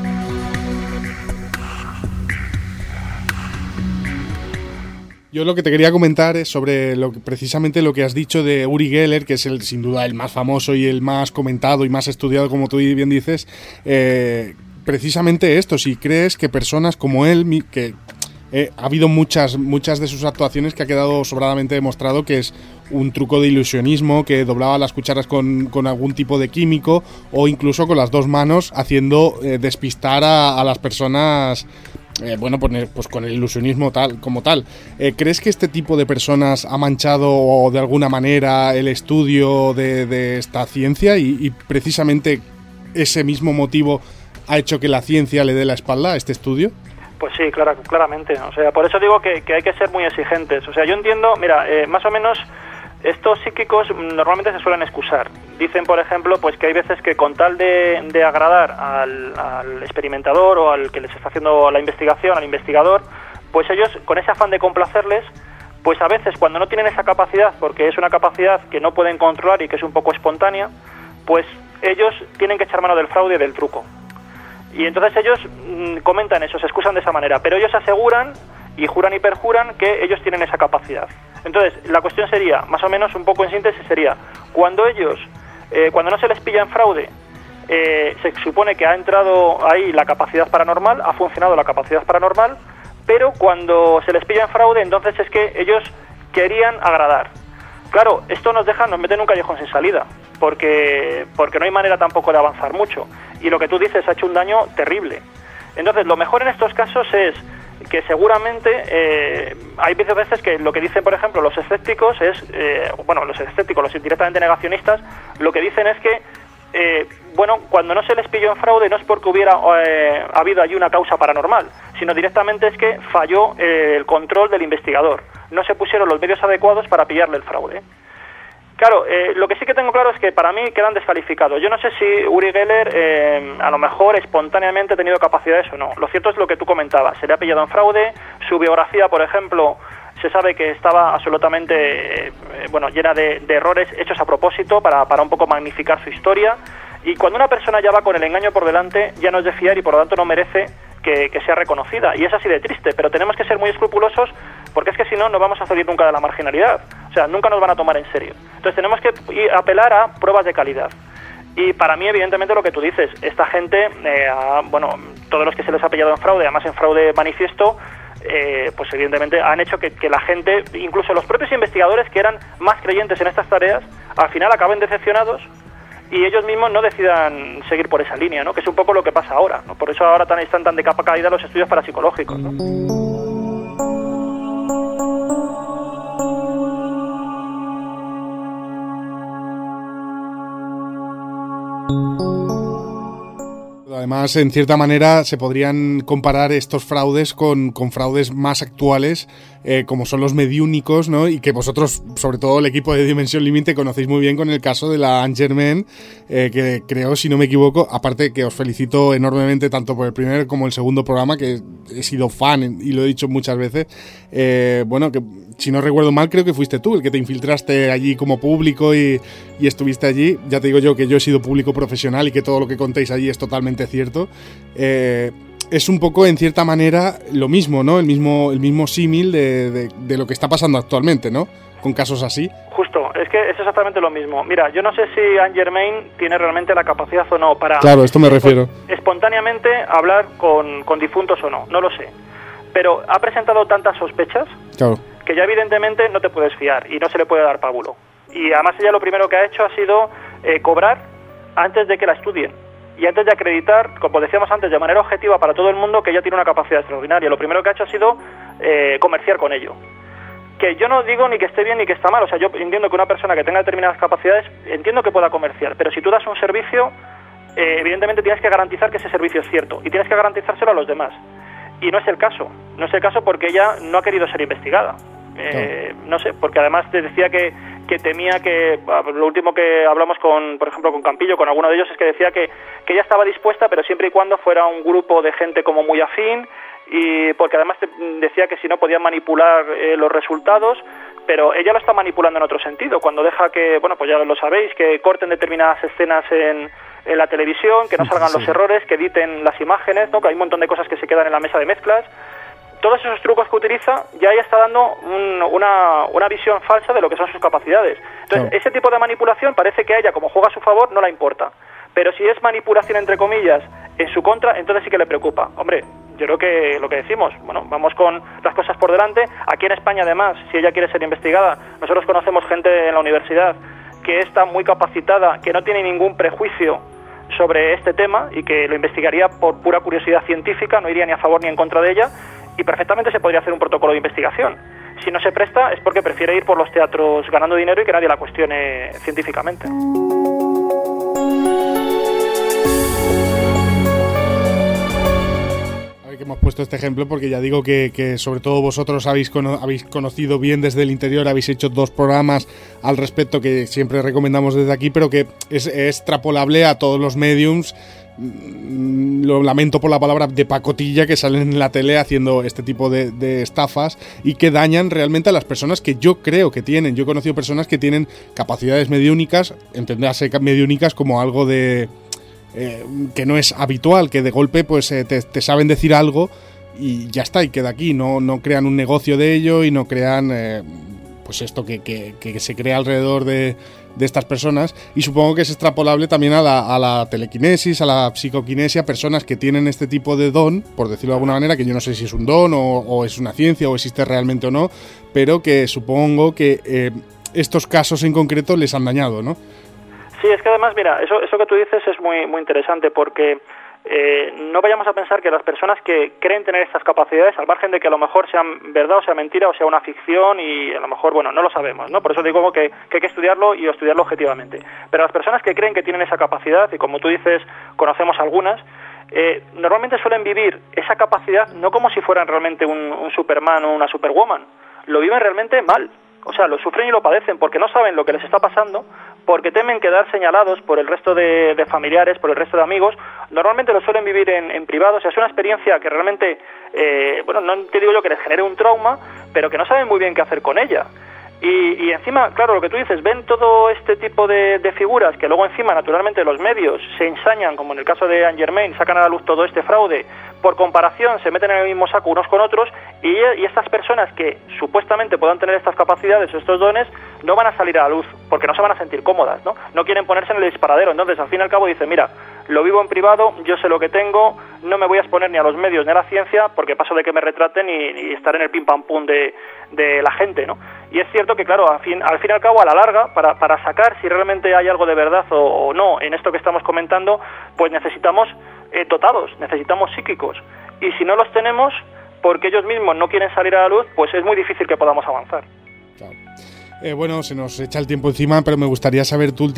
Yo lo que te quería comentar es sobre precisamente lo que has dicho de Uri Geller, que es sin duda el más famoso y el más comentado y más estudiado, como tú bien dices. Precisamente esto, si crees que personas como él, que ha habido muchas de sus actuaciones que ha quedado sobradamente demostrado que es un truco de ilusionismo, que doblaba las cucharas con algún tipo de químico, o incluso con las dos manos haciendo despistar a las personas, pues con el ilusionismo tal como tal. ¿Crees que este tipo de personas ha manchado de alguna manera el estudio de esta ciencia y precisamente ese mismo motivo ha hecho que la ciencia le dé la espalda a este estudio? Pues sí, claramente. O sea, por eso digo que hay que ser muy exigentes. O sea, yo entiendo, mira, más o menos estos psíquicos normalmente se suelen excusar. Dicen, por ejemplo, pues que hay veces que con tal de agradar al experimentador o al que les está haciendo la investigación, al investigador, pues ellos, con ese afán de complacerles, pues a veces cuando no tienen esa capacidad, porque es una capacidad que no pueden controlar y que es un poco espontánea, pues ellos tienen que echar mano del fraude y del truco. Y entonces ellos comentan eso, se excusan de esa manera, pero ellos aseguran y juran y perjuran que ellos tienen esa capacidad. Entonces, la cuestión sería, más o menos un poco en síntesis, sería, cuando no se les pilla en fraude, se supone que ha entrado ahí la capacidad paranormal, ha funcionado la capacidad paranormal, pero cuando se les pilla en fraude, entonces es que ellos querían agradar. Claro, esto nos mete en un callejón sin salida, porque no hay manera tampoco de avanzar mucho. Y lo que tú dices ha hecho un daño terrible. Entonces, lo mejor en estos casos es que seguramente hay veces que lo que dicen, por ejemplo, los escépticos es, los escépticos, los directamente negacionistas, lo que dicen es que, cuando no se les pilló en fraude no es porque hubiera habido allí una causa paranormal, sino directamente es que falló el control del investigador. No se pusieron los medios adecuados para pillarle el fraude. Claro, lo que sí que tengo claro es que para mí quedan descalificados. Yo no sé si Uri Geller a lo mejor espontáneamente ha tenido capacidades o no. Lo cierto es lo que tú comentabas, se le ha pillado en fraude, su biografía, por ejemplo, se sabe que estaba absolutamente llena de errores hechos a propósito para un poco magnificar su historia. Y cuando una persona ya va con el engaño por delante, ya no es de fiar y por lo tanto no merece que sea reconocida. Y es así de triste, pero tenemos que ser muy escrupulosos porque es que si no, no vamos a salir nunca de la marginalidad. O sea, nunca nos van a tomar en serio. Entonces tenemos que apelar a pruebas de calidad. Y para mí, evidentemente, lo que tú dices, esta gente, todos los que se les ha pillado en fraude, además en fraude manifiesto, pues evidentemente han hecho que la gente, incluso los propios investigadores que eran más creyentes en estas tareas, al final acaben decepcionados y ellos mismos no decidan seguir por esa línea, ¿no? Que es un poco lo que pasa ahora, ¿no? Por eso ahora están tan de capa caída los estudios parapsicológicos, ¿no? Además, en cierta manera, se podrían comparar estos fraudes con fraudes más actuales, como son los mediúnicos, ¿no? Y que vosotros, sobre todo el equipo de Dimensión Límite, conocéis muy bien con el caso de la Angermain, que creo, si no me equivoco, aparte que os felicito enormemente tanto por el primer como el segundo programa, que he sido fan y lo he dicho muchas veces, que si no recuerdo mal, creo que fuiste tú el que te infiltraste allí como público y estuviste allí. Ya te digo yo que yo he sido público profesional y que todo lo que contéis allí es totalmente cierto. Es un poco, en cierta manera, lo mismo, ¿no? El mismo símil de lo que está pasando actualmente, ¿no? Con casos así. Justo, es que es exactamente lo mismo. Mira, yo no sé si Angermain tiene realmente la capacidad o no para... Claro, esto me refiero. Espontáneamente hablar con difuntos o no lo sé. Pero ha presentado tantas sospechas, claro, que ya evidentemente no te puedes fiar y no se le puede dar pábulo. Y además ella lo primero que ha hecho ha sido cobrar antes de que la estudien. Y antes de acreditar, como decíamos antes, de manera objetiva para todo el mundo que ella tiene una capacidad extraordinaria. Lo primero que ha hecho ha sido comerciar con ello. Que yo no digo ni que esté bien ni que está mal. O sea, yo entiendo que una persona que tenga determinadas capacidades, entiendo que pueda comerciar. Pero si tú das un servicio, evidentemente tienes que garantizar que ese servicio es cierto. Y tienes que garantizárselo a los demás. Y no es el caso. No es el caso porque ella no ha querido ser investigada. No sé, porque además te decía que temía que, lo último que hablamos por ejemplo con Campillo, con alguno de ellos, es que decía que ella estaba dispuesta, pero siempre y cuando fuera un grupo de gente como muy afín, y porque además te decía que si no podían manipular los resultados, pero ella lo está manipulando en otro sentido, cuando deja que, pues ya lo sabéis, que corten determinadas escenas en la televisión, que no salgan los errores, que editen las imágenes, ¿no? Que hay un montón de cosas que se quedan en la mesa de mezclas. Todos esos trucos que utiliza, ya ella está dando una visión falsa de lo que son sus capacidades. Entonces, ese tipo de manipulación parece que a ella, como juega a su favor, no la importa. Pero si es manipulación, entre comillas, en su contra, entonces sí que le preocupa. Hombre, yo creo que lo que decimos, vamos con las cosas por delante. Aquí en España, además, si ella quiere ser investigada, nosotros conocemos gente en la universidad que está muy capacitada, que no tiene ningún prejuicio sobre este tema y que lo investigaría por pura curiosidad científica, no iría ni a favor ni en contra de ella, y perfectamente se podría hacer un protocolo de investigación. Si no se presta es porque prefiere ir por los teatros ganando dinero y que nadie la cuestione científicamente. Que hemos puesto este ejemplo porque ya digo que sobre todo vosotros habéis conocido bien desde el interior, habéis hecho 2 programas al respecto que siempre recomendamos desde aquí, pero que es extrapolable a todos los mediums lo lamento por la palabra, de pacotilla, que salen en la tele haciendo este tipo de estafas y que dañan realmente a las personas que yo creo que tienen. Yo he conocido personas que tienen capacidades mediúnicas, entenderse mediúnicas como algo de que no es habitual, que de golpe pues te saben decir algo y ya está, y queda aquí. No crean un negocio de ello y no crean pues esto que se crea alrededor de estas personas, y supongo que es extrapolable también a la telequinesis, a la psicoquinesia, personas que tienen este tipo de don, por decirlo de alguna manera, que yo no sé si es un don o es una ciencia o existe realmente o no, pero que supongo que estos casos en concreto les han dañado, ¿no? Sí, es que además, mira, eso que tú dices es muy, muy interesante, porque no vayamos a pensar que las personas que creen tener estas capacidades, al margen de que a lo mejor sean verdad o sea mentira o sea una ficción, y a lo mejor, bueno, no lo sabemos, ¿no? Por eso digo que hay que estudiarlo y estudiarlo objetivamente. Pero las personas que creen que tienen esa capacidad, y como tú dices, conocemos algunas, normalmente suelen vivir esa capacidad no como si fueran realmente un Superman o una Superwoman. Lo viven realmente mal. O sea, lo sufren y lo padecen porque no saben lo que les está pasando, porque temen quedar señalados por el resto de familiares, por el resto de amigos. Normalmente lo suelen vivir en privado. O sea, es una experiencia que realmente, bueno, no te digo yo que les genere un trauma, pero que no saben muy bien qué hacer con ella. Y encima, claro, lo que tú dices, ven todo este tipo de figuras que luego encima, naturalmente, los medios se ensañan, como en el caso de Anne Germain, sacan a la luz todo este fraude, por comparación se meten en el mismo saco unos con otros, y estas personas que supuestamente puedan tener estas capacidades o estos dones no van a salir a la luz, porque no se van a sentir cómodas, ¿no? No quieren ponerse en el disparadero. Entonces, al fin y al cabo, dicen, mira, lo vivo en privado, yo sé lo que tengo, no me voy a exponer ni a los medios ni a la ciencia, porque paso de que me retraten y estar en el pim pam pum de la gente, ¿no? Y es cierto que, claro, al fin y al cabo, a la larga, para sacar si realmente hay algo de verdad o no en esto que estamos comentando, pues necesitamos dotados, necesitamos psíquicos. Y si no los tenemos, porque ellos mismos no quieren salir a la luz, pues es muy difícil que podamos avanzar. Claro. Bueno, se nos echa el tiempo encima, pero me gustaría saber tu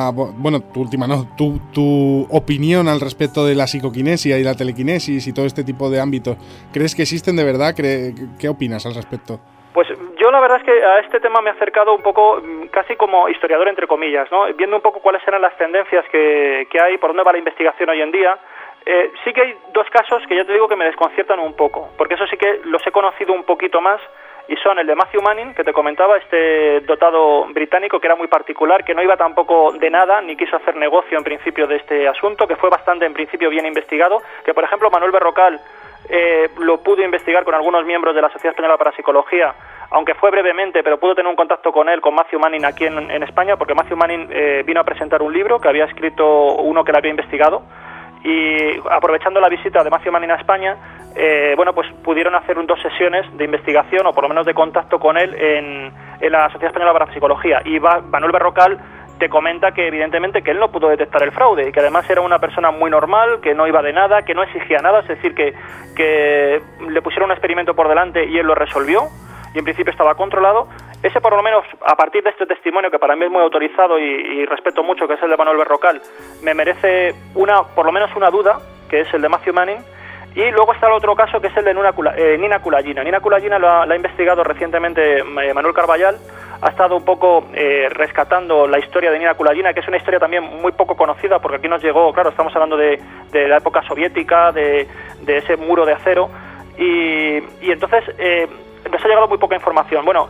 opinión al respecto de la psicoquinesia y la telequinesis y todo este tipo de ámbitos. ¿Crees que existen de verdad? ¿Qué opinas al respecto? Pues yo la verdad es que a este tema me he acercado un poco casi como historiador, entre comillas, ¿no? Viendo un poco cuáles eran las tendencias que hay, por dónde va la investigación hoy en día. Sí que hay dos casos que ya te digo que me desconciertan un poco, porque eso sí que los he conocido un poquito más, y son el de Matthew Manning, que te comentaba, este dotado británico que era muy particular, que no iba tampoco de nada, ni quiso hacer negocio en principio de este asunto, que fue bastante en principio bien investigado, que por ejemplo Manuel Berrocal lo pudo investigar con algunos miembros de la Sociedad Española de Parapsicología, aunque fue brevemente, pero pudo tener un contacto con él, con Matthew Manning aquí en España, porque Matthew Manning vino a presentar un libro que había escrito uno que lo había investigado, y aprovechando la visita de Matthew Manning a España, bueno, pues pudieron hacer 2 sesiones de investigación, o por lo menos de contacto con él en la Sociedad Española de Parapsicología. Y Manuel Berrocal te comenta que evidentemente que él no pudo detectar el fraude, y que además era una persona muy normal, que no iba de nada, que no exigía nada, es decir, que le pusieron un experimento por delante y él lo resolvió, y en principio estaba controlado. Ese, por lo menos, a partir de este testimonio, que para mí es muy autorizado y respeto mucho, que es el de Manuel Berrocal, me merece por lo menos una duda, que es el de Matthew Manning. Y luego está el otro caso, que es el de Nina Kulagina. Nina Kulagina lo ha investigado recientemente Manuel Carballal. Ha estado un poco rescatando la historia de Nina Kulagina, que es una historia también muy poco conocida, porque aquí nos llegó, claro, estamos hablando de la época soviética, de ese muro de acero, y entonces nos ha llegado muy poca información. Bueno,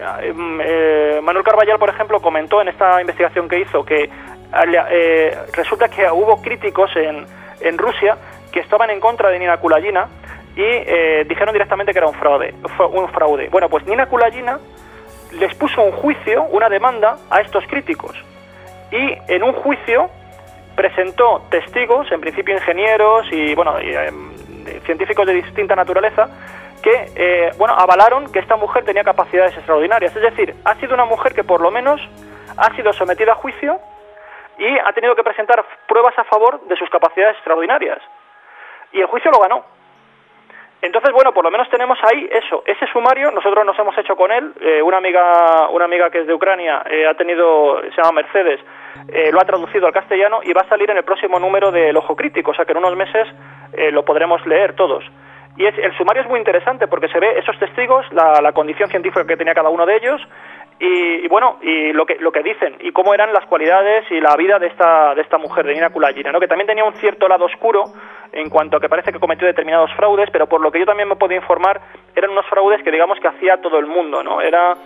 Manuel Carballal, por ejemplo, comentó en esta investigación que hizo que resulta que hubo críticos en Rusia que estaban en contra de Nina Kulagina y dijeron directamente que era un fraude. Bueno, pues Nina Kulagina les puso un juicio, una demanda a estos críticos, y en un juicio presentó testigos, en principio ingenieros y científicos de distinta naturaleza, que avalaron que esta mujer tenía capacidades extraordinarias. Es decir, ha sido una mujer que por lo menos ha sido sometida a juicio y ha tenido que presentar pruebas a favor de sus capacidades extraordinarias. Y el juicio lo ganó. Entonces, bueno, por lo menos tenemos ahí ese sumario. Nosotros nos hemos hecho con él. Una amiga que es de Ucrania se llama Mercedes, lo ha traducido al castellano y va a salir en el próximo número del Ojo Crítico, o sea que en unos meses lo podremos leer todos. Y el sumario es muy interesante porque se ve esos testigos, la condición científica que tenía cada uno de ellos, Y bueno, y lo que dicen, y cómo eran las cualidades y la vida de esta mujer, de Nina Kulayina, ¿no? Que también tenía un cierto lado oscuro en cuanto a que parece que cometió determinados fraudes, pero por lo que yo también me puedo informar, eran unos fraudes que digamos que hacía todo el mundo, ¿no?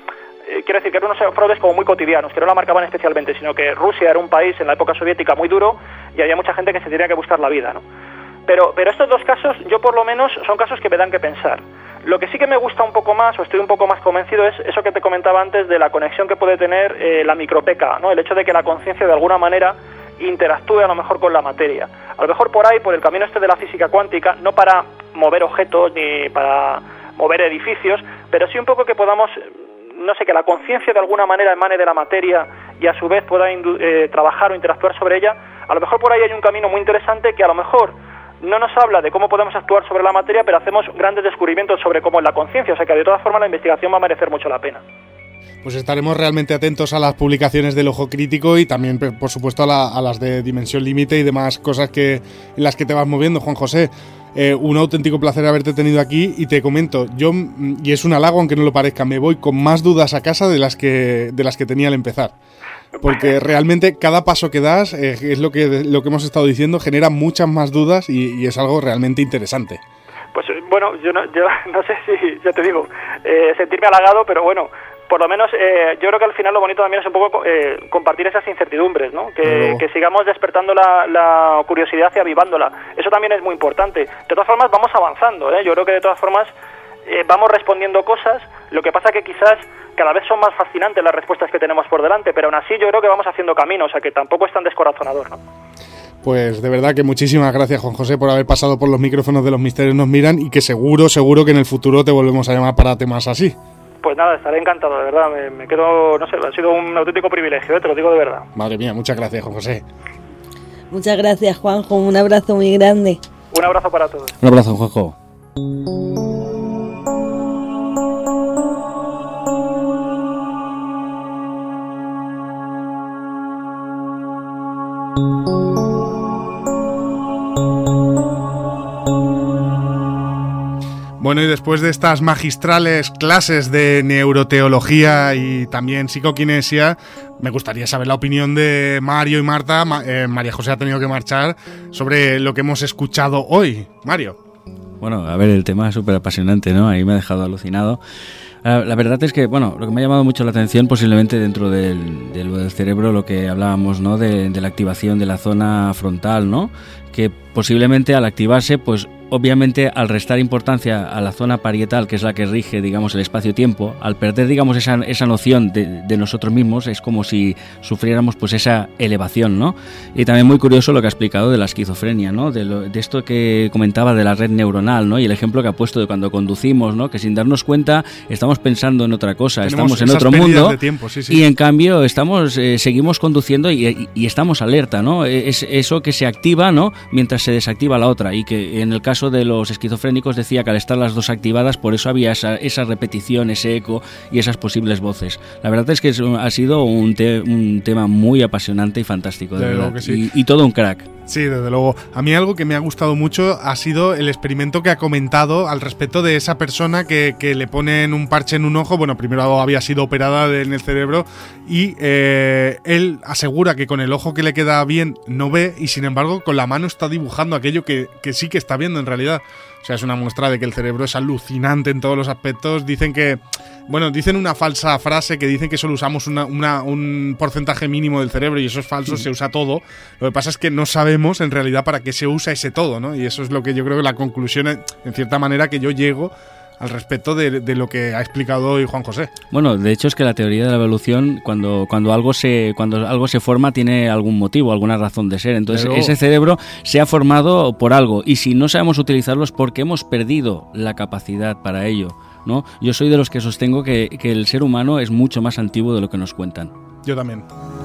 Quiero decir que eran unos fraudes como muy cotidianos, que no la marcaban especialmente, sino que Rusia era un país en la época soviética muy duro y había mucha gente que se tenía que buscar la vida, ¿no? Pero estos dos casos, yo por lo menos, son casos que me dan que pensar. Lo que sí que me gusta un poco más, o estoy un poco más convencido, es eso que te comentaba antes de la conexión que puede tener la micropeca, ¿no? El hecho de que la conciencia de alguna manera interactúe a lo mejor con la materia. A lo mejor por ahí, por el camino este de la física cuántica, no para mover objetos ni para mover edificios, pero sí un poco que podamos, no sé, que la conciencia de alguna manera emane de la materia y a su vez pueda trabajar o interactuar sobre ella. A lo mejor por ahí hay un camino muy interesante que a lo mejor no nos habla de cómo podemos actuar sobre la materia, pero hacemos grandes descubrimientos sobre cómo es la conciencia, o sea que de todas formas la investigación va a merecer mucho la pena. Pues estaremos realmente atentos a las publicaciones del Ojo Crítico y también, por supuesto, a las de Dimensión Límite y demás cosas en las que te vas moviendo, Juan José. Un auténtico placer haberte tenido aquí y te comento, yo, y es un halago aunque no lo parezca, me voy con más dudas a casa de las que tenía al empezar. Porque realmente cada paso que das, es lo que hemos estado diciendo, genera muchas más dudas y es algo realmente interesante. Pues bueno, yo no sé si, ya te digo, sentirme halagado, pero bueno, por lo menos yo creo que al final lo bonito también es un poco compartir esas incertidumbres, ¿no? Que sigamos despertando la curiosidad y avivándola. Eso también es muy importante. De todas formas vamos avanzando, ¿eh? Yo creo que de todas formas vamos respondiendo cosas, lo que pasa que quizás cada vez son más fascinantes las respuestas que tenemos por delante, pero aún así yo creo que vamos haciendo camino, o sea que tampoco es tan descorazonador, ¿no? Pues de verdad que muchísimas gracias, Juan José, por haber pasado por los micrófonos de Los Misterios Nos Miran y que seguro que en el futuro te volvemos a llamar para temas así. Pues nada, estaré encantado, de verdad, me quedo, no sé, ha sido un auténtico privilegio, te lo digo de verdad. Madre mía, muchas gracias, Juan José. Muchas gracias, Juanjo, un abrazo muy grande. Un abrazo para todos. Un abrazo, Juanjo. Bueno, y después de estas magistrales clases de neuroteología y también psicoquinesia, me gustaría saber la opinión de Mario y Marta. María José ha tenido que marchar, sobre lo que hemos escuchado hoy. Mario. Bueno, a ver, el tema es súper apasionante, ¿no? Ahí me ha dejado alucinado. La verdad es que, bueno, lo que me ha llamado mucho la atención, posiblemente dentro del cerebro, lo que hablábamos, ¿no? De la activación de la zona frontal, ¿no? Que posiblemente al activarse, pues obviamente al restar importancia a la zona parietal, que es la que rige, digamos, el espacio-tiempo, al perder, digamos, esa noción de nosotros mismos, es como si sufriéramos pues esa elevación, ¿no? Y también muy curioso lo que ha explicado de la esquizofrenia, ¿no? De esto que comentaba de la red neuronal, ¿no? Y el ejemplo que ha puesto de cuando conducimos, ¿no? Que sin darnos cuenta estamos pensando en otra cosa, estamos en otro mundo tiempo, sí. Y en cambio seguimos conduciendo y estamos alerta, ¿no? Es eso que se activa, ¿no? Mientras se desactiva la otra, y que en el caso de los esquizofrénicos decía que al estar las dos activadas, por eso había esa repetición, ese eco y esas posibles voces. La verdad es que ha sido un tema muy apasionante y fantástico, de verdad. Que sí. Y todo un crack. Sí, desde luego. A mí algo que me ha gustado mucho ha sido el experimento que ha comentado al respecto de esa persona que le ponen un parche en un ojo. Bueno, primero había sido operada en el cerebro y él asegura que con el ojo que le queda bien no ve, y sin embargo con la mano está dibujando aquello que sí que está viendo en realidad. O sea, es una muestra de que el cerebro es alucinante en todos los aspectos. Dicen una falsa frase que dicen que solo usamos un porcentaje mínimo del cerebro, y eso es falso, se usa todo. Lo que pasa es que no sabemos en realidad para qué se usa ese todo, ¿no? Y eso es lo que yo creo que la conclusión, en cierta manera, que yo llego al respecto de lo que ha explicado hoy Juan José. Bueno, de hecho es que la teoría de la evolución, cuando algo se forma, tiene algún motivo, alguna razón de ser. Entonces ese cerebro se ha formado por algo, y si no sabemos utilizarlo es porque hemos perdido la capacidad para ello, ¿no? Yo soy de los que sostengo que el ser humano es mucho más antiguo de lo que nos cuentan. Yo también.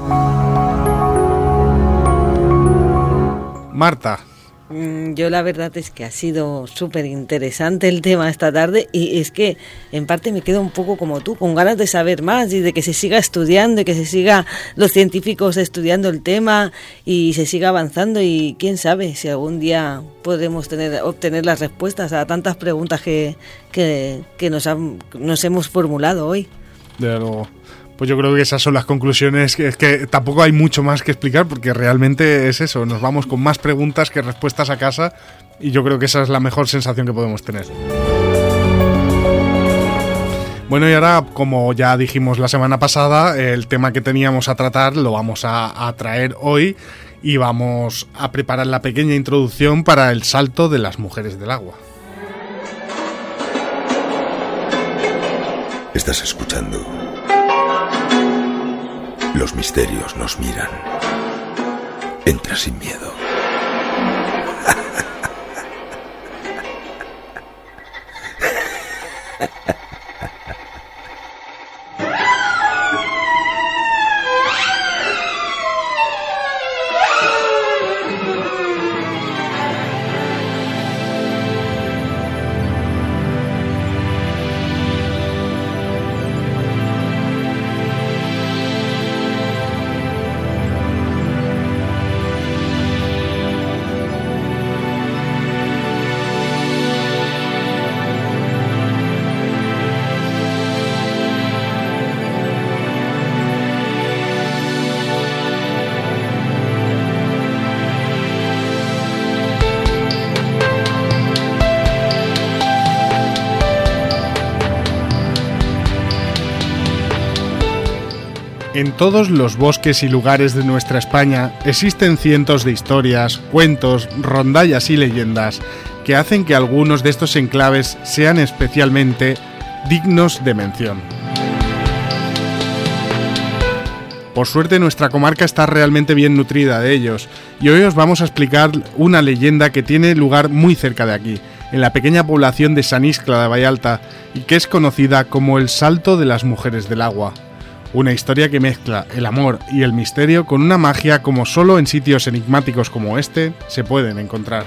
Marta. Yo la verdad es que ha sido súper interesante el tema esta tarde, y es que en parte me quedo un poco como tú, con ganas de saber más y de que se siga estudiando y que se siga los científicos estudiando el tema y se siga avanzando, y quién sabe si algún día podremos obtener las respuestas a tantas preguntas que nos hemos formulado hoy. De luego. Pues yo creo que esas son las conclusiones, que es que tampoco hay mucho más que explicar, porque realmente es eso, nos vamos con más preguntas que respuestas a casa, y yo creo que esa es la mejor sensación que podemos tener. Bueno, y ahora, como ya dijimos la semana pasada, el tema que teníamos a tratar lo vamos a traer hoy, y vamos a preparar la pequeña introducción para el salto de las mujeres del agua. Estás escuchando. Los misterios nos miran. Entra sin miedo. En todos los bosques y lugares de nuestra España existen cientos de historias, cuentos, rondallas y leyendas que hacen que algunos de estos enclaves sean especialmente dignos de mención. Por suerte, nuestra comarca está realmente bien nutrida de ellos, y hoy os vamos a explicar una leyenda que tiene lugar muy cerca de aquí, en la pequeña población de San Iscla de Vallalta, y que es conocida como el Salto de las Mujeres del Agua. Una historia que mezcla el amor y el misterio con una magia como solo en sitios enigmáticos como este se pueden encontrar.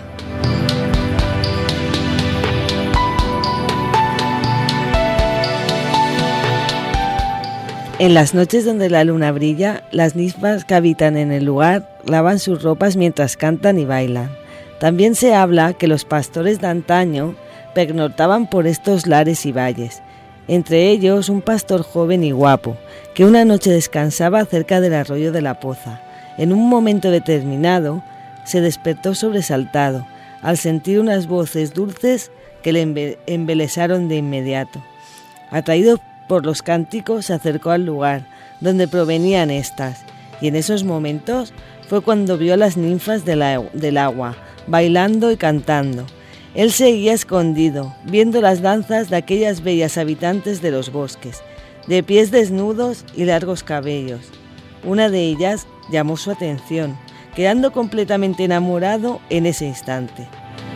En las noches donde la luna brilla, las ninfas que habitan en el lugar lavan sus ropas mientras cantan y bailan. También se habla que los pastores de antaño pernoctaban por estos lares y valles. Entre ellos un pastor joven y guapo, que una noche descansaba cerca del arroyo de la Poza. En un momento determinado, se despertó sobresaltado, al sentir unas voces dulces que le embelesaron de inmediato. Atraído por los cánticos, se acercó al lugar donde provenían estas, y en esos momentos fue cuando vio a las ninfas del agua, bailando y cantando. Él seguía escondido, viendo las danzas de aquellas bellas habitantes de los bosques, de pies desnudos y largos cabellos. Una de ellas llamó su atención, quedando completamente enamorado en ese instante.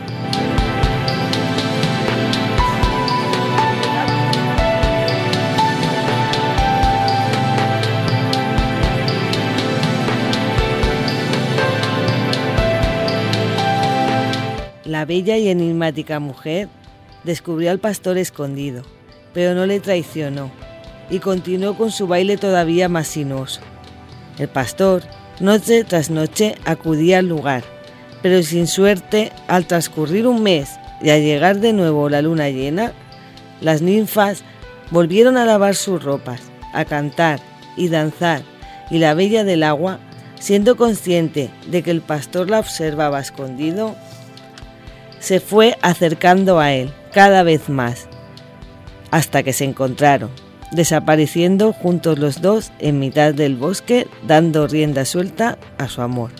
La bella y enigmática mujer descubrió al pastor escondido, pero no le traicionó y continuó con su baile todavía más sinuoso. El pastor, noche tras noche, acudía al lugar, pero sin suerte, al transcurrir un mes y al llegar de nuevo la luna llena, las ninfas volvieron a lavar sus ropas, a cantar y danzar, y la bella del agua, siendo consciente de que el pastor la observaba escondido, se fue acercando a él cada vez más, hasta que se encontraron, desapareciendo juntos los dos en mitad del bosque, dando rienda suelta a su amor.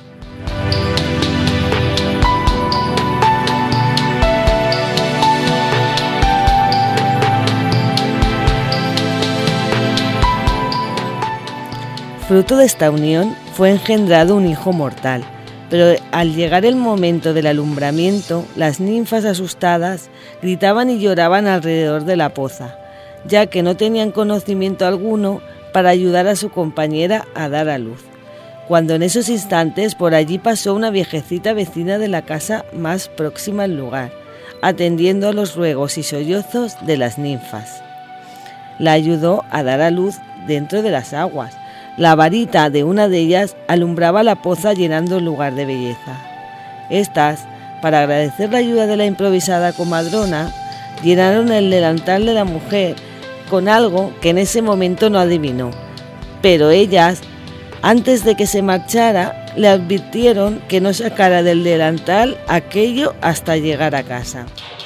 Fruto de esta unión fue engendrado un hijo mortal, pero al llegar el momento del alumbramiento, las ninfas asustadas gritaban y lloraban alrededor de la poza, ya que no tenían conocimiento alguno para ayudar a su compañera a dar a luz. Cuando en esos instantes por allí pasó una viejecita vecina de la casa más próxima al lugar, atendiendo a los ruegos y sollozos de las ninfas. La ayudó a dar a luz dentro de las aguas. La varita de una de ellas alumbraba la poza llenando el lugar de belleza. Estas, para agradecer la ayuda de la improvisada comadrona, llenaron el delantal de la mujer con algo que en ese momento no adivinó, pero ellas, antes de que se marchara, le advirtieron que no sacara del delantal aquello hasta llegar a casa.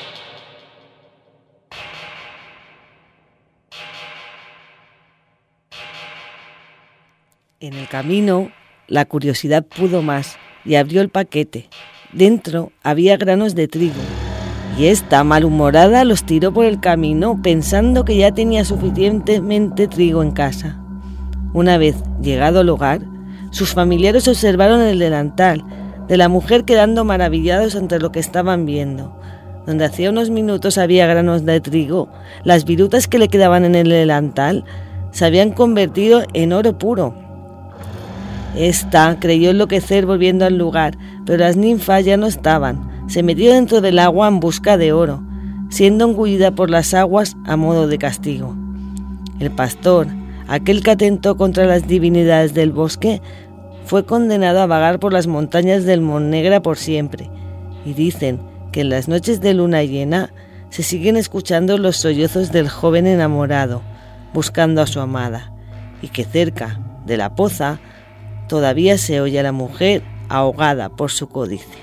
En el camino, la curiosidad pudo más y abrió el paquete. Dentro había granos de trigo, y esta, malhumorada, los tiró por el camino pensando que ya tenía suficientemente trigo en casa. Una vez llegado al hogar, sus familiares observaron el delantal de la mujer, quedando maravillados ante lo que estaban viendo. Donde hacía unos minutos había granos de trigo, las virutas que le quedaban en el delantal se habían convertido en oro puro. Esta creyó enloquecer volviendo al lugar, pero las ninfas ya no estaban. Se metió dentro del agua en busca de oro, siendo engullida por las aguas a modo de castigo. El pastor, aquel que atentó contra las divinidades del bosque, fue condenado a vagar por las montañas del Monnegra por siempre, y dicen que en las noches de luna llena se siguen escuchando los sollozos del joven enamorado, buscando a su amada, y que cerca de la poza todavía se oye a la mujer ahogada por su codicia.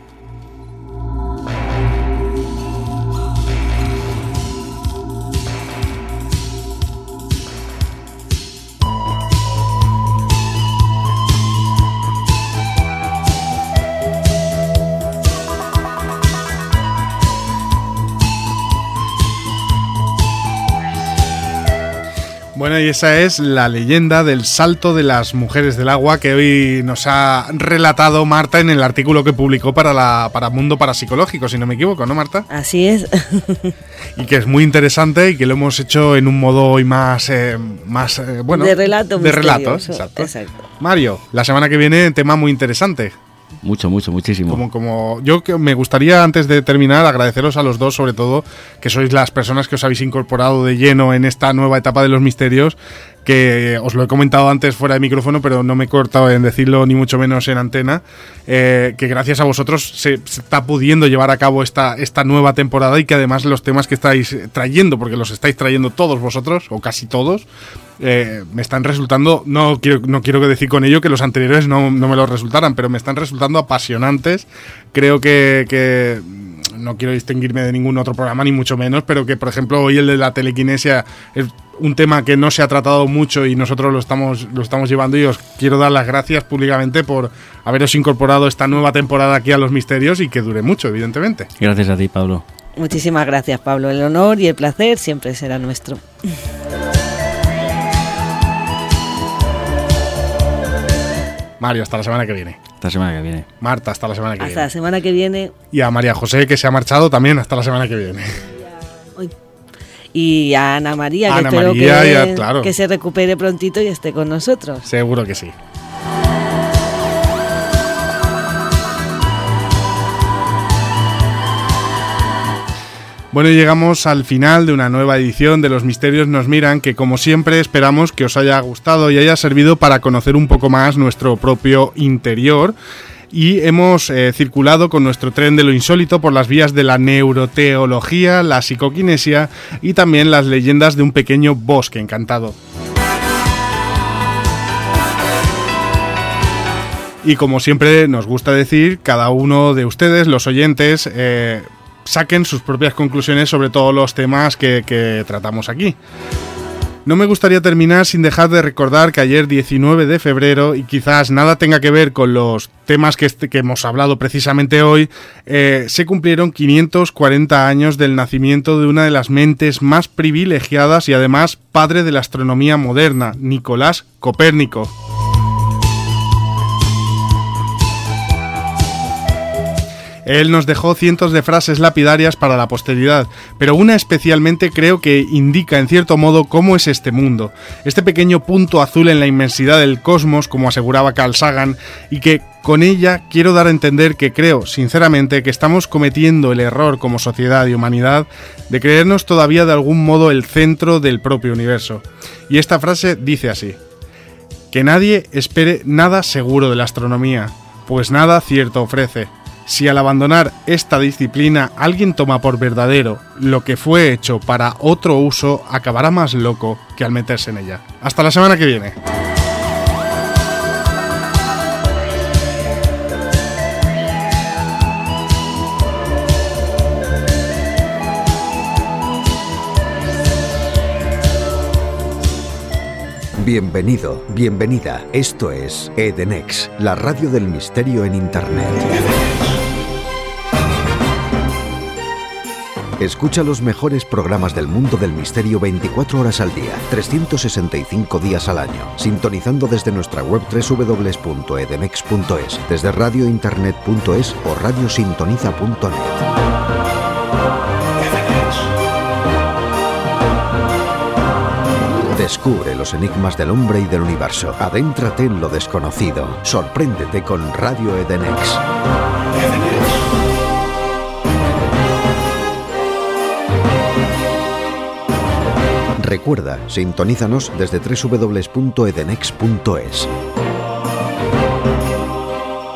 Bueno, y esa es la leyenda del salto de las mujeres del agua que hoy nos ha relatado Marta en el artículo que publicó para Mundo Parapsicológico, si no me equivoco, ¿no, Marta? Así es. Y que es muy interesante y que lo hemos hecho en un modo hoy más bueno, de relato. De relatos, exacto. Mario, la semana que viene tema muy interesante. Muchísimo. Como yo me gustaría, antes de terminar, agradeceros a los dos, sobre todo, que sois las personas que os habéis incorporado de lleno en esta nueva etapa de los misterios, que os lo he comentado antes fuera de micrófono, pero no me he cortado en decirlo ni mucho menos en antena, que gracias a vosotros se está pudiendo llevar a cabo esta nueva temporada, y que además los temas que estáis trayendo, porque los estáis trayendo todos vosotros, o casi todos, me están resultando, no quiero decir con ello que los anteriores no me lo resultaran, pero me están resultando apasionantes. Creo que no quiero distinguirme de ningún otro programa, ni mucho menos, pero que, por ejemplo, hoy el de la telequinesia es un tema que no se ha tratado mucho y nosotros lo estamos llevando, y os quiero dar las gracias públicamente por haberos incorporado esta nueva temporada aquí a Los Misterios, y que dure mucho, evidentemente. Gracias a ti, Pablo. Muchísimas gracias, Pablo. El honor y el placer siempre será nuestro. Mario, hasta la semana que viene. Hasta la semana que viene. Marta, hasta la semana que viene. Hasta la semana que viene. Y a María José, que se ha marchado, también hasta la semana que viene. Y a Ana María, que espero que se recupere prontito y esté con nosotros. Seguro que sí. Bueno, llegamos al final de una nueva edición de Los Misterios Nos Miran, que como siempre esperamos que os haya gustado y haya servido para conocer un poco más nuestro propio interior. Y hemos circulado con nuestro tren de lo insólito por las vías de la neuroteología, la psicoquinesia y también las leyendas de un pequeño bosque encantado. Y como siempre nos gusta decir, cada uno de ustedes, los oyentes, saquen sus propias conclusiones sobre todos los temas que tratamos aquí. No me gustaría terminar sin dejar de recordar que ayer 19 de febrero, y quizás nada tenga que ver con los temas que hemos hablado precisamente hoy, se cumplieron 540 años del nacimiento de una de las mentes más privilegiadas y además padre de la astronomía moderna, Nicolás Copérnico. Él nos dejó cientos de frases lapidarias para la posteridad, pero una especialmente creo que indica en cierto modo cómo es este mundo, este pequeño punto azul en la inmensidad del cosmos, como aseguraba Carl Sagan, y que con ella quiero dar a entender que creo, sinceramente, que estamos cometiendo el error como sociedad y humanidad de creernos todavía de algún modo el centro del propio universo. Y esta frase dice así: que nadie espere nada seguro de la astronomía, pues nada cierto ofrece. Si al abandonar esta disciplina alguien toma por verdadero lo que fue hecho para otro uso, acabará más loco que al meterse en ella. Hasta la semana que viene. Bienvenido, bienvenida. Esto es Edenex, la radio del misterio en Internet. Escucha los mejores programas del mundo del misterio 24 horas al día, 365 días al año, sintonizando desde nuestra web www.edenex.es, desde radiointernet.es o radiosintoniza.net. Descubre los enigmas del hombre y del universo. Adéntrate en lo desconocido. Sorpréndete con Radio Edenex. Recuerda, sintonízanos desde www.edenex.es.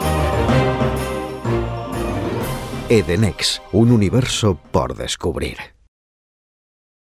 Edenex, un universo por descubrir.